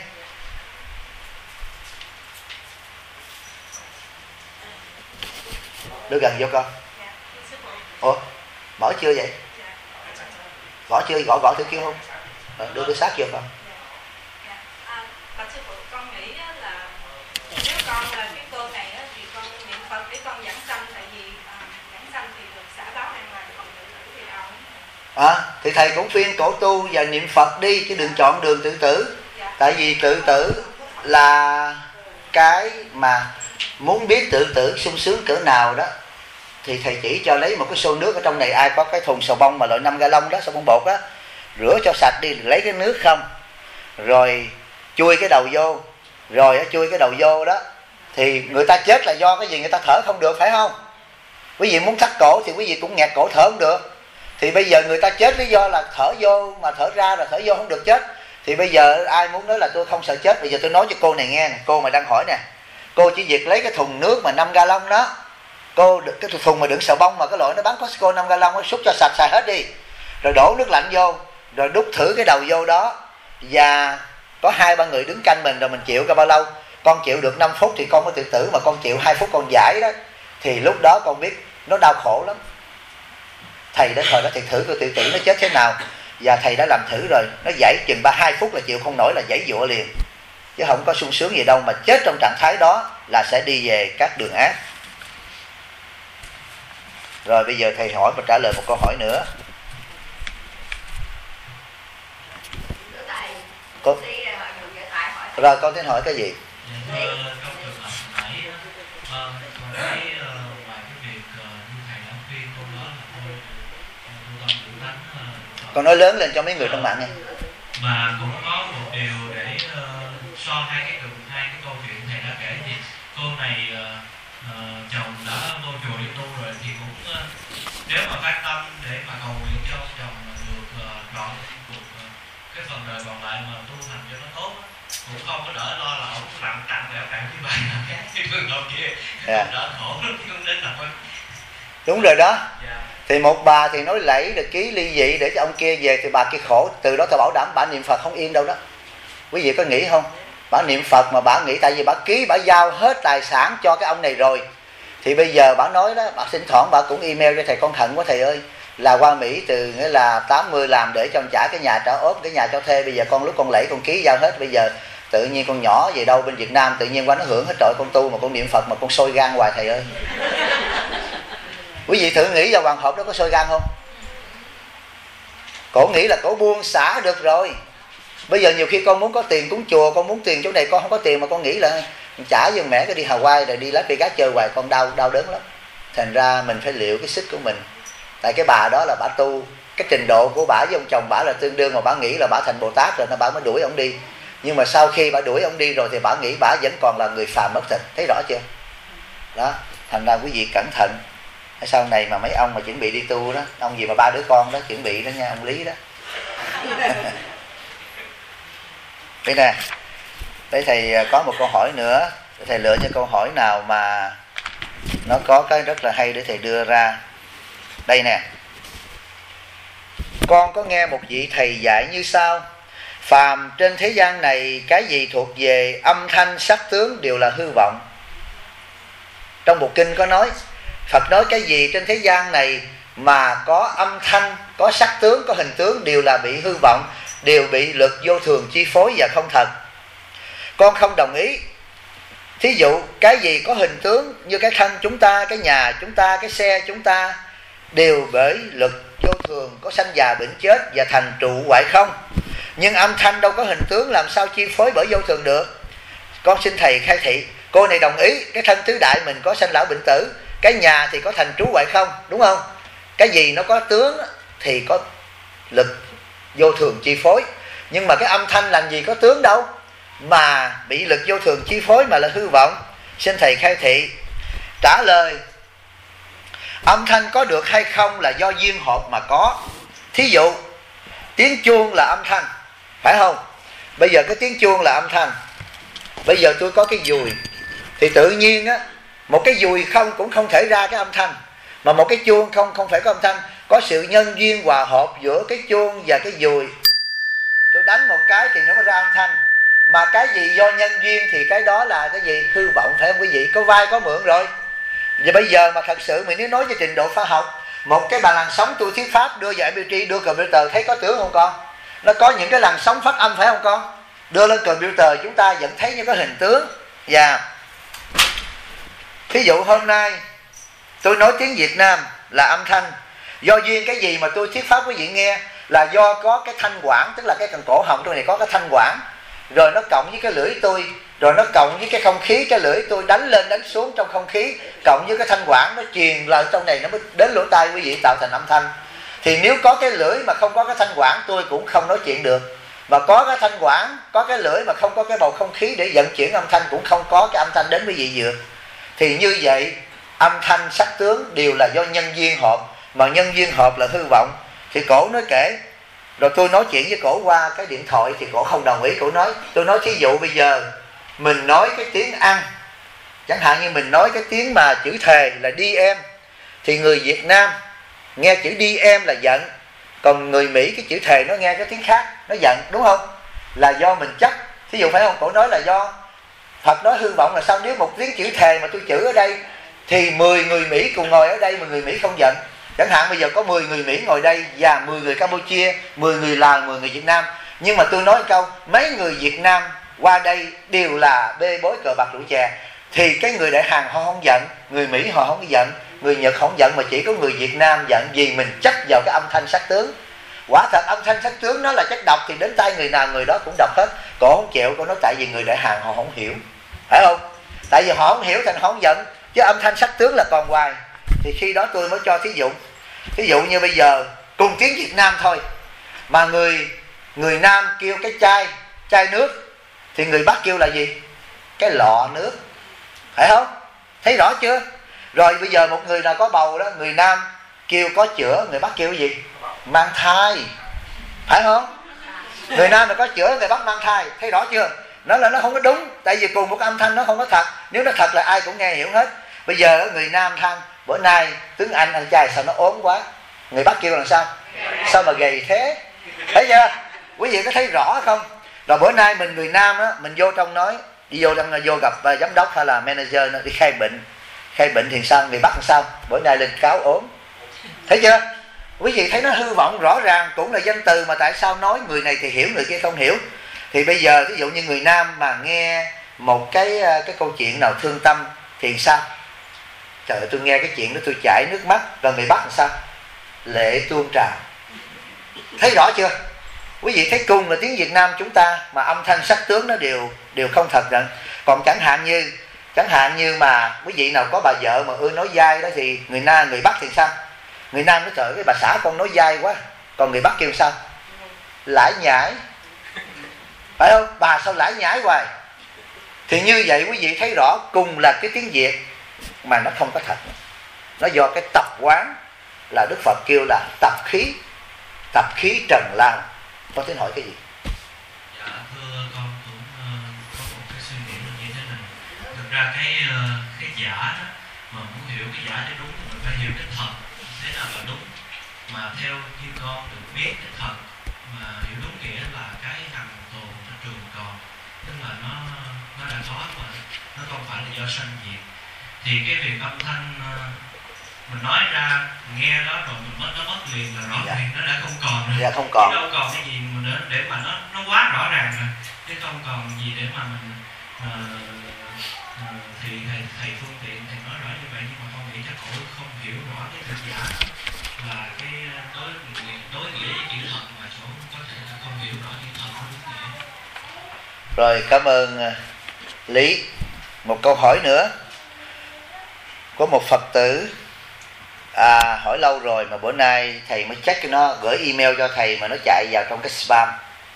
Đưa gần vô con. Ủa, mở chưa vậy? Gõ chưa? Gõ thử kêu không? Đưa sát vô con. Bạch sư phụ, con nghĩ là nếu con là cái cô này thì con niệm Phật để con giảng sanh, tại vì giảng sanh thì được xả báo an toàn, còn tự tử thì đâu. Thì thầy cũng khuyên cổ tu và niệm Phật đi, chứ đừng chọn đường tự tử. Tại vì tự tử là cái mà muốn biết tự tử sung sướng cỡ nào đó thì thầy chỉ cho lấy một cái xô nước ở trong này, ai có cái thùng xà bông mà loại 5 gallon đó, xà bông bột đó, rửa cho sạch đi, lấy cái nước không, rồi chui cái đầu vô, chui cái đầu vô đó. Thì người ta chết là do cái gì? Người ta thở không được, phải không? Quý vị muốn thắt cổ thì quý vị cũng nghẹt cổ thở không được. Thì bây giờ người ta chết lý do là thở vô mà thở ra rồi thở vô không được chết. Thì bây giờ ai muốn nói là tôi không sợ chết, bây giờ tôi nói cho cô này nghe, cô mà đang hỏi nè, cô chỉ việc lấy cái thùng nước mà 5 gallon đó, cô cái thùng mà đựng xà bông mà cái loại nó bán Costco 5 gallon, nó xúc cho sạch xài hết đi, rồi đổ nước lạnh vô, rồi đút thử cái đầu vô đó, và có 2-3 người đứng canh mình, rồi mình chịu cả bao lâu. Con chịu được 5 phút thì con mới tự tử, mà con chịu 2 phút con giải đó, thì lúc đó con biết nó đau khổ lắm. Thầy đến thời đó thầy thử coi tự tử nó chết thế nào. Và thầy đã làm thử rồi, nó giãy chừng 2 phút là chịu không nổi là giãy giụa liền, chứ không có sung sướng gì đâu, mà chết trong trạng thái đó là sẽ đi về các đường ác. Rồi bây giờ thầy hỏi và trả lời một câu hỏi nữa. Rồi con tính hỏi cái gì? Trong trường hợp nãy con thấy ngoài cái việc như thầy đã khuyên con đó là thôi tu tâm đủ tánh, Con nói lớn lên cho mấy người trong mạng nghe. Mà cũng có một điều để so hai cái câu chuyện thầy đã kể, thì cô này chồng đã vô chùa đi tu rồi thì cũng nếu mà phát tâm để mà cầu nguyện cho chồng được trọn cuộc cái phần đời còn lại mà tu hành cho nó tốt, cũng không có đỡ lo là ông lặng tặng để tặng cái bài nào khác cái trường hợp kia đỡ khổ không đến là Đúng rồi đó. Yeah. Thì một bà thì nói lẫy được ký ly dị để cho ông kia về, thì bà kia khổ. Từ đó tôi bảo đảm bà niệm Phật không yên đâu đó. Quý vị có nghĩ không? Bà niệm Phật mà bà nghĩ, tại vì bà ký, bà giao hết tài sản cho cái ông này rồi. Thì bây giờ bà nói đó, bà thỉnh thoảng bà cũng email cho thầy, con hận quá thầy ơi, là qua Mỹ từ nghĩa là 80 làm để cho ông trả cái nhà trả ốp, cái nhà cho thuê, bây giờ con lúc con lẫy con ký giao hết, bây giờ tự nhiên con nhỏ về đâu bên Việt Nam tự nhiên qua nó hưởng hết. Trời, con tu mà con niệm Phật mà con sôi gan hoài thầy ơi. Quý vị thử nghĩ vào hoàng hộp đó có sôi gan không? Cổ nghĩ là cổ buông xả được rồi. Bây giờ nhiều khi con muốn có tiền cúng chùa, con muốn tiền chỗ này, con không có tiền mà con nghĩ là trả giùm mẹ cái đi Hawaii rồi đi Las Vegas chơi hoài, con đau đớn lắm. Thành ra mình phải liệu cái sức của mình. Tại cái bà đó là bà tu, cái trình độ của bà với ông chồng bà là tương đương, mà bà nghĩ là bà thành Bồ Tát rồi, nó bà mới đuổi ông đi. Nhưng mà sau khi bà đuổi ông đi rồi thì bà nghĩ bà vẫn còn là người phàm mất thịt. Thấy rõ chưa? Đó, thành ra quý vị cẩn thận. Sau này mà mấy ông mà chuẩn bị đi tu đó, ông gì mà 3 đứa con đó chuẩn bị đó nha, ông Lý đó. Đây nè, đây thầy có một câu hỏi nữa, thầy lựa cho câu hỏi nào mà nó có cái rất là hay để thầy đưa ra. Đây nè, con có nghe một vị thầy dạy như sau: phàm trên thế gian này, cái gì thuộc về âm thanh sắc tướng đều là hư vọng. Trong bộ kinh có nói, Phật nói cái gì trên thế gian này mà có âm thanh, có sắc tướng, có hình tướng đều là bị hư vọng, đều bị lực vô thường chi phối và không thật. Con không đồng ý. Thí dụ cái gì có hình tướng như cái thân chúng ta, cái nhà chúng ta, cái xe chúng ta đều bởi lực vô thường, có sanh già bệnh chết và thành trụ hoại không. Nhưng âm thanh đâu có hình tướng, làm sao chi phối bởi vô thường được? Con xin thầy khai thị. Cô này đồng ý cái thân tứ đại mình có sanh lão bệnh tử, cái nhà thì có thành trú hoại không, đúng không? Cái gì nó có tướng thì có lực vô thường chi phối. Nhưng mà cái âm thanh làm gì có tướng đâu mà bị lực vô thường chi phối mà là hư vọng? Xin thầy khai thị. Trả lời: âm thanh có được hay không là do duyên hợp mà có. Thí dụ tiếng chuông là âm thanh, phải không? Bây giờ cái tiếng chuông là âm thanh. Bây giờ tôi có cái dùi thì tự nhiên á, một cái dùi không cũng không thể ra cái âm thanh, mà một cái chuông không phải có âm thanh. Có sự nhân duyên hòa hợp giữa cái chuông và cái dùi. Tôi đánh một cái thì nó mới ra âm thanh. Mà cái gì do nhân duyên thì cái đó là cái gì? Hư vọng, phải không quý vị? Có vai có mượn rồi. Và bây giờ mà thật sự mình nếu nói về trình độ khoa học, một cái bàn làn sóng tôi thuyết pháp đưa vào MP3, đưa computer, thấy có tướng không con? Nó có những cái làn sóng phát âm, phải không con? Đưa lên computer chúng ta vẫn thấy những cái hình tướng. Và thí dụ hôm nay tôi nói tiếng Việt Nam là âm thanh. Do duyên cái gì mà tôi thuyết pháp quý vị nghe? Là do có cái thanh quản, tức là cái cần cổ họng tôi này có cái thanh quản, rồi nó cộng với cái lưỡi tôi, rồi nó cộng với cái không khí, cái lưỡi tôi đánh lên đánh xuống trong không khí, cộng với cái thanh quản nó truyền vào trong này, nó mới đến lỗ tai quý vị tạo thành âm thanh. Thì nếu có cái lưỡi mà không có cái thanh quản, tôi cũng không nói chuyện được. Mà có cái thanh quản, có cái lưỡi mà không có cái bầu không khí để vận chuyển âm thanh, cũng không có cái âm thanh đến quý vị được. Thì như vậy âm thanh sắc tướng đều là do nhân duyên hợp, mà nhân duyên hợp là hư vọng. Thì cổ nói kể, rồi tôi nói chuyện với cổ qua cái điện thoại thì cổ không đồng ý. Cổ nói, tôi nói thí dụ bây giờ mình nói cái tiếng ăn, chẳng hạn như mình nói cái tiếng mà chữ thề là đi em, thì người Việt Nam nghe chữ đi em là giận, còn người Mỹ cái chữ thề nó nghe cái tiếng khác nó giận, đúng không? Là do mình chấp. Thí dụ phải không? Cổ nói là do Phật nói hư vọng là sao? Nếu một tiếng chữ thề mà tôi chữ ở đây thì 10 người Mỹ cùng ngồi ở đây mà người Mỹ không giận, Chẳng hạn bây giờ có 10 người Mỹ ngồi đây và 10 người Campuchia, 10 người Lào, 10 người Việt Nam. Nhưng mà tôi nói một câu, mấy người Việt Nam qua đây đều là bê bối cờ bạc rượu chè, thì cái người Đại Hàn họ không giận, người Mỹ họ không giận, người Nhật không giận, mà chỉ có người Việt Nam giận vì mình chấp vào cái âm thanh sắc tướng. Quả thật âm thanh sắc tướng nó là chất độc thì đến tay người nào người đó cũng độc hết. Cổ không chịu, cổ nói tại vì người Đại Hàn họ không hiểu, phải không? Tại vì họ không hiểu thành họ không giận, chứ âm thanh sắc tướng là còn hoài. Thì khi đó tôi mới cho thí dụ như bây giờ cùng tiếng Việt Nam thôi, mà người Nam kêu cái chai nước thì người Bắc kêu là gì? Cái lọ nước, phải không? Thấy rõ chưa? Rồi bây giờ một người nào có bầu đó, người Nam kêu có chữa, người Bắc kêu cái gì? Mang thai, phải không? Người Nam là có chữa, người Bắc mang thai. Thấy rõ chưa? Nó là nó không có đúng, tại vì cùng một âm thanh nó không có thật. Nếu nó thật là ai cũng nghe hiểu hết. Bây giờ người Nam than bữa nay tướng anh trai sao nó ốm quá, người Bắc kêu là sao? Sao mà gầy thế? Thấy chưa? Quý vị có thấy rõ không? Rồi bữa nay mình người Nam á, mình vô trong nói, đi vô trong là vô gặp giám đốc hay là manager nó đi khai bệnh thì sao? Người Bắc làm sao? Bữa nay lên cáo ốm. Thấy chưa? Quý vị thấy nó hư vọng rõ ràng, cũng là danh từ mà tại sao nói người này thì hiểu, người kia không hiểu. Thì bây giờ ví dụ như người Nam mà nghe một cái câu chuyện nào thương tâm thì sao? Trời ơi, tôi nghe cái chuyện đó tôi chảy nước mắt. Rồi người Bắc làm sao? Lệ tuôn trào. Thấy rõ chưa? Quý vị thấy cùng là tiếng Việt Nam chúng ta mà âm thanh sắc tướng nó đều không thật rằng. Còn chẳng hạn như mà quý vị nào có bà vợ mà ưa nói dai đó thì người Bắc thì sao? Người Nam nói trời cái bà xã con nói dai quá. Còn người Bắc kêu sao? Lải nhải, phải không? Bà sao lải nhải hoài? Thì như vậy quý vị thấy rõ cùng là cái tiếng Việt mà nó không có thật. Nó do cái tập quán, là Đức Phật kêu là tập khí trần lao. Con tính hỏi cái gì? Dạ thưa con cũng có một cái suy nghĩ như thế này. Thực ra cái giả đó, mà muốn hiểu cái giả để đúng thì mình phải hiểu cái thật thế nào là đúng. Mà theo như con được biết cái thật mà hiểu đúng nghĩa là cái hằng tồn nó trường còn, tức là nó đã có mà nó không phải là do sanh diệt. Thì cái việc âm thanh mình nói ra, mình nghe đó rồi nó mất liền là rõ ràng, nó đã không còn nữa. Dạ không còn. Chứ đâu còn cái gì mà nữa để mà nó quá rõ ràng rồi, chứ không còn gì để mà mình thì thầy phương tiện thầy nói rõ như vậy, nhưng mà con nghĩ chắc cổ không hiểu rõ cái thực giả là cái đối nghĩa với chữ thật, mà chỗ có thể là không hiểu rõ chữ thật nó đúng nghĩa. Rồi cảm ơn Lý. Một câu hỏi nữa. Có một Phật tử hỏi lâu rồi mà bữa nay thầy mới check nó, gửi email cho thầy mà nó chạy vào trong cái spam.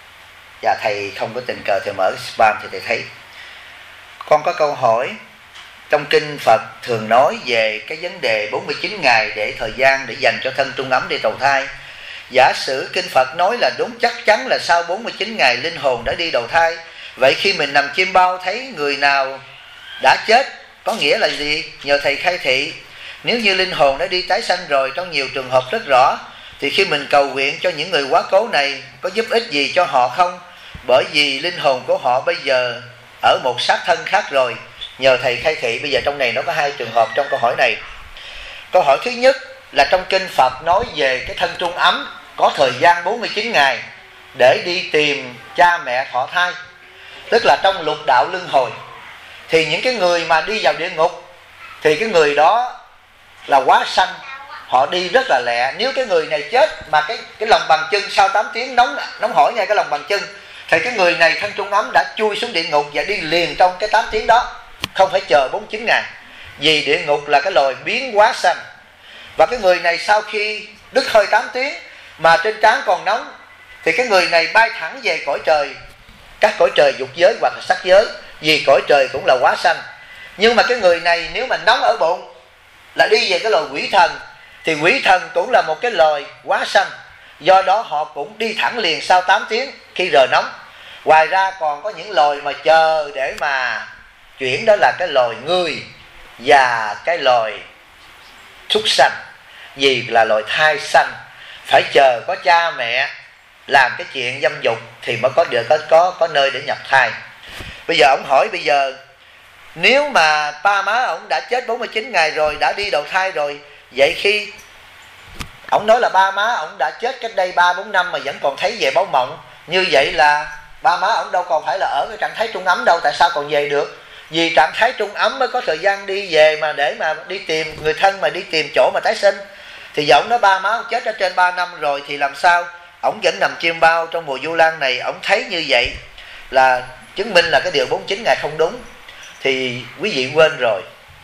Và thầy không có tình cờ thầy mở cái spam thì thầy thấy. Con có câu hỏi. Trong kinh Phật thường nói về cái vấn đề 49 ngày để thời gian để dành cho thân trung ấm để đầu thai. Giả sử kinh Phật nói là đúng, chắc chắn là sau 49 ngày linh hồn đã đi đầu thai. Vậy khi mình nằm chim bao thấy người nào đã chết, có nghĩa là gì? Nhờ thầy khai thị. Nếu như linh hồn đã đi tái sanh rồi, trong nhiều trường hợp rất rõ, thì khi mình cầu nguyện cho những người quá cố này, có giúp ích gì cho họ không? Bởi vì linh hồn của họ bây giờ ở một xác thân khác rồi. Nhờ thầy khai thị. Bây giờ trong này nó có hai trường hợp trong câu hỏi này. Câu hỏi thứ nhất là trong kinh Phật nói về cái thân trung ấm có thời gian 49 ngày để đi tìm cha mẹ thọ thai, tức là trong lục đạo luân hồi. Thì những cái người mà đi vào địa ngục thì cái người đó là quá sanh, họ đi rất là lẹ. Nếu cái người này chết mà cái lòng bàn chân sau 8 tiếng nóng hổi ngay cái lòng bàn chân, thì cái người này thân trung ấm đã chui xuống địa ngục và đi liền trong cái 8 tiếng đó, không phải chờ 49 ngày. Vì địa ngục là cái loài biến hóa sanh. Và cái người này sau khi đứt hơi 8 tiếng mà trên trán còn nóng, thì cái người này bay thẳng về cõi trời, các cõi trời dục giới hoặc là sắc giới, vì cõi trời cũng là hóa sanh. Nhưng mà cái người này nếu mà nóng ở bụng là đi về cái loài quỷ thần, thì quỷ thần cũng là một cái loài hóa sanh, do đó họ cũng đi thẳng liền sau 8 tiếng khi rờ nóng. Ngoài ra còn có những loài mà chờ để mà chuyển, đó là cái loài người và cái loài súc sanh. Vì là loài thai sanh, phải chờ có cha mẹ làm cái chuyện dâm dục thì mới có được có nơi để nhập thai. Bây giờ ông hỏi, bây giờ nếu mà ba má ông đã chết 49 ngày rồi, đã đi đầu thai rồi, vậy khi Ổng nói là ba má ổng đã chết cách đây 3-4 năm mà vẫn còn thấy về báo mộng. Như vậy là ba má ổng đâu còn phải là ở cái trạng thái trung ấm đâu, tại sao còn về được? Vì trạng thái trung ấm mới có thời gian đi về mà để mà đi tìm người thân, mà đi tìm chỗ mà tái sinh. Thì giờ ổng nói ba má ổng chết ở trên 3 năm rồi thì làm sao? Ổng vẫn nằm chiêm bao trong mùa Vu Lan này, ổng thấy như vậy là chứng minh là cái điều 49 ngày không đúng. Thì quý vị quên rồi,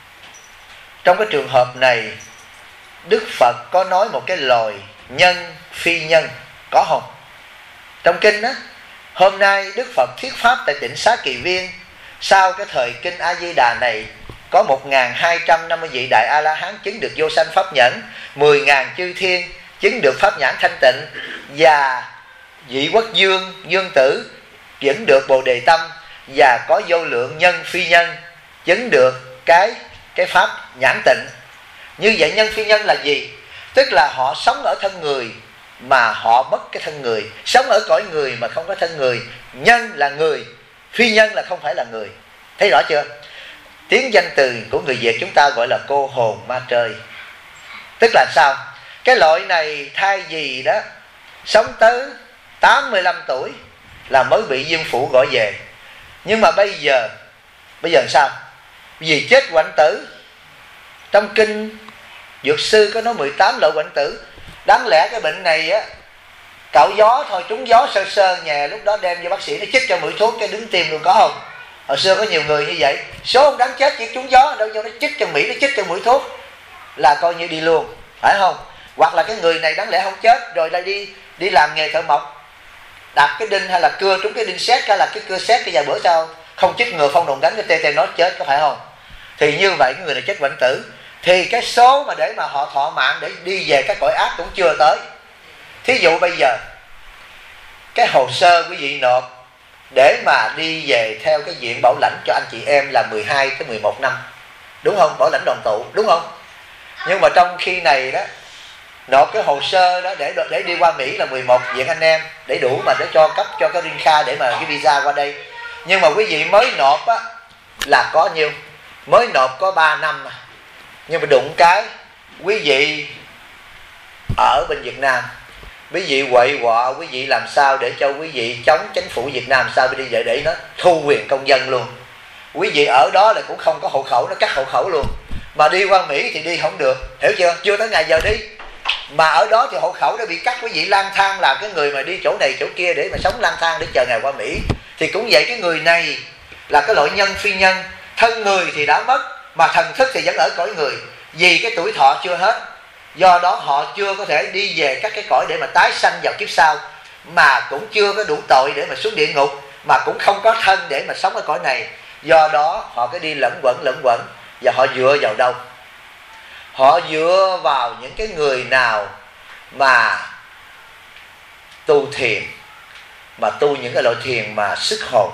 trong cái trường hợp này Đức Phật có nói một cái lời nhân phi nhân, có không? Trong kinh á, hôm nay Đức Phật thuyết pháp tại Tịnh Xá Kỳ Viên, sau cái thời kinh A Di Đà này có 1250 vị đại A La Hán chứng được vô sanh pháp nhẫn, 10.000 chư thiên chứng được pháp nhãn thanh tịnh, và vị quốc dương dương tử chứng được Bồ Đề tâm, và có vô lượng nhân phi nhân chứng được cái pháp nhãn tịnh. Như vậy nhân phi nhân là gì? Tức là họ sống ở thân người mà họ mất cái thân người, sống ở cõi người mà không có thân người. Nhân là người, phi nhân là không phải là người. Thấy rõ chưa? Tiếng danh từ của người Việt chúng ta gọi là cô hồn ma trời. Tức là sao? Cái loại này thay vì đó sống tới 85 tuổi là mới bị dương phủ gọi về. Nhưng mà bây giờ sao? Vì chết hoạnh tử. Trong kinh Dược sư có nói 18 loại hoạnh tử. Đáng lẽ cái bệnh này á, cạo gió thôi, trúng gió sơ sơ nhà, lúc đó đem cho bác sĩ nó chích cho mũi thuốc cái đứng tim luôn, có không? Hồi xưa có nhiều người như vậy, số không đáng chết chỉ trúng gió, đâu cho nó chích cho Mỹ, nó chích cho mũi thuốc là coi như đi luôn, phải không? Hoặc là cái người này đáng lẽ không chết rồi lại đi làm nghề thợ mộc, đặt cái đinh hay là cưa trúng cái đinh sét, hay là cái cưa sét cái vài bữa sau không chích ngừa phong đồn đánh cái tê nó chết, có phải không? Thì như vậy cái người này chết hoạnh tử, thì cái số mà để mà họ thọ mạng để đi về cái cõi ác cũng chưa tới. Thí dụ bây giờ cái hồ sơ quý vị nộp để mà đi về theo cái diện bảo lãnh cho anh chị em là 12 tới 11 năm, đúng không? Bảo lãnh đoàn tụ, đúng không? Nhưng mà trong khi này đó, nộp cái hồ sơ đó để đi qua Mỹ là 11 viện anh em, để đủ mà để cho cấp cho cái green card để mà cái visa qua đây. Nhưng mà quý vị mới nộp á là có nhiêu? Mới nộp có 3 năm mà. Nhưng mà đụng cái quý vị ở bên Việt Nam, quý vị quậy quọ, quý vị làm sao để cho quý vị chống chính phủ Việt Nam sao đi vậy để nó thu quyền công dân luôn. Quý vị ở đó là cũng không có hộ khẩu, nó cắt hộ khẩu luôn. Mà đi qua Mỹ thì đi không được, hiểu chưa? Chưa tới ngày giờ đi. Mà ở đó thì hộ khẩu đã bị cắt, quý vị lang thang là cái người mà đi chỗ này chỗ kia để mà sống lang thang để chờ ngày qua Mỹ. Thì cũng vậy, cái người này là cái loại nhân phi nhân, thân người thì đã mất mà thần thức thì vẫn ở cõi người, vì cái tuổi thọ chưa hết. Do đó họ chưa có thể đi về các cái cõi để mà tái sanh vào kiếp sau, mà cũng chưa có đủ tội để mà xuống địa ngục, mà cũng không có thân để mà sống ở cõi này. Do đó họ cứ đi lẫn quẩn. Và họ dựa vào đâu? Họ dựa vào những cái người nào mà tu thiền, mà tu những cái loại thiền mà sức hồn.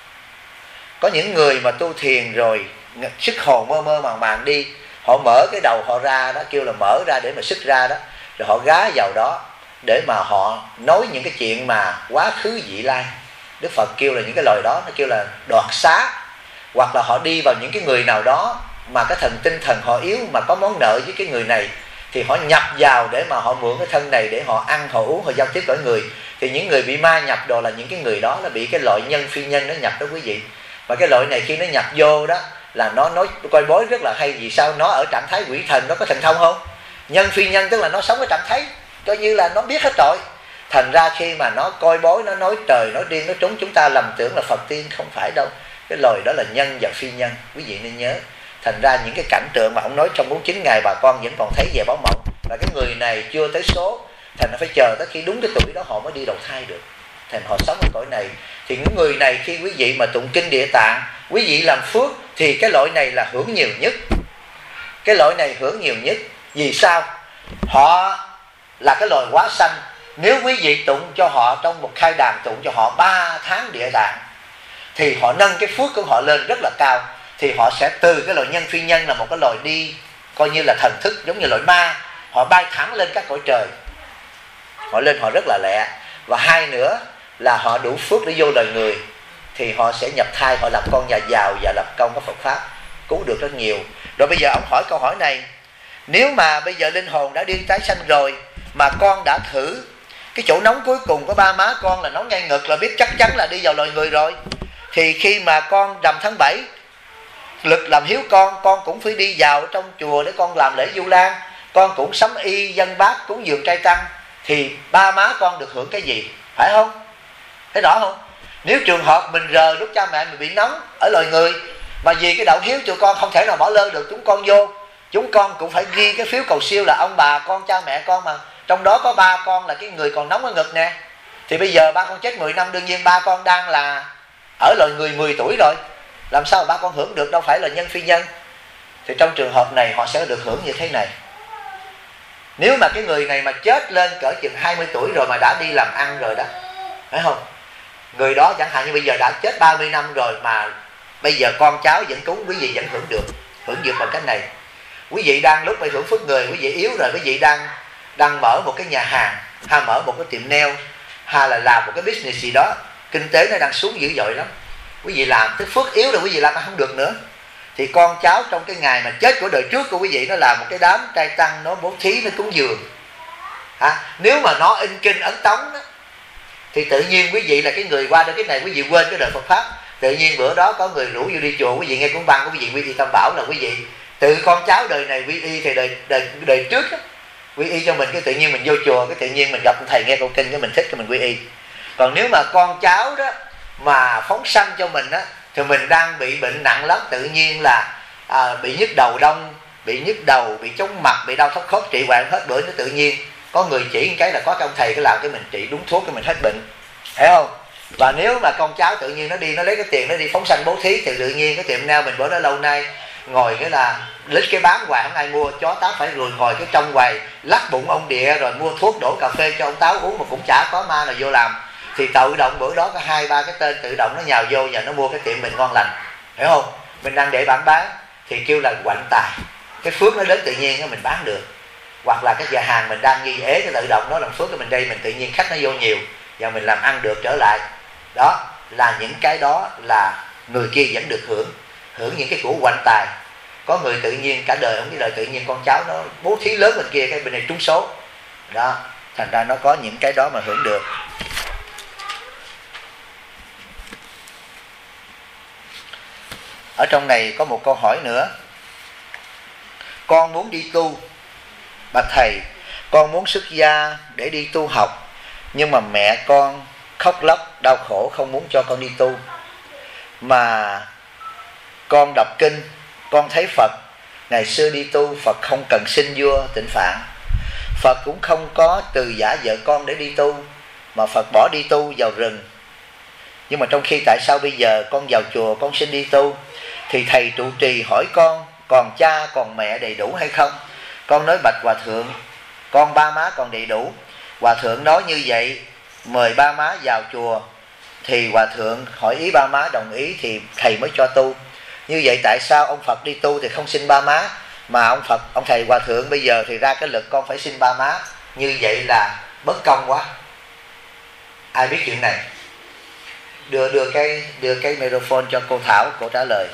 Có những người mà tu thiền rồi sức hồn mơ mơ màng màng đi, họ mở cái đầu họ ra đó, kêu là mở ra để mà sức ra đó, rồi họ gá vào đó để mà họ nói những cái chuyện mà quá khứ vị lai. Đức Phật kêu là những cái lời đó, nó kêu là đoạt xá. Hoặc là họ đi vào những cái người nào đó mà cái thần tinh thần họ yếu, mà có món nợ với cái người này, thì họ nhập vào để mà họ mượn cái thân này để họ ăn, họ uống, họ giao tiếp với người. Thì những người bị ma nhập đồ là những cái người đó là bị cái loại nhân phi nhân nó nhập đó quý vị. Mà cái loại này khi nó nhập vô đó là nó nói coi bói rất là hay. Vì sao? Nó ở trạng thái quỷ thần, nó có thần thông không? Nhân phi nhân tức là nó sống ở trạng thái coi như là nó biết hết rồi. Thành ra khi mà nó coi bói, nó nói trời, nói điên, nói trúng, chúng ta lầm tưởng là Phật tiên, không phải đâu. Cái lời đó là nhân và phi nhân, quý vị nên nhớ. Thành ra những cái cảnh tượng mà ông nói trong 49 ngày bà con vẫn còn thấy về báo mộng, là cái người này chưa tới số, thành nó phải chờ tới khi đúng cái tuổi đó họ mới đi đầu thai được. Thành họ sống ở cõi này. Thì những người này khi quý vị mà tụng kinh Địa Tạng, quý vị làm phước thì cái loại này là hưởng nhiều nhất. Cái loại này hưởng nhiều nhất. Vì sao? Họ là cái loài hóa sanh. Nếu quý vị tụng cho họ trong một khai đàn, tụng cho họ 3 tháng Địa Tạng, thì họ nâng cái phước của họ lên rất là cao. Thì họ sẽ từ cái loại nhân phi nhân là một cái loài đi coi như là thần thức, giống như loại ma, họ bay thẳng lên các cõi trời. Họ lên họ rất là lẹ. Và hai nữa là họ đủ phước để vô đời người, thì họ sẽ nhập thai, họ làm con nhà giàu và làm công có Phật Pháp, cứu được rất nhiều. Rồi bây giờ ông hỏi câu hỏi này, nếu mà bây giờ linh hồn đã đi tái sanh rồi mà con đã thử cái chỗ nóng cuối cùng của ba má con là nóng ngay ngực, là biết chắc chắn là đi vào loài người rồi, thì khi mà con rằm tháng 7 lực làm hiếu con cũng phải đi vào trong chùa để con làm lễ Du Lan, con cũng sắm y dân bát cúng dường trai tăng, thì ba má con được hưởng cái gì, phải không? Thấy rõ không? Nếu trường hợp mình rờ lúc cha mẹ mình bị nóng ở loài người, mà vì cái đạo hiếu tụi con không thể nào bỏ lơ được, chúng con vô, chúng con cũng phải ghi cái phiếu cầu siêu là ông bà con cha mẹ con, mà trong đó có ba con là cái người còn nóng ở ngực nè, thì bây giờ ba con chết 10 năm, đương nhiên ba con đang là ở loài người 10 tuổi rồi, làm sao mà ba con hưởng được, đâu phải là nhân phi nhân. Thì trong trường hợp này họ sẽ được hưởng như thế này. Nếu mà cái người này mà chết lên cỡ chừng 20 tuổi rồi mà đã đi làm ăn rồi đó, phải không? Người đó chẳng hạn như bây giờ đã chết 30 năm rồi mà bây giờ con cháu vẫn cúng, quý vị vẫn hưởng được bằng cách này. Quý vị đang lúc phải hưởng phước người, quý vị yếu rồi, quý vị đang mở một cái nhà hàng, hay mở một cái tiệm nail, hay là làm một cái business gì đó, kinh tế nó đang xuống dữ dội lắm, quý vị làm tới phước yếu rồi, quý vị làm không được nữa, thì con cháu trong cái ngày mà chết của đời trước của quý vị, nó làm một cái đám trai tăng, nó bố thí, nó cúng dường. Nếu mà nó in kinh ấn tống đó, thì tự nhiên quý vị là cái người qua đây cái này, quý vị quên cái đời Phật pháp, tự nhiên bữa đó có người rủ vô đi chùa, quý vị nghe cuốn băng, quý vị quy y Tam Bảo, là quý vị tự con cháu đời này quy y, thì đời trước đó, quy y cho mình, cái tự nhiên mình vô chùa, cái tự nhiên mình gặp thầy nghe câu kinh, cái mình thích, cái mình quy y. Còn nếu mà con cháu đó mà phóng sanh cho mình á, thì mình đang bị bệnh nặng lắm, tự nhiên là bị nhức đầu đông, bị nhức đầu, bị chóng mặt, bị đau thắt khớp, trị hoạn hết bữa, nó tự nhiên có người chỉ một cái là có cái ông thầy cái làm cái mình trị đúng thuốc, cái mình hết bệnh, thấy không? Và nếu mà con cháu tự nhiên nó lấy cái tiền nó đi phóng sanh bố thí, thì tự nhiên cái tiệm nail mình bữa đó lâu nay ngồi cái là lít cái bán hoài không ai mua, chó táo phải rồi ngồi cái trong quầy lắc bụng ông địa, rồi mua thuốc đổ cà phê cho ông Táo uống mà cũng chả có ma nào vô làm, thì tự động bữa đó có 2-3 cái tên tự động nó nhào vô và nó mua cái tiệm mình ngon lành, hiểu không? Mình đang để bán thì kêu là quạnh tài, cái phước nó đến tự nhiên đó mình bán được. Hoặc là cái nhà hàng mình đang nghi ế, cái tự động nó làm phước của mình đây, mình tự nhiên khách nó vô nhiều và mình làm ăn được trở lại. Đó là những cái đó là người kia vẫn được hưởng những cái của quạnh tài. Có người tự nhiên cả đời không biết đời, tự nhiên con cháu nó bố thí lớn bên kia, cái bên này trúng số đó, thành ra nó có những cái đó mà hưởng được. Ở trong này có một câu hỏi nữa. Con muốn đi tu, bạch thầy, con muốn xuất gia để đi tu học, nhưng mà mẹ con khóc lóc đau khổ không muốn cho con đi tu. Mà con đọc kinh, con thấy Phật ngày xưa đi tu, Phật không cần xin vua tịnh Phạn, Phật cũng không có từ giả vợ con để đi tu, mà Phật bỏ đi tu vào rừng. Nhưng mà trong khi tại sao bây giờ con vào chùa con xin đi tu, thì thầy trụ trì hỏi con còn cha còn mẹ đầy đủ hay không? Con nói bạch hòa thượng, con ba má còn đầy đủ. Hòa thượng nói như vậy, mời ba má vào chùa, thì hòa thượng hỏi ý ba má đồng ý thì thầy mới cho tu. Như vậy tại sao ông Phật đi tu thì không xin ba má, mà ông thầy hòa thượng bây giờ thì ra cái lực con phải xin ba má? Như vậy là bất công quá. Ai biết chuyện này? Đưa cái microphone cho cô Thảo, cô trả lời.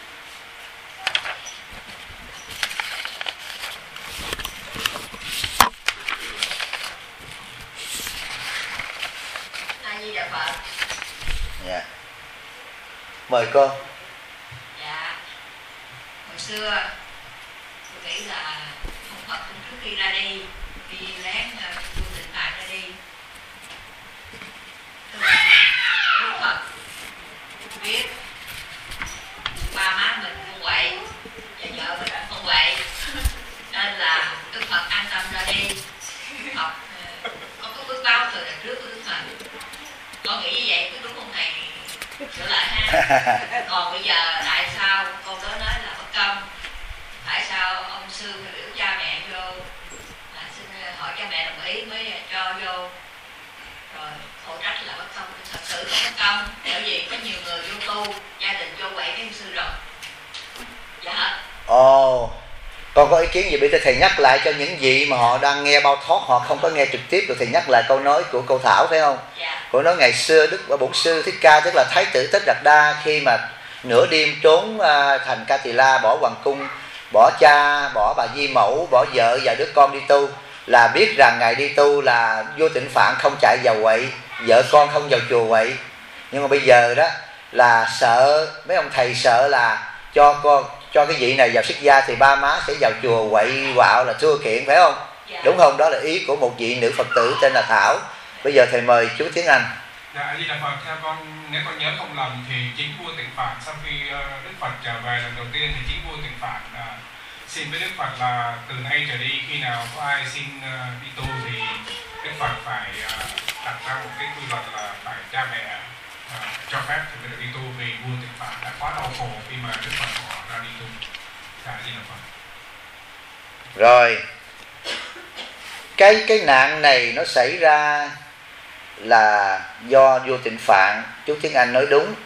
Dạ. Mời cô. Dạ. Hồi xưa tôi nghĩ là ông Phật trước khi ra đi lén vua Tịnh Phạn ra đi, Đức Phật biết ba má mình không quậy và vợ mình cũng không quậy, nên là Đức Phật an tâm ra đi học. Có phước báo từ đằng trước của Đức Phật. Con nghĩ như vậy có đúng không thầy? Sửa lại ha. Còn bây giờ tại sao con đó nói là bất công? Tại sao ông sư phải biểu cha mẹ vô, xin hỏi cha mẹ đồng ý mới cho vô, rồi khổ trách là bất công? Thật sự không bất công, bởi vì có nhiều người vô tu gia đình vô quậy cái ông sư rồi. Dạ. Con có ý kiến gì? Bây giờ thầy nhắc lại cho những vị mà họ đang nghe bao thoát, họ không có nghe trực tiếp, rồi thầy nhắc lại câu nói của cô Thảo, phải không? Dạ. Cô nói ngày xưa Đức Bổn Sư Thích Ca, tức là Thái tử Thích Đạt Đa, khi mà nửa đêm trốn thành Ca Tỳ La, bỏ hoàng cung, bỏ cha, bỏ bà Di Mẫu, bỏ vợ và đứa con đi tu, là biết rằng Ngài đi tu là vô Tịnh Phạn không chạy vào quậy, vợ con không vào chùa quậy. Nhưng mà bây giờ đó là sợ, mấy ông thầy sợ là cho cái vị này vào xuất gia thì ba má sẽ vào chùa quậy quạo là thưa kiện, phải không? Dạ. Đúng không? Đó là ý của một vị nữ Phật tử tên là Thảo. Bây giờ thầy mời chú Tiếng Anh. Dạ, Di Đà Phật, theo con, nếu con nhớ không lầm thì chính vua Tịnh Phạn sau khi Đức Phật trở về lần đầu tiên thì chính vua Tịnh Phạn xin với Đức Phật là từ nay trở đi khi nào có ai xin đi tu thì Đức Phật phải đặt ra một cái quy luật là phải cha mẹ cho phép thì mới được đi tu, vì vua Tịnh Phạn đã quá đau khổ khi mà Đức Phật bỏ ra đi tu. Dạ, Di Đà Phật. Rồi cái nạn này nó xảy ra là do vua Tịnh Phạn. Chú Tiếng Anh nói đúng.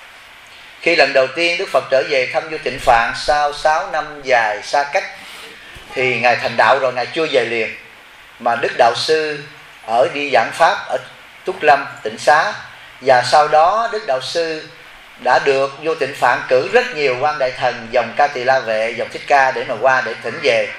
Khi lần đầu tiên Đức Phật trở về thăm vua Tịnh Phạn sau 6 năm dài xa cách thì Ngài thành đạo rồi, Ngài chưa về liền, mà Đức Đạo Sư ở đi giảng pháp ở Túc Lâm, Tịnh Xá. Và sau đó Đức Đạo Sư đã được vua Tịnh Phạn cử rất nhiều quan đại thần dòng Ca Tỳ La Vệ, dòng Thích Ca để mà qua để thỉnh về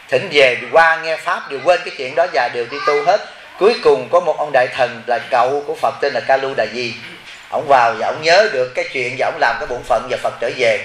qua nghe pháp, đều quên cái chuyện đó và đều đi tu hết. Cuối cùng có một ông đại thần là cậu của Phật tên là Ca Lu Đà Di. Ông vào và ông nhớ được cái chuyện và ông làm cái bổn phận và Phật trở về.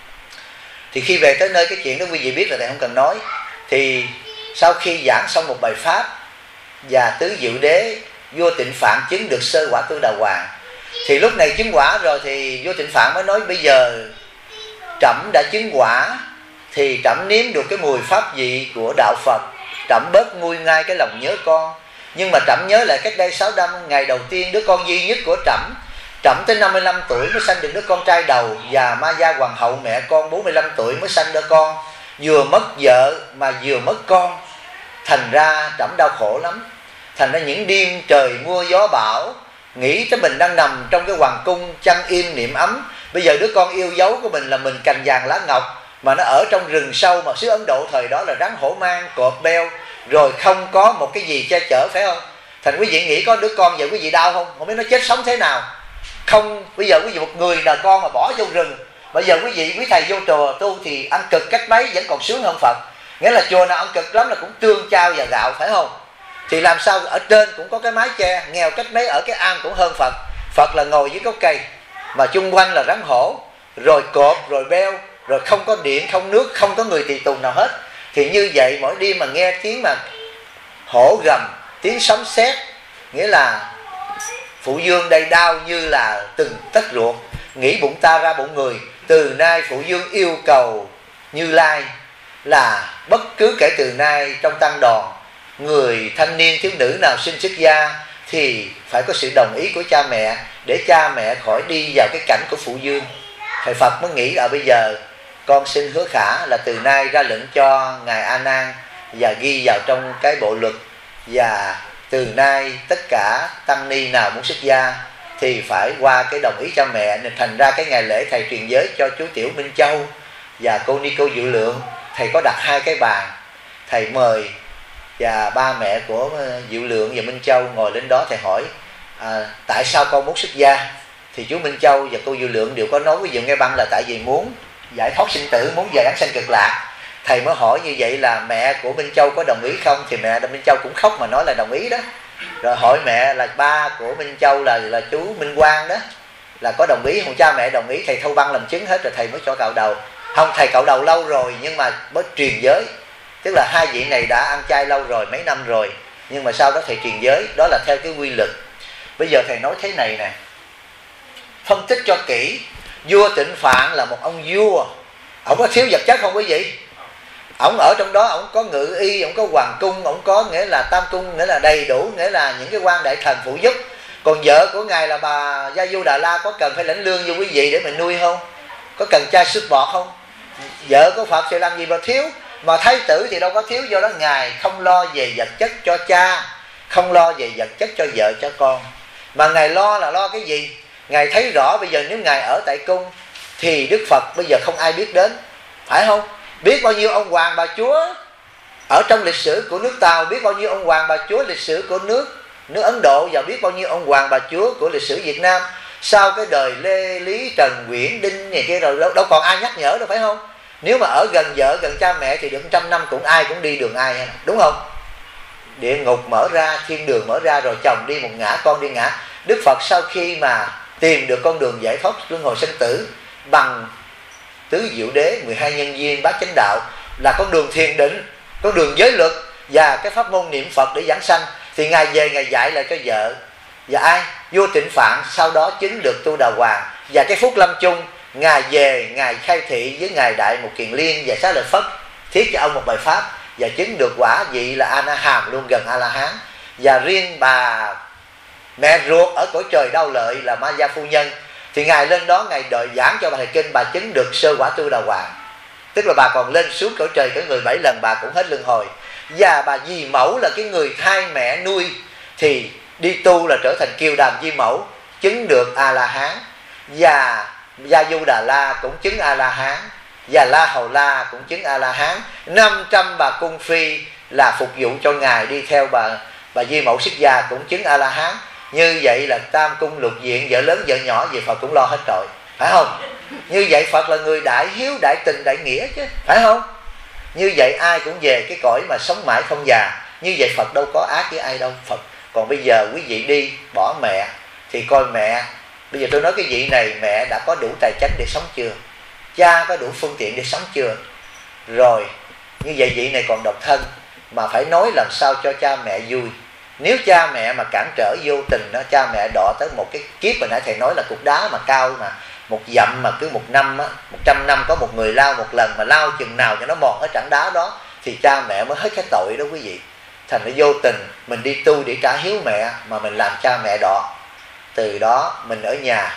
Thì khi về tới nơi, cái chuyện đó quý vị biết là thầy không cần nói. Thì sau khi giảng xong một bài pháp và tứ diệu đế, vua Tịnh Phạn chứng được sơ quả Tu Đà Hoàng. Thì lúc này chứng quả rồi thì vua Tịnh Phạn mới nói bây giờ trẫm đã chứng quả thì trẫm nếm được cái mùi pháp vị của đạo Phật, trẫm bớt nguôi ngay cái lòng nhớ con. Nhưng mà trẫm nhớ lại cách đây 6 năm, ngày đầu tiên đứa con duy nhất của trẫm tới 55 tuổi mới sanh được đứa con trai đầu, và Ma Gia Hoàng hậu mẹ con 45 tuổi mới sanh đứa con. Vừa mất vợ mà vừa mất con, thành ra trẫm đau khổ lắm. Thành ra những đêm trời mưa gió bão, nghĩ tới mình đang nằm trong cái hoàng cung chăn im niệm ấm. Bây giờ đứa con yêu dấu của mình là mình cành vàng lá ngọc, mà nó ở trong rừng sâu, mà xứ Ấn Độ thời đó là rắn hổ mang, cọp beo, rồi không có một cái gì che chở, phải không? Thành quý vị nghĩ có đứa con vậy quý vị đau không? Không biết nó chết sống thế nào. Không, bây giờ quý vị một người là con mà bỏ vô rừng. Bây giờ quý thầy vô chùa tu thì ăn cực cách mấy vẫn còn sướng hơn Phật. Nghĩa là chùa nào ăn cực lắm là cũng tương chao và gạo, phải không? Thì làm sao ở trên cũng có cái mái che, nghèo cách mấy ở cái am cũng hơn Phật. Phật là ngồi dưới gốc cây mà chung quanh là rắn hổ, rồi cọp, rồi beo, rồi không có điện, không nước, không có người tùy tùng nào hết. Thì như vậy mỗi đêm mà nghe tiếng mà hổ gầm, tiếng sấm sét, nghĩa là Phụ Dương đây đau như là từng tấc ruột, nghĩ bụng ta ra bụng người. Từ nay Phụ Dương yêu cầu Như Lai là bất cứ kể từ nay trong tăng đoàn, người thanh niên thiếu nữ nào sinh xuất gia thì phải có sự đồng ý của cha mẹ, để cha mẹ khỏi đi vào cái cảnh của Phụ Dương. Thầy Phật mới nghĩ bây giờ con xin hứa khả là từ nay ra lệnh cho Ngài A Nan và ghi vào trong cái bộ luật, và từ nay tất cả tăng ni nào muốn xuất gia thì phải qua cái đồng ý cha mẹ. Nên thành ra cái ngày lễ thầy truyền giới cho chú Tiểu Minh Châu và cô Ni Cô Diệu Lượng, thầy có đặt 2 cái bàn, thầy mời và ba mẹ của Diệu Lượng và Minh Châu ngồi lên đó. Thầy hỏi tại sao con muốn xuất gia, thì chú Minh Châu và cô Diệu Lượng đều có nói với Diệu Nghe Băng là tại vì muốn giải thoát sinh tử, muốn về đẳng sanh cực lạc. Thầy mới hỏi như vậy là mẹ của Minh Châu có đồng ý không, thì mẹ Minh Châu cũng khóc mà nói là đồng ý đó. Rồi hỏi mẹ là ba của Minh Châu là chú Minh Quang đó là có đồng ý không, cha mẹ đồng ý. Thầy Thâu Băng làm chứng hết rồi thầy mới cho cạo đầu. Không, thầy cạo đầu lâu rồi nhưng mà mới truyền giới, tức là 2 vị này đã ăn chay lâu rồi, mấy năm rồi, nhưng mà sau đó thầy truyền giới. Đó là theo cái quy luật. Bây giờ thầy nói thế này nè, phân tích cho kỹ. Vua Tịnh Phạn là một ông vua, ông có thiếu vật chất không quý vị? Ông ở trong đó, ông có ngự y, ông có hoàng cung, ông có nghĩa là tam cung, nghĩa là đầy đủ, nghĩa là những cái quan đại thần phụ giúp. Còn vợ của ngài là bà Gia Du Đà La có cần phải lãnh lương như quý vị để mình nuôi không? Có cần cha support không? Vợ của Phật sẽ làm gì mà thiếu? Mà thái tử thì đâu có thiếu. Do đó ngài không lo về vật chất cho cha, không lo về vật chất cho vợ cho con, mà ngài lo là lo cái gì? Ngài thấy rõ bây giờ nếu ngài ở tại cung thì Đức Phật bây giờ không ai biết đến, phải không? Biết bao nhiêu ông hoàng bà chúa ở trong lịch sử của nước Tàu, biết bao nhiêu ông hoàng bà chúa lịch sử của nước Ấn Độ, và biết bao nhiêu ông hoàng bà chúa của lịch sử Việt Nam. Sau cái đời Lê, Lý, Trần, Nguyễn, Đinh này kia rồi đâu còn ai nhắc nhở đâu, phải không? Nếu mà ở gần vợ gần cha mẹ thì được 100 năm cũng ai cũng đi đường ai, đúng không? địa ngục mở ra, thiên đường mở ra, rồi chồng đi một ngã, con đi ngã. Đức Phật sau khi mà tìm được con đường giải thoát luân hồi sinh tử bằng tứ diệu đế, 12 nhân duyên, bát chánh đạo, là con đường thiền định, con đường giới luật và cái pháp môn niệm Phật để giảng sanh, thì Ngài về Ngài dạy lại cho vợ và ai? Vua Tịnh Phạn sau đó chứng được Tu Đà Hoàng. Và cái phút lâm chung, Ngài về Ngài khai thị với Ngài Đại Một Kiền Liên và Xá Lợi Phất, thiết cho ông một bài pháp và chứng được quả vị là A Na Hàm, luôn gần A La Hán. Và riêng bà mẹ ruột ở cõi trời Đau Lợi là Ma Gia phu nhân, thì Ngài lên đó Ngài đợi giảng cho bà thầy kinh, bà chứng được sơ quả Tu Đà Hoàng. Tức là bà còn lên xuống cõi trời cái người 7 lần, bà cũng hết luân hồi. Và bà Di Mẫu là cái người thai mẹ nuôi, thì đi tu là trở thành Kiều Đàm Di Mẫu, chứng được A La Hán. Và Gia Du Đà La cũng chứng A La Hán, và La Hầu La cũng chứng A La Hán. 500 bà cung phi là phục vụ cho Ngài đi theo bà Di Mẫu xuất gia cũng chứng A La Hán. Như vậy là tam cung lục diện, vợ lớn vợ nhỏ gì Phật cũng lo hết rồi, phải không? Như vậy Phật là người đại hiếu, đại tình, đại nghĩa chứ, phải không? Như vậy ai cũng về cái cõi mà sống mãi không già. Như vậy Phật đâu có ác với ai đâu. Phật còn bây giờ quý vị đi bỏ mẹ thì coi mẹ, bây giờ tôi nói cái vị này mẹ đã có đủ tài chánh để sống chưa? Cha có đủ phương tiện để sống chưa? Rồi như vậy vị này còn độc thân, mà phải nói làm sao cho cha mẹ vui. Nếu cha mẹ mà cản trở vô tình đó, cha mẹ đọ tới một cái kiếp mà nãy thầy nói là cục đá mà cao mà một dặm, mà cứ một năm á, 100 năm có một người lao một lần, mà lao chừng nào cho nó mòn cái tảng đá đó, thì cha mẹ mới hết cái tội đó quý vị. Thành ra vô tình mình đi tu để trả hiếu mẹ mà mình làm cha mẹ đọ. Từ đó mình ở nhà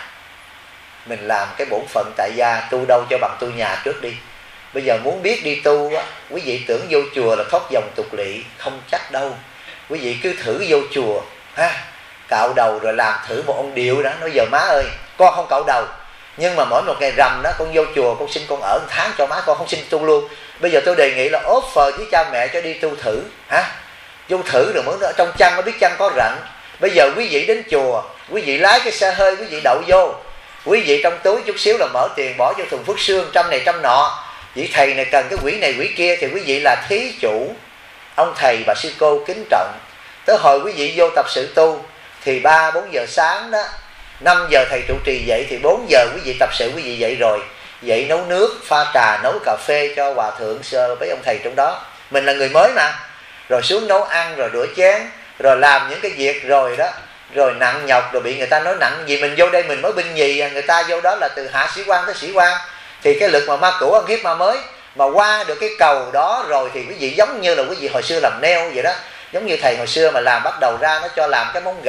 mình làm cái bổn phận tại gia, tu đâu cho bằng tu nhà trước đi. Bây giờ muốn biết đi tu á, quý vị tưởng vô chùa là thoát dòng tục lỵ, không chắc đâu. Quý vị cứ thử vô chùa ha, cạo đầu rồi làm thử một ông điệu đó, nói giờ má ơi con không cạo đầu, nhưng mà mỗi một ngày rằm đó con vô chùa con xin con ở 1 tháng cho má, con không xin tu luôn. Bây giờ tôi đề nghị là offer với cha mẹ cho đi tu thử ha, vô thử rồi mới ở trong chăn mới biết chăn có rận. Bây giờ quý vị đến chùa, quý vị lái cái xe hơi, quý vị đậu vô, quý vị trong túi chút xíu là mở tiền bỏ vô thùng phước sương, trăm này trăm nọ. Vị thầy này cần cái quỹ này quỹ kia thì quý vị là thí chủ, ông thầy bà sư cô kính trọng. Tới hồi quý vị vô tập sự tu thì 3-4 giờ sáng đó, 5 giờ thầy trụ trì dậy thì 4 giờ quý vị tập sự, quý vị dậy rồi, dậy nấu nước, pha trà, nấu cà phê cho hòa thượng sơ với ông thầy trong đó. Mình là người mới mà, rồi xuống nấu ăn, rồi rửa chén, rồi làm những cái việc rồi đó, rồi nặng nhọc, rồi bị người ta nói nặng gì. Mình vô đây mình mới binh nhì, người ta vô đó là từ hạ sĩ quan tới sĩ quan. Thì cái lực mà ma cũ ăn hiếp ma mới mà qua được cái cầu đó rồi thì quý vị giống như là quý vị hồi xưa làm neo vậy đó. Giống như thầy hồi xưa mà làm, bắt đầu ra nó cho làm cái móng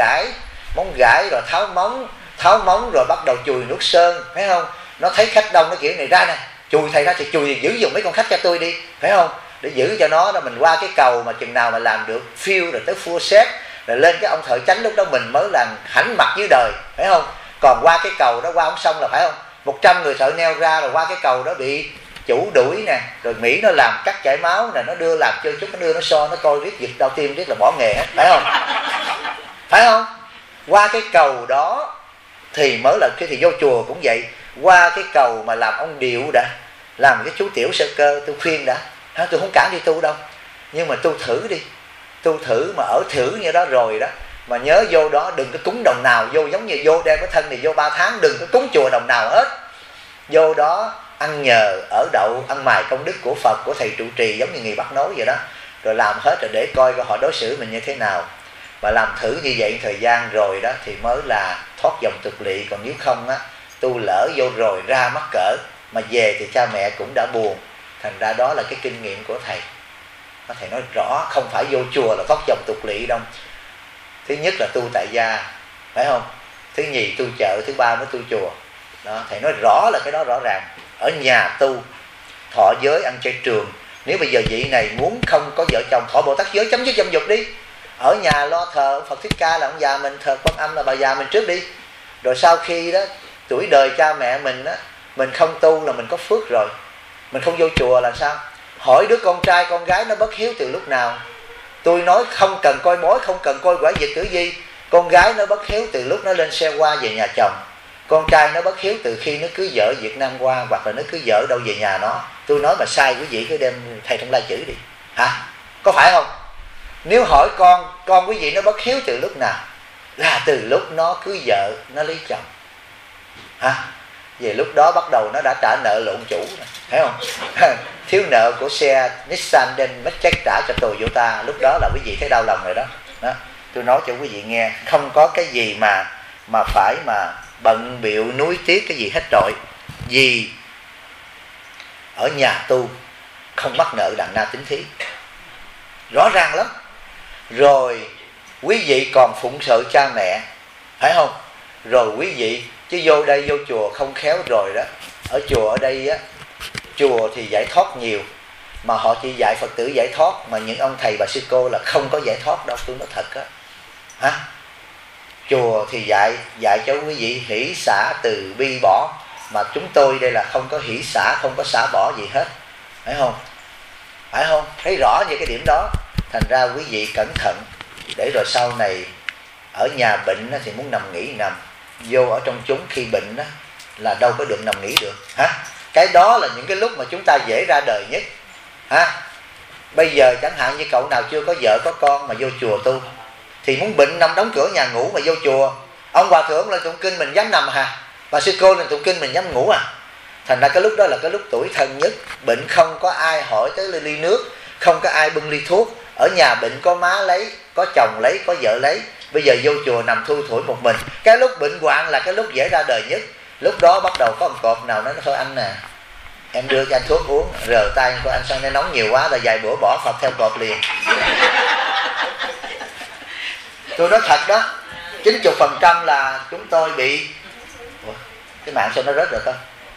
gãi rồi tháo móng rồi bắt đầu chùi nước sơn, phải không? Nó thấy khách đông nó kiểu này ra nè, chùi thầy ra thì chùi thì giữ giùm mấy con khách cho tôi đi, phải không? Để giữ cho nó, mình qua cái cầu mà chừng nào mà làm được phiêu rồi tới full set rồi lên cái ông thợ chánh, lúc đó mình mới là hãnh mặt dưới đời, phải không? Còn qua cái cầu đó qua không xong là phải không? 100 người thợ neo ra rồi qua cái cầu đó bị chủ đuổi nè, rồi Mỹ nó làm cắt chảy máu nè, nó đưa làm chơi chút, nó đưa nó so, nó coi riết giật đau tim riết là bỏ nghề hết, phải không? Phải không? Qua cái cầu đó thì mới là cái, thì vô chùa cũng vậy, qua cái cầu mà làm ông điệu đã, làm cái chú tiểu sơ cơ, tôi khuyên đã, tôi không cản đi tu đâu, nhưng mà tu thử đi, tu thử mà ở thử như đó rồi đó, mà nhớ vô đó đừng có cúng đồng nào vô, giống như vô đem cái thân này vô 3 tháng đừng có cúng chùa đồng nào hết. Vô đó ăn nhờ ở đậu, ăn mài công đức của Phật, của thầy trụ trì, giống như người bắt nối vậy đó, rồi làm hết rồi để coi họ đối xử mình như thế nào. Và làm thử như vậy thời gian rồi đó thì mới là thoát dòng tục lỵ. Còn nếu không á, tu lỡ vô rồi ra mắc cỡ mà về thì cha mẹ cũng đã buồn. Thành ra đó là cái kinh nghiệm của thầy. Thầy nói rõ không phải vô chùa là thoát dòng tục lỵ đâu. Thứ nhất là tu tại gia, phải không? Thứ nhì tu chợ, thứ ba mới tu chùa đó. Thầy nói rõ là cái đó rõ ràng. Ở nhà tu, thọ giới, ăn chay trường. Nếu bây giờ vị này muốn không có vợ chồng, thọ Bồ Tát giới, chấm dứt dâm dục đi. Ở nhà lo thờ Phật Thích Ca là ông già mình, thờ Quan Âm là bà già mình trước đi. Rồi sau khi đó tuổi đời cha mẹ mình á, mình không tu là mình có phước rồi. Mình không vô chùa là sao? Hỏi đứa con trai con gái nó bất hiếu từ lúc nào? Tôi nói không cần coi bói, không cần coi quả vật tử vi. Con gái nó bất hiếu từ lúc nó lên xe hoa về nhà chồng. Con trai nó bất hiếu từ khi nó cưới vợ Việt Nam qua, hoặc là nó cưới vợ đâu về nhà nó. Tôi nói mà sai quý vị cứ đem thầy Thông Lai chữ đi. Hả? Có phải không? Nếu hỏi con quý vị nó bất hiếu từ lúc nào? Là từ lúc nó cưới vợ, nó lấy chồng. Về lúc đó bắt đầu nó đã trả nợ lộn chủ rồi, thấy không? Thiếu nợ của xe Nissan đem mất check trả cho Toyota, lúc đó là quý vị thấy đau lòng rồi đó. Tôi nói cho quý vị nghe, không có cái gì mà phải mà bận bịu nuối tiếc cái gì hết rồi. Vì ở nhà tu không mắc nợ đàn na tín thí, rõ ràng lắm. Rồi quý vị còn phụng sự cha mẹ, phải không? Rồi quý vị chứ vô đây vô chùa không khéo rồi đó. Ở chùa ở đây á, chùa thì giải thoát nhiều, mà họ chỉ dạy Phật tử giải thoát, mà những ông thầy bà sư cô là không có giải thoát đâu, tôi nói thật á. Chùa thì dạy cho quý vị hỷ xả từ bi bỏ, mà chúng tôi đây là không có hỷ xả, không có xả bỏ gì hết, phải không? Phải không? Thấy rõ những cái điểm đó. Thành ra quý vị cẩn thận, để rồi sau này ở nhà bệnh thì muốn nằm nghỉ nằm, vô ở trong chúng khi bệnh đó là đâu có được nằm nghỉ được. Cái đó là những cái lúc mà chúng ta dễ ra đời nhất. Bây giờ chẳng hạn như cậu nào chưa có vợ có con mà vô chùa tu, thì muốn bệnh nằm đóng cửa nhà ngủ mà vô chùa, ông hòa thượng lên tụng kinh mình dám nằm hả? Bà sư cô lên tụng kinh mình dám ngủ à? Thành ra cái lúc đó là cái lúc tủi thân nhất. Bệnh không có ai hỏi tới ly nước, không có ai bưng ly thuốc. Ở nhà bệnh có má lấy, có chồng lấy, có vợ lấy. Bây giờ vô chùa nằm thui thủi một mình. Cái lúc bệnh hoạn là cái lúc dễ ra đời nhất. Lúc đó bắt đầu có một cọp nào nói thôi anh nè, em đưa cho anh thuốc uống, rờ tay của anh sang đây nóng nhiều quá, là vài bữa bỏ phập theo cọp liền. Tôi nói thật đó, 90% là chúng tôi bị... Ủa, cái mạng sao nó rớt rồi con?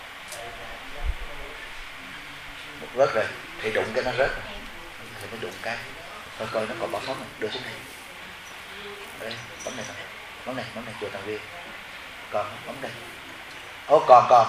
Rớt rồi, thì đụng cái nó rớt rồi. Thì mới đụng cái. Coi coi nó còn bỏ phóng này, đưa xuống đây. Đây, bấm này thôi. Bấm này chùa Tàng Viên. Còn, bấm đây. Ô, còn.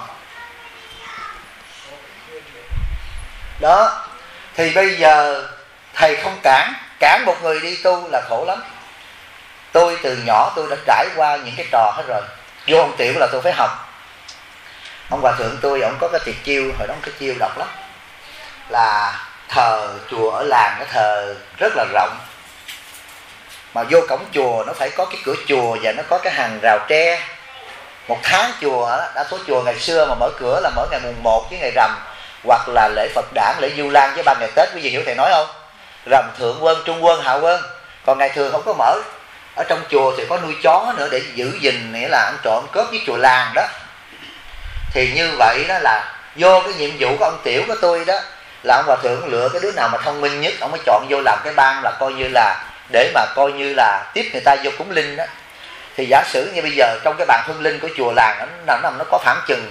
Đó, thì bây giờ thầy không cản một người đi tu là khổ lắm. Tôi từ nhỏ tôi đã trải qua những cái trò hết rồi. Vô ông tiểu là tôi phải học. Ông hòa thượng tôi, ông có cái tuyệt chiêu, hồi đó cái chiêu độc lắm. Là thờ chùa ở làng, nó thờ rất là rộng. Mà vô cổng chùa nó phải có cái cửa chùa và nó có cái hàng rào tre. Một tháng chùa, đa số chùa ngày xưa mà mở cửa là mở ngày mùng 1 với ngày rằm, hoặc là lễ Phật đản, lễ Vu Lan với 3 ngày Tết, quý vị hiểu thầy nói không? Rằm thượng quân, trung quân, hạ quân. Còn ngày thường không có mở. Ở trong chùa thì có nuôi chó nữa để giữ gìn, nghĩa là ăn trộm cướp với chùa làng đó. Thì như vậy đó là vô cái nhiệm vụ của ông tiểu của tôi đó, là ông hòa thượng lựa cái đứa nào mà thông minh nhất, ông mới chọn vô làm cái ban, là coi như là để mà coi như là tiếp người ta vô cúng linh đó. Thì giả sử như bây giờ trong cái bàn hương linh của chùa làng nó có khoảng chừng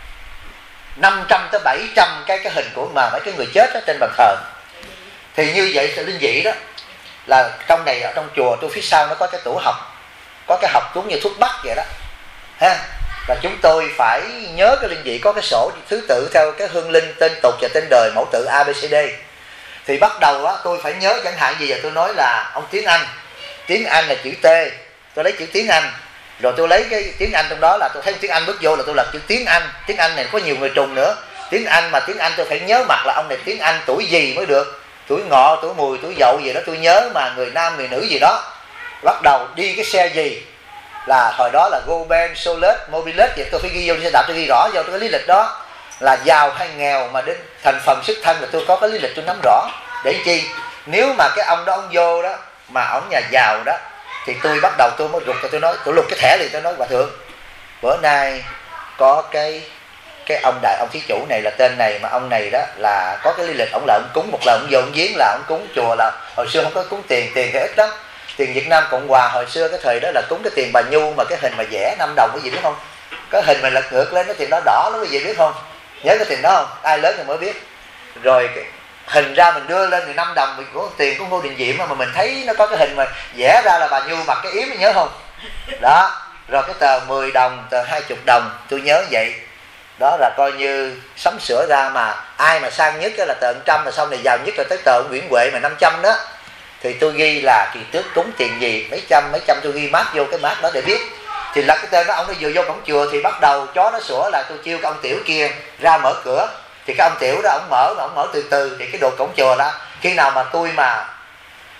500 tới 700 cái hình của mà mấy cái người chết ở trên bàn thờ. Thì như vậy linh vị đó là trong này, ở trong chùa tôi phía sau nó có cái tủ học, có cái học giống như thuốc bắc vậy đó ha. Và chúng tôi phải nhớ cái linh vị, có cái sổ thứ tự theo cái hương linh, tên tục và tên đời, mẫu tự ABCD. Thì bắt đầu á, tôi phải nhớ chẳng hạn gì giờ tôi nói là ông tiếng Anh là chữ T, tôi lấy chữ tiếng Anh, rồi tôi lấy cái tiếng Anh trong đó là tôi thấy tiếng Anh bước vô là tôi lật chữ tiếng Anh này có nhiều người trùng nữa. Tiếng Anh mà tiếng Anh tôi phải nhớ mặt là ông này tiếng Anh tuổi gì mới được, tuổi ngọ, tuổi mùi, tuổi dậu gì đó tôi nhớ, mà người nam người nữ gì đó. Bắt đầu đi cái xe gì, là hồi đó là Goben, Solet, Mobilet, vậy tôi phải ghi vô xe đạp, tôi ghi rõ vô cái lý lịch đó là giàu hay nghèo, mà đến thành phần xuất thân là tôi có cái lý lịch tôi nắm rõ. Để chi nếu mà cái ông đó ông vô đó mà ông nhà giàu đó, thì tôi bắt đầu tôi mới rụt, tôi nói, tôi lục cái thẻ liền, tôi nói hòa thượng bữa nay có cái ông thí chủ này là tên này, mà ông này đó là có cái lý lịch, ông là ông cúng, một lần ông vô ông giếng là ông cúng chùa, là hồi xưa không có cúng tiền thì ít lắm. Tiền Việt Nam Cộng Hòa hồi xưa cái thời đó là cúng cái tiền bà Nhu, mà cái hình mà vẽ 5 đồng cái gì biết không? Cái hình mình lật ngược lên cái tiền đó đỏ lắm, cái gì biết không? Nhớ cái tiền đó không? Ai lớn thì mới biết. Rồi cái hình ra mình đưa lên thì 5 đồng mình có tiền của Ngô Đình Diệm, mà mình thấy nó có cái hình mà vẽ ra là bà Nhu mặc cái yếm, mình nhớ không? Đó. Rồi cái tờ 10 đồng, tờ 20 đồng tôi nhớ vậy. Đó là coi như sắm sửa ra, mà ai mà sang nhất là tờ 100, mà sau này giàu nhất là tới tờ Nguyễn Huệ mà 500 đó. Thì tôi ghi là kỳ tước cúng tiền gì, mấy trăm tôi ghi mát vô cái mát đó để biết. Thì là cái tên đó, ông nó vừa vô cổng chùa thì bắt đầu chó nó sủa, là tôi kêu cái ông tiểu kia ra mở cửa. Thì cái ông tiểu đó ông mở từ từ, thì cái đồ cổng chùa đó, khi nào mà tôi mà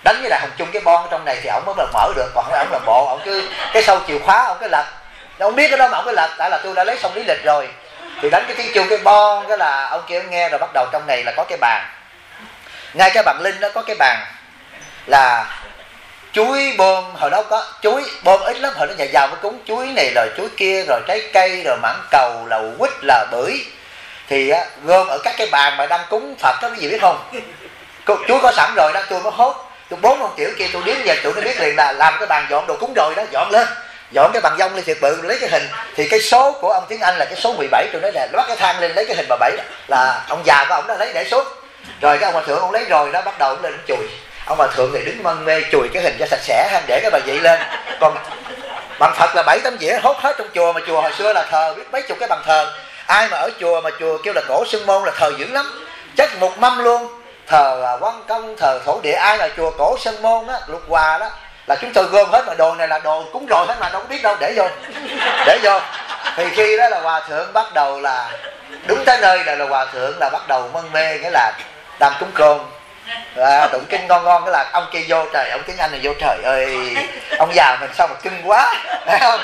đánh với lại Hồng Chung cái bon trong này thì ổng mới mở được, còn ổng là bộ, ổng cứ cái sâu chìa khóa ổng cái lật, ông biết cái đó mà ổng cái lật, tại là tôi đã lấy xong lý lịch rồi, thì đánh cái tiếng chuông cái bon cái là ông kia nghe rồi, bắt đầu trong này là có cái bàn, ngay cái bàn linh đó có cái bàn là chuối bơm, hồi đó có chuối bơm ít lắm, hồi đó nhà giàu mới cúng chuối này rồi chuối kia rồi trái cây rồi mãng cầu là quýt là bưởi, thì gom ở các cái bàn mà đang cúng Phật đó, cái gì biết không, chuối có sẵn rồi đó, tôi mới hốt, tôi 4 ông tiểu kia tôi điếm về tụi nó biết liền là làm cái bàn dọn đồ cúng rồi đó, dọn lên, dọn cái bàn dông lên thiệt bự, lấy cái hình, thì cái số của ông tiếng Anh là cái số 17, tôi nói là bắt cái thang lên lấy cái hình bà 7 là ông già của ông đó lấy để suốt, rồi cái ông hòa thượng ông lấy rồi đó, bắt đầu ông lên ông chùi, ông hòa thượng thì đứng mân mê chùi cái hình cho sạch sẽ, để cái bà vị lên, còn bằng Phật là 7-8 dĩa hốt hết trong chùa, mà chùa hồi xưa là thờ biết mấy chục cái bàn thờ, ai mà ở chùa mà chùa kêu là Cổ Sơn Môn là thờ dữ lắm, chắc một mâm luôn, thờ Quan Công, thờ thổ địa, ai là chùa Cổ Sơn Môn á, Lục Hòa đó là chúng tôi gom hết, mà đồ này là đồ cúng rồi hết mà đâu có biết đâu, để vô thì khi đó là hòa thượng bắt đầu là đúng tới nơi là hòa thượng là bắt đầu mân mê, nghĩa là đang cúng cơm tụng kinh ngon ngon, cái là ông kia vô, trời ông tiếng Anh này vô, trời ơi ông già mình sao mà cưng quá, phải không?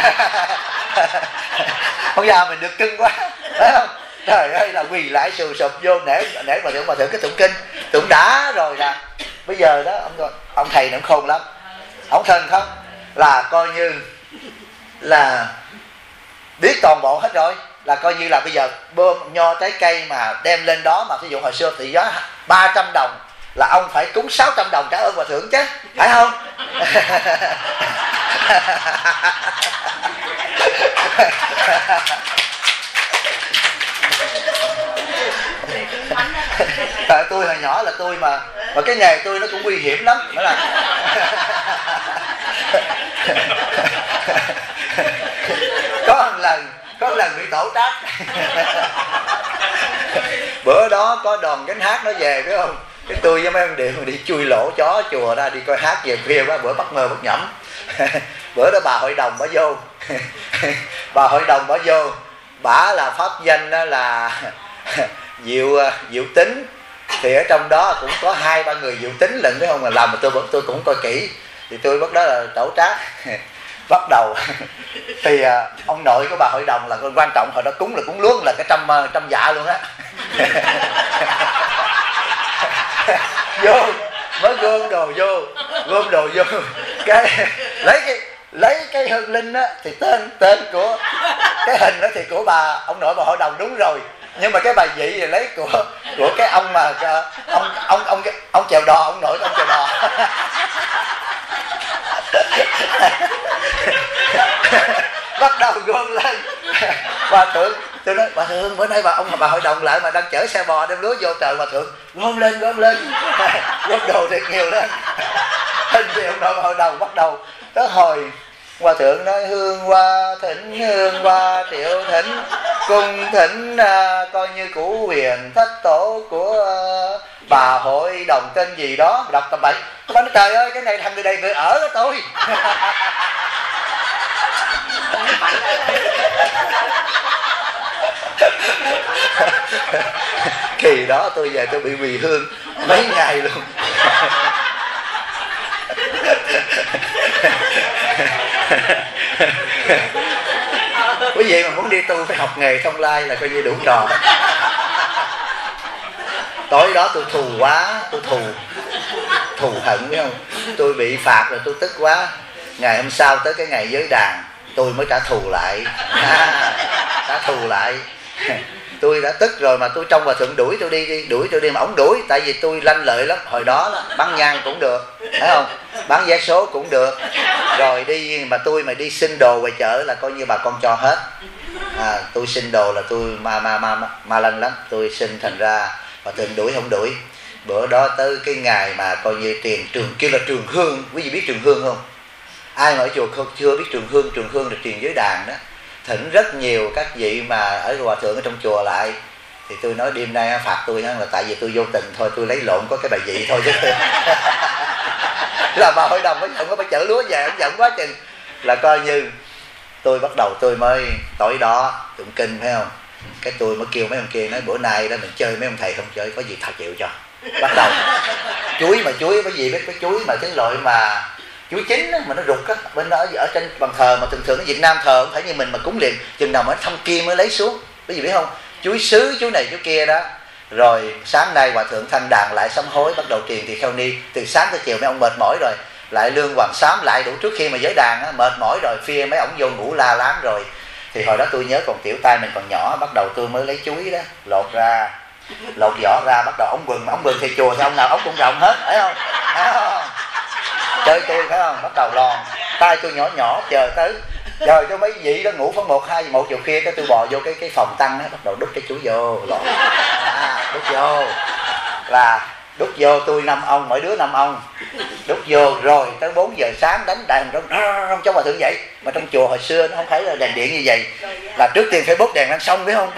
Ông già mình được cưng quá, phải không? Trời ơi là quỳ lại sù sụp vô nể mà thượng cái tụng kinh tụng đã rồi là bây giờ đó ông thầy nó khôn lắm, ông thần không là coi như là biết toàn bộ hết rồi, là coi như là bây giờ bơm nho trái cây mà đem lên đó, mà ví dụ hồi xưa thì giá 300 đồng là ông phải cúng 600 đồng trả ơn hòa thượng chứ, phải không? Tôi hồi nhỏ là tôi mà cái nghề tôi nó cũng nguy hiểm lắm, đó là có một lần bị tổ trách. Bữa đó có đoàn gánh hát nó về phải không, cái tôi với mấy ông điện đi chui lỗ chó chùa ra đi coi hát về khuya quá, bữa bắt mơ bắt nhẩm. Bữa đó bà hội đồng bà vô bà hội đồng bà vô, bả là pháp danh đó là Diệu Tính, thì ở trong đó cũng có 2-3 người Diệu Tính lần, phải không, mà làm mà tôi cũng coi kỹ, thì tôi bắt đó là tổ trác. Bắt đầu thì ông nội của bà hội đồng là quan trọng, hồi đó cúng là cúng luôn là cái trăm dạ luôn á. Vô mới gom đồ vô cái lấy cái hương linh á, thì tên của cái hình đó thì của bà ông nội bà hội đồng đúng rồi, nhưng mà cái bà vị thì lấy của cái ông mà ông chèo đò, ông nội ông chèo đò. Bắt đầu gom lên. Hòa thượng, tôi nói hòa thượng bữa nay bà hội đồng lại mà đang chở xe bò đem lúa vô, trời hòa thượng gom lên gom đồ thiệt nhiều lên. Hình thì ông nội bà hội đồng bắt đầu tới hồi hòa thượng nói hương hoa triệu thỉnh cung thỉnh coi như củ huyền thất tổ của bà hội đồng tên gì đó, đọc tầm bậy. Tôi nói trời ơi cái này thằng người đầy người ở đó tôi. Kỳ đó tôi về tôi bị quỳ hương mấy ngày luôn. Quý vị mà muốn đi tu phải học nghề Thông Lai là coi như đủ trò. Tối đó tôi thù quá, tôi thù hận phải không? Tôi bị phạt rồi tôi tức quá. Ngày hôm sau tới cái ngày giới đàn tôi mới trả thù lại. Tôi đã tức rồi mà tôi trong hòa thượng đuổi tôi đi mà ổng đuổi, tại vì tôi lanh lợi lắm. Hồi đó bán nhang cũng được, phải không? Bán vé số cũng được. Rồi đi mà tôi mà đi xin đồ ngoài chợ là coi như bà con cho hết. Tôi xin đồ là tôi ma lanh lắm, tôi xin thành ra hòa thượng đuổi không đuổi. Bữa đó tới cái ngày mà coi như tiền trường kêu là trường hương, quý vị biết trường hương không? Ai mà ở chùa chưa biết trường hương là truyền giới đàn đó. Thỉnh rất nhiều các vị mà ở hòa thượng ở trong chùa lại, thì tôi nói đêm nay phạt tôi là tại vì tôi vô tình thôi, tôi lấy lộn có cái bài vị thôi chứ. Là bà hội đồng mới giận, có chở lúa về, ông giận quá chừng. Là coi như tôi bắt đầu tôi mới tối đó tụng kinh phải không, cái tôi mới kêu mấy ông kia nói bữa nay đó mình chơi mấy ông thầy không chơi, có gì thầy chịu cho. Bắt đầu chuối cái gì biết, cái chuối mà cái loại mà chuối chín á, mà nó rụt á, bên đó ở trên bàn thờ mà thường ở Việt Nam thờ không phải như mình mà cúng liền, chừng nào mới thăm kim mới lấy xuống, cái gì biết không, chuối sứ, chuối này chuối kia đó. Rồi sáng nay hòa thượng thanh đàn lại sám hối, bắt đầu truyền tỳ kheo ni, từ sáng tới chiều mấy ông mệt mỏi rồi, lại lương hoàng sám lại đủ trước khi mà giới đàn á, mệt mỏi rồi phia mấy ông vô ngủ la láng rồi. Thì hồi đó tôi nhớ còn tiểu tay mình còn nhỏ, bắt đầu tôi mới lấy chuối đó, lột vỏ ra, bắt đầu ống quần thì chùa thì ông nào ống cũng rộng hết, phải không? Chơi tôi phải không? Bắt đầu lòn, tay tôi nhỏ chờ tới cho mấy vị đó ngủ khoảng 1 giờ khuya, cái tôi bò vô cái phòng tăng đó, bắt đầu đút cái chuối vô lọt, đút vô tôi 5 ông, mỗi đứa 5 ông đút vô, rồi tới 4 giờ sáng đánh đại hồng rong cho hòa thượng vậy. Mà trong chùa hồi xưa nó không phải là đèn điện như vậy, là trước tiên phải bốt đèn lên xong, biết không?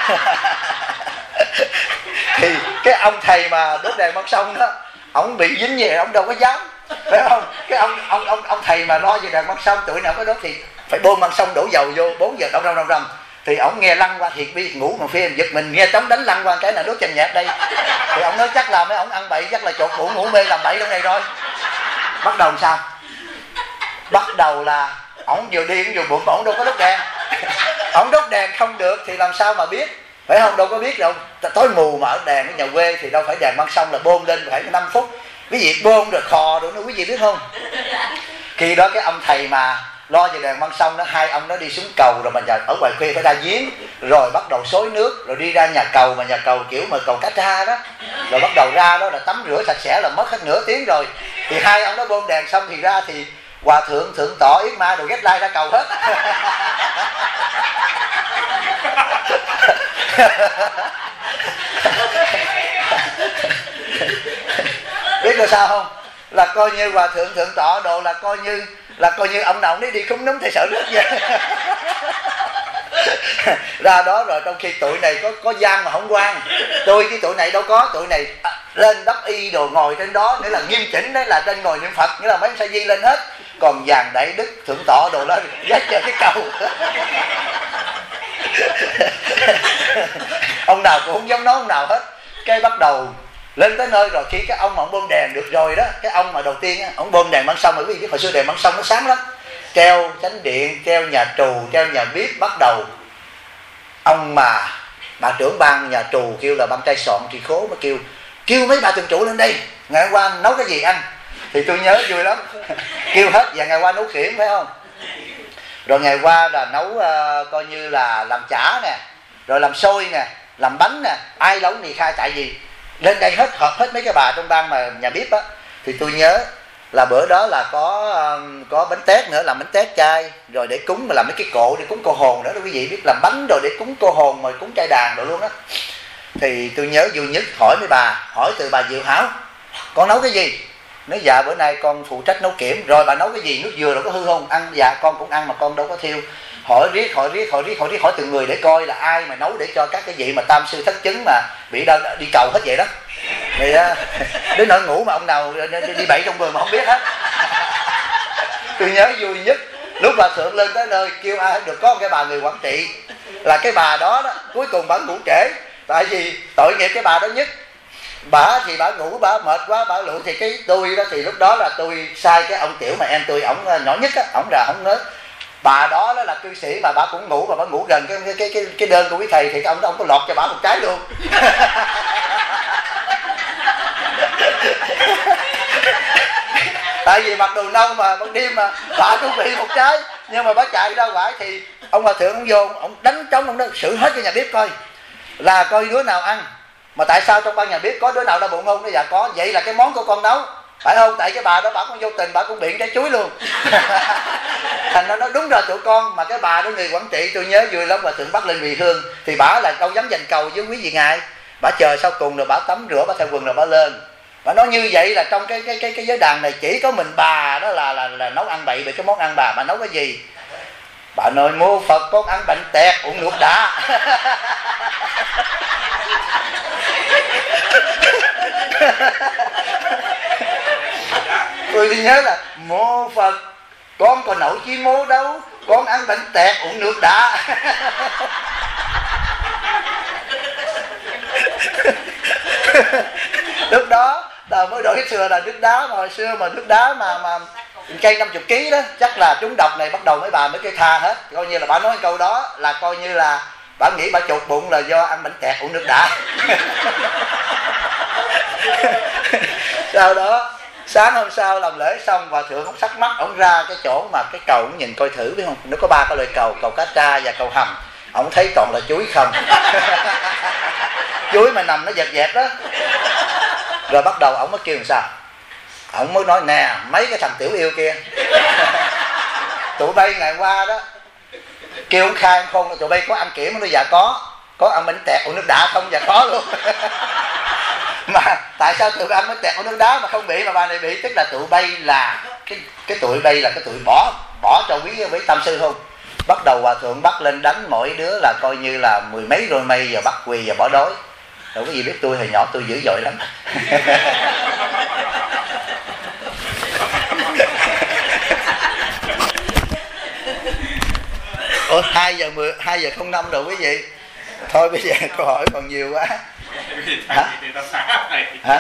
Thì cái ông thầy mà đốt đèn băng xong đó, ông bị dính về ông đâu có dám, phải không? Cái ông thầy mà lo về đèn băng xong, tuổi nào có đốt thì phải bơm băng xong đổ dầu vô, 4 giờ rong thì ông nghe lăn qua thiệt bi ngủ mà phim giật mình nghe trống đánh lăn qua cái nào đốt chân nhạc đây, thì ông nói chắc là mấy ông ăn bậy, chắc là chột bụng ngủ mê làm bậy trong này rồi. Bắt đầu sao? Bắt đầu là ông vừa đi vừa bụng, ông đâu có đốt đèn. Ông đốt đèn không được thì làm sao mà biết, phải không? Đâu có biết đâu, tối mù mà ở đèn ở nhà quê thì đâu phải đèn băng xong là bơm lên phải 5 phút, cái gì bơm rồi khò rồi nữa, quý vị biết không? Khi đó cái ông thầy mà lo về đèn băng xong đó, 2 ông nó đi xuống cầu rồi, mà ở ngoài khuya phải ra giếng, rồi bắt đầu xối nước, rồi đi ra nhà cầu, mà nhà cầu kiểu mà cầu cá tra đó, rồi bắt đầu ra đó là tắm rửa sạch sẽ là mất hết nửa tiếng rồi. Thì 2 ông nó bơm đèn xong thì ra thì hòa thượng thượng tọa Yết Ma đồ ghét lai ra cầu hết. Biết là sao không? Là coi như hòa thượng thượng tọa đồ là coi như ông nào đi đi khúng núm thì sợ nước vậy. Ra đó rồi trong khi tụi này có gian mà không quan, tôi cái tụi này đâu có, tụi này lên đắp y đồ ngồi trên đó nghĩa là nghiêm chỉnh, đấy là trên ngồi niệm Phật, nghĩa là mấy sa di lên hết, còn vàng đại đức thượng tọa đồ lên dắt cho cái cầu. Ông nào cũng không dám nói ông nào hết. Cái bắt đầu lên tới nơi rồi, khi cái ông mà ông bơm đèn được rồi đó, cái ông mà đầu tiên á, ông bơm đèn băng xong, bởi vì hồi xưa đèn băng xong nó sáng lắm, treo chánh điện, treo nhà trù, treo nhà bếp. Bắt đầu ông mà bà trưởng ban nhà trù kêu là ban trai soạn thì khố mới kêu mấy bà thường trụ lên đây, ngày hôm qua nấu cái gì ăn. Thì tôi nhớ vui lắm, kêu hết. Và ngày qua nấu khiểm phải không, rồi ngày qua là nấu coi như là làm chả nè, rồi làm xôi nè, làm bánh nè, ai nấu mì khai, tại vì lên đây hết hợp hết mấy cái bà trong ban mà nhà bếp á. Thì tôi nhớ là bữa đó là có bánh tét nữa, làm bánh tét chay, rồi để cúng, mà làm mấy cái cộ để cúng cô hồn nữa đó, quý vị biết, làm bánh rồi để cúng cô hồn, rồi cúng chay đàn rồi luôn á. Thì tôi nhớ vui nhất hỏi mấy bà, hỏi từ bà Diệu Hảo, con nấu cái gì? Nói dạ bữa nay con phụ trách nấu kiểm. Rồi bà nấu cái gì? Nước dừa đâu có hư không? Ăn dạ con cũng ăn mà con đâu có thiêu. Hỏi riết hỏi từng người để coi là ai mà nấu để cho các cái vị mà tam sư thất chứng mà bị đâu đi cầu hết vậy đó. Thì đến nỗi ngủ mà ông nào đi bậy trong vườn mà không biết hết. Tôi nhớ vui nhất lúc bà thượng lên tới nơi kêu ai được, có một cái bà người Quảng Trị, là cái bà đó cuối cùng bà ngủ trễ, tại vì tội nghiệp cái bà đó nhất. Bà thì bà ngủ, bà mệt quá, bà lụi. Thì cái tôi đó, thì lúc đó là tôi sai cái ông Tiểu mà em tôi, ổng nhỏ nhất á, ổng ra ổng nói bà đó là cư sĩ mà bà cũng ngủ, mà bà ngủ gần cái đơn của quý thầy, thì ông có lọt cho bà một cái luôn. Tại vì mặc đồ nâu mà ban đêm mà bà cũng bị một cái, nhưng mà bà chạy ra ngoài thì ông hòa thượng ông vô, ông đánh trống, ông nói xử hết cho nhà bếp coi là coi đứa nào ăn. Mà tại sao trong ban nhà bếp có đứa nào đau bụng không? Nó dạ có. Vậy là cái món của con nấu, phải không? Tại cái bà đó bà cũng vô tình, bà cũng biện trái chuối luôn. Thành nó nói đúng rồi tụi con. Mà cái bà đó người Quảng Trị, tôi nhớ vui lắm, và thượng bắt lên vì hương thì bà là đâu dám dành cầu với quý vị ngài. Bà chờ sau cùng rồi bà tắm rửa, bà thay quần rồi bà lên. Bà nói như vậy là trong cái giới đàn này chỉ có mình bà đó là nấu ăn bậy về cái món ăn bà nấu cái gì? Bà nói mô Phật con ăn bánh tẹt uống nước đá. Tôi nhớ là mô Phật con còn nấu chi mô đâu, con ăn bánh tẹt uống nước đá. biết xưa là nước đá, mà hồi xưa mà nước đá mà cây 50 kg đó, chắc là trúng độc này bắt đầu mấy bà mới cây tha hết. Coi như là bà nói câu đó là coi như là bà nghĩ bà chụt bụng là do ăn bánh tẹt uống nước đá. Sau đó sáng hôm sau làm lễ xong, hòa thượng ông sắc mắt, ông ra cái chỗ mà cái cầu, ông nhìn coi thử biết không, nó có 3 cái loại cầu, cầu cá tra và cầu hầm. Ông thấy toàn là chuối không. Chuối mà nằm nó dẹt dẹt đó. Rồi bắt đầu ông mới kêu làm sao, ông mới nói nè mấy cái thằng tiểu yêu kia, tụi bay ngày qua đó kêu ông khai không, tụi bay có ăn kiểm, nó dạ có ăn bánh tẹt uống nước đá không, dạ có luôn. Mà tại sao tụi bay ăn bánh tẹt uống nước đá mà không bị mà bà này bị? Tức là tụi bay là cái tụi bay là cái tụi bỏ cho quý với tam sư không. Bắt đầu hòa thượng bắt lên đánh mỗi đứa là coi như là 10 mấy rồi mây, giờ bắt quỳ và bỏ đói. Đâu có gì biết tôi hồi nhỏ tôi dữ dội lắm. Ủa 2 giờ 05 rồi quý vị. Thôi bây giờ câu hỏi còn nhiều quá. Hả? Hả?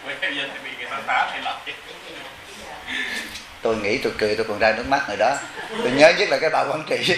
Tôi nghĩ tôi cười tôi còn ra nước mắt rồi đó. Tôi nhớ nhất là cái bà quản trị.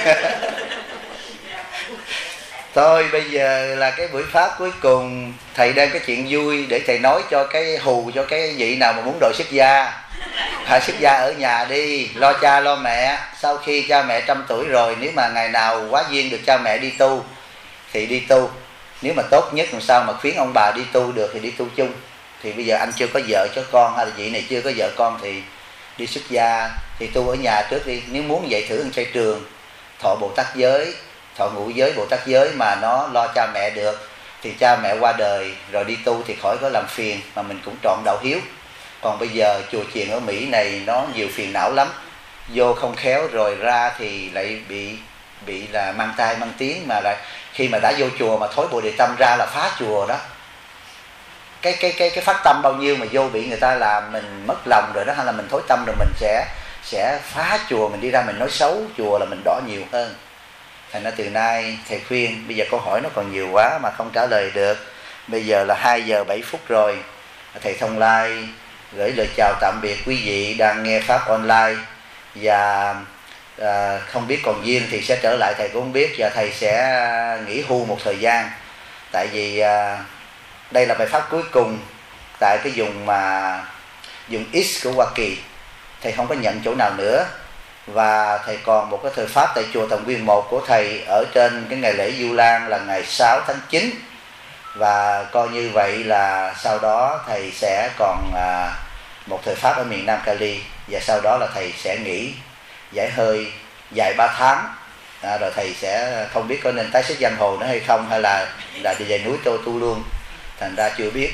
Thôi bây giờ là cái buổi pháp cuối cùng, thầy đang cái chuyện vui để thầy nói cho cái hù cho cái vị nào mà muốn đội xuất gia. Xuất gia ở nhà đi, lo cha lo mẹ. Sau khi cha mẹ 100 tuổi rồi, nếu mà ngày nào quá duyên được cha mẹ đi tu thì đi tu. Nếu mà tốt nhất làm sao mà khuyến ông bà đi tu được thì đi tu chung. Thì bây giờ anh chưa có vợ cho con, hay là vị này chưa có vợ con thì đi xuất gia, thì tu ở nhà trước đi. Nếu muốn vậy thử ăn chay trường, thọ Bồ Tát giới, thọ ngũ giới Bồ Tát giới mà nó lo cha mẹ được, thì cha mẹ qua đời rồi đi tu thì khỏi có làm phiền, mà mình cũng trọn đạo hiếu. Còn bây giờ chùa chiền ở Mỹ này nó nhiều phiền não lắm, vô không khéo rồi ra thì lại bị là mang tai mang tiếng, mà lại khi mà đã vô chùa mà thối Bồ Đề Tâm ra là phá chùa đó. Cái phát tâm bao nhiêu mà vô bị người ta làm mình mất lòng rồi đó, hay là mình thối tâm rồi mình sẽ phá chùa, mình đi ra mình nói xấu chùa là mình đỏ nhiều hơn. Thành ra từ nay thầy khuyên, bây giờ câu hỏi nó còn nhiều quá mà không trả lời được. Bây giờ là 2 giờ 7 phút rồi. Thầy Thông Lai gửi lời chào tạm biệt quý vị đang nghe pháp online, và không biết còn duyên thì sẽ trở lại thầy cũng không biết, và thầy sẽ nghỉ hưu một thời gian. Tại vì đây là bài pháp cuối cùng tại cái vùng East của Hoa Kỳ, thầy không có nhận chỗ nào nữa. Và thầy còn một cái thời pháp tại chùa Tầm Nguyên 1 của thầy ở trên cái ngày lễ Du Lan là ngày 6 tháng 9. Và coi như vậy là sau đó thầy sẽ còn một thời pháp ở miền Nam Cali, và sau đó là thầy sẽ nghỉ giải hơi dài 3 tháng. Rồi thầy sẽ không biết có nên tái xuất giang hồ nữa hay không, hay là đi về núi tu luôn. Thành ra chưa biết.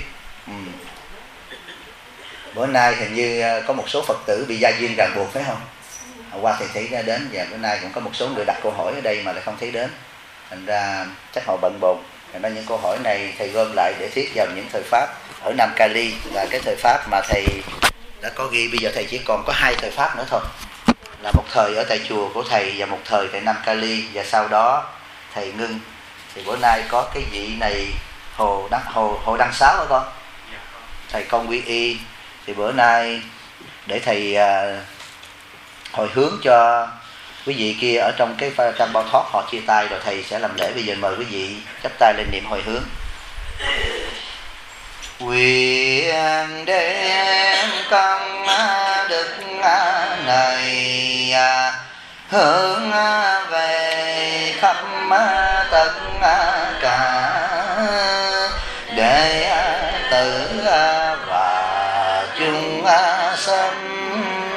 Bữa nay hình như có một số Phật tử bị gia duyên ràng buộc phải không? Hôm qua thầy thấy ra đến, và bữa nay cũng có một số người đặt câu hỏi ở đây mà lại không thấy đến. Thành ra chắc họ bận bộn. Thành ra những câu hỏi này thầy gom lại để thiết vào những thời pháp ở Nam Cali, là cái thời pháp mà thầy đã có ghi. Bây giờ thầy chỉ còn có 2 thời pháp nữa thôi, là một thời ở tại chùa của thầy và một thời tại Nam Cali, và sau đó thầy ngưng. Thì bữa nay có cái vị này Hồ Đăng Sáu hả con? Thầy Công Quy Y. Thì bữa nay để thầy hồi hướng cho quý vị kia ở trong cái trang bao thoát họ chia tay rồi thầy sẽ làm lễ. Bây giờ mời quý vị chắp tay lên niệm hồi hướng. Nguyện đem công đức này hướng về khắp tất cả đệ tử và chúng sanh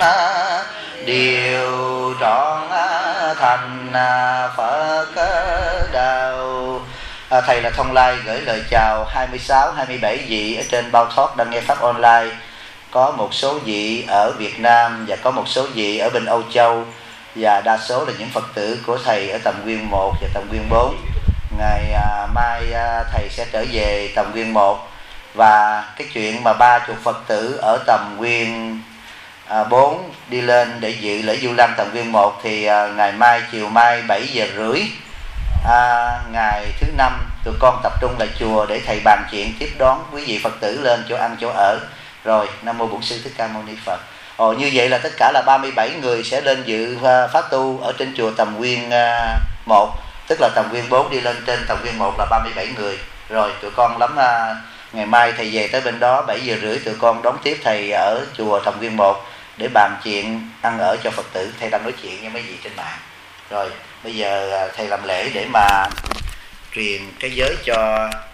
đều trọn thành Phật đạo. Thầy là Thông Lai gửi lời chào 26, 27 vị ở trên bao thoát đang nghe pháp online. Có một số vị ở Việt Nam và có một số vị ở bên Âu Châu, và đa số là những Phật tử của thầy ở Tầm Nguyên 1 và Tầm Nguyên 4. Ngày mai thầy sẽ trở về Tầm Nguyên 1, và cái chuyện mà 30 Phật tử ở Tầm Nguyên 4 đi lên để dự lễ Du Lan Tầm Nguyên 1 thì ngày mai chiều mai 7 giờ rưỡi ngày thứ Năm tụi con tập trung lại chùa để thầy bàn chuyện tiếp đón quý vị Phật tử lên chỗ ăn chỗ ở. Rồi, Nam Mô Bổn Sư Thích Ca Mâu Ni Phật. Như vậy là tất cả là 37 người sẽ lên dự pháp tu ở trên chùa Tầm Nguyên 1, tức là Tầm Nguyên 4 đi lên trên Tầm Nguyên 1 là 37 người. Rồi tụi con lắm ngày mai thầy về tới bên đó 7 giờ rưỡi tụi con đón tiếp thầy ở chùa Tầm Nguyên 1 để bàn chuyện ăn ở cho Phật tử. Thầy đang nói chuyện với mấy vị trên mạng. Rồi bây giờ thầy làm lễ để mà truyền cái giới cho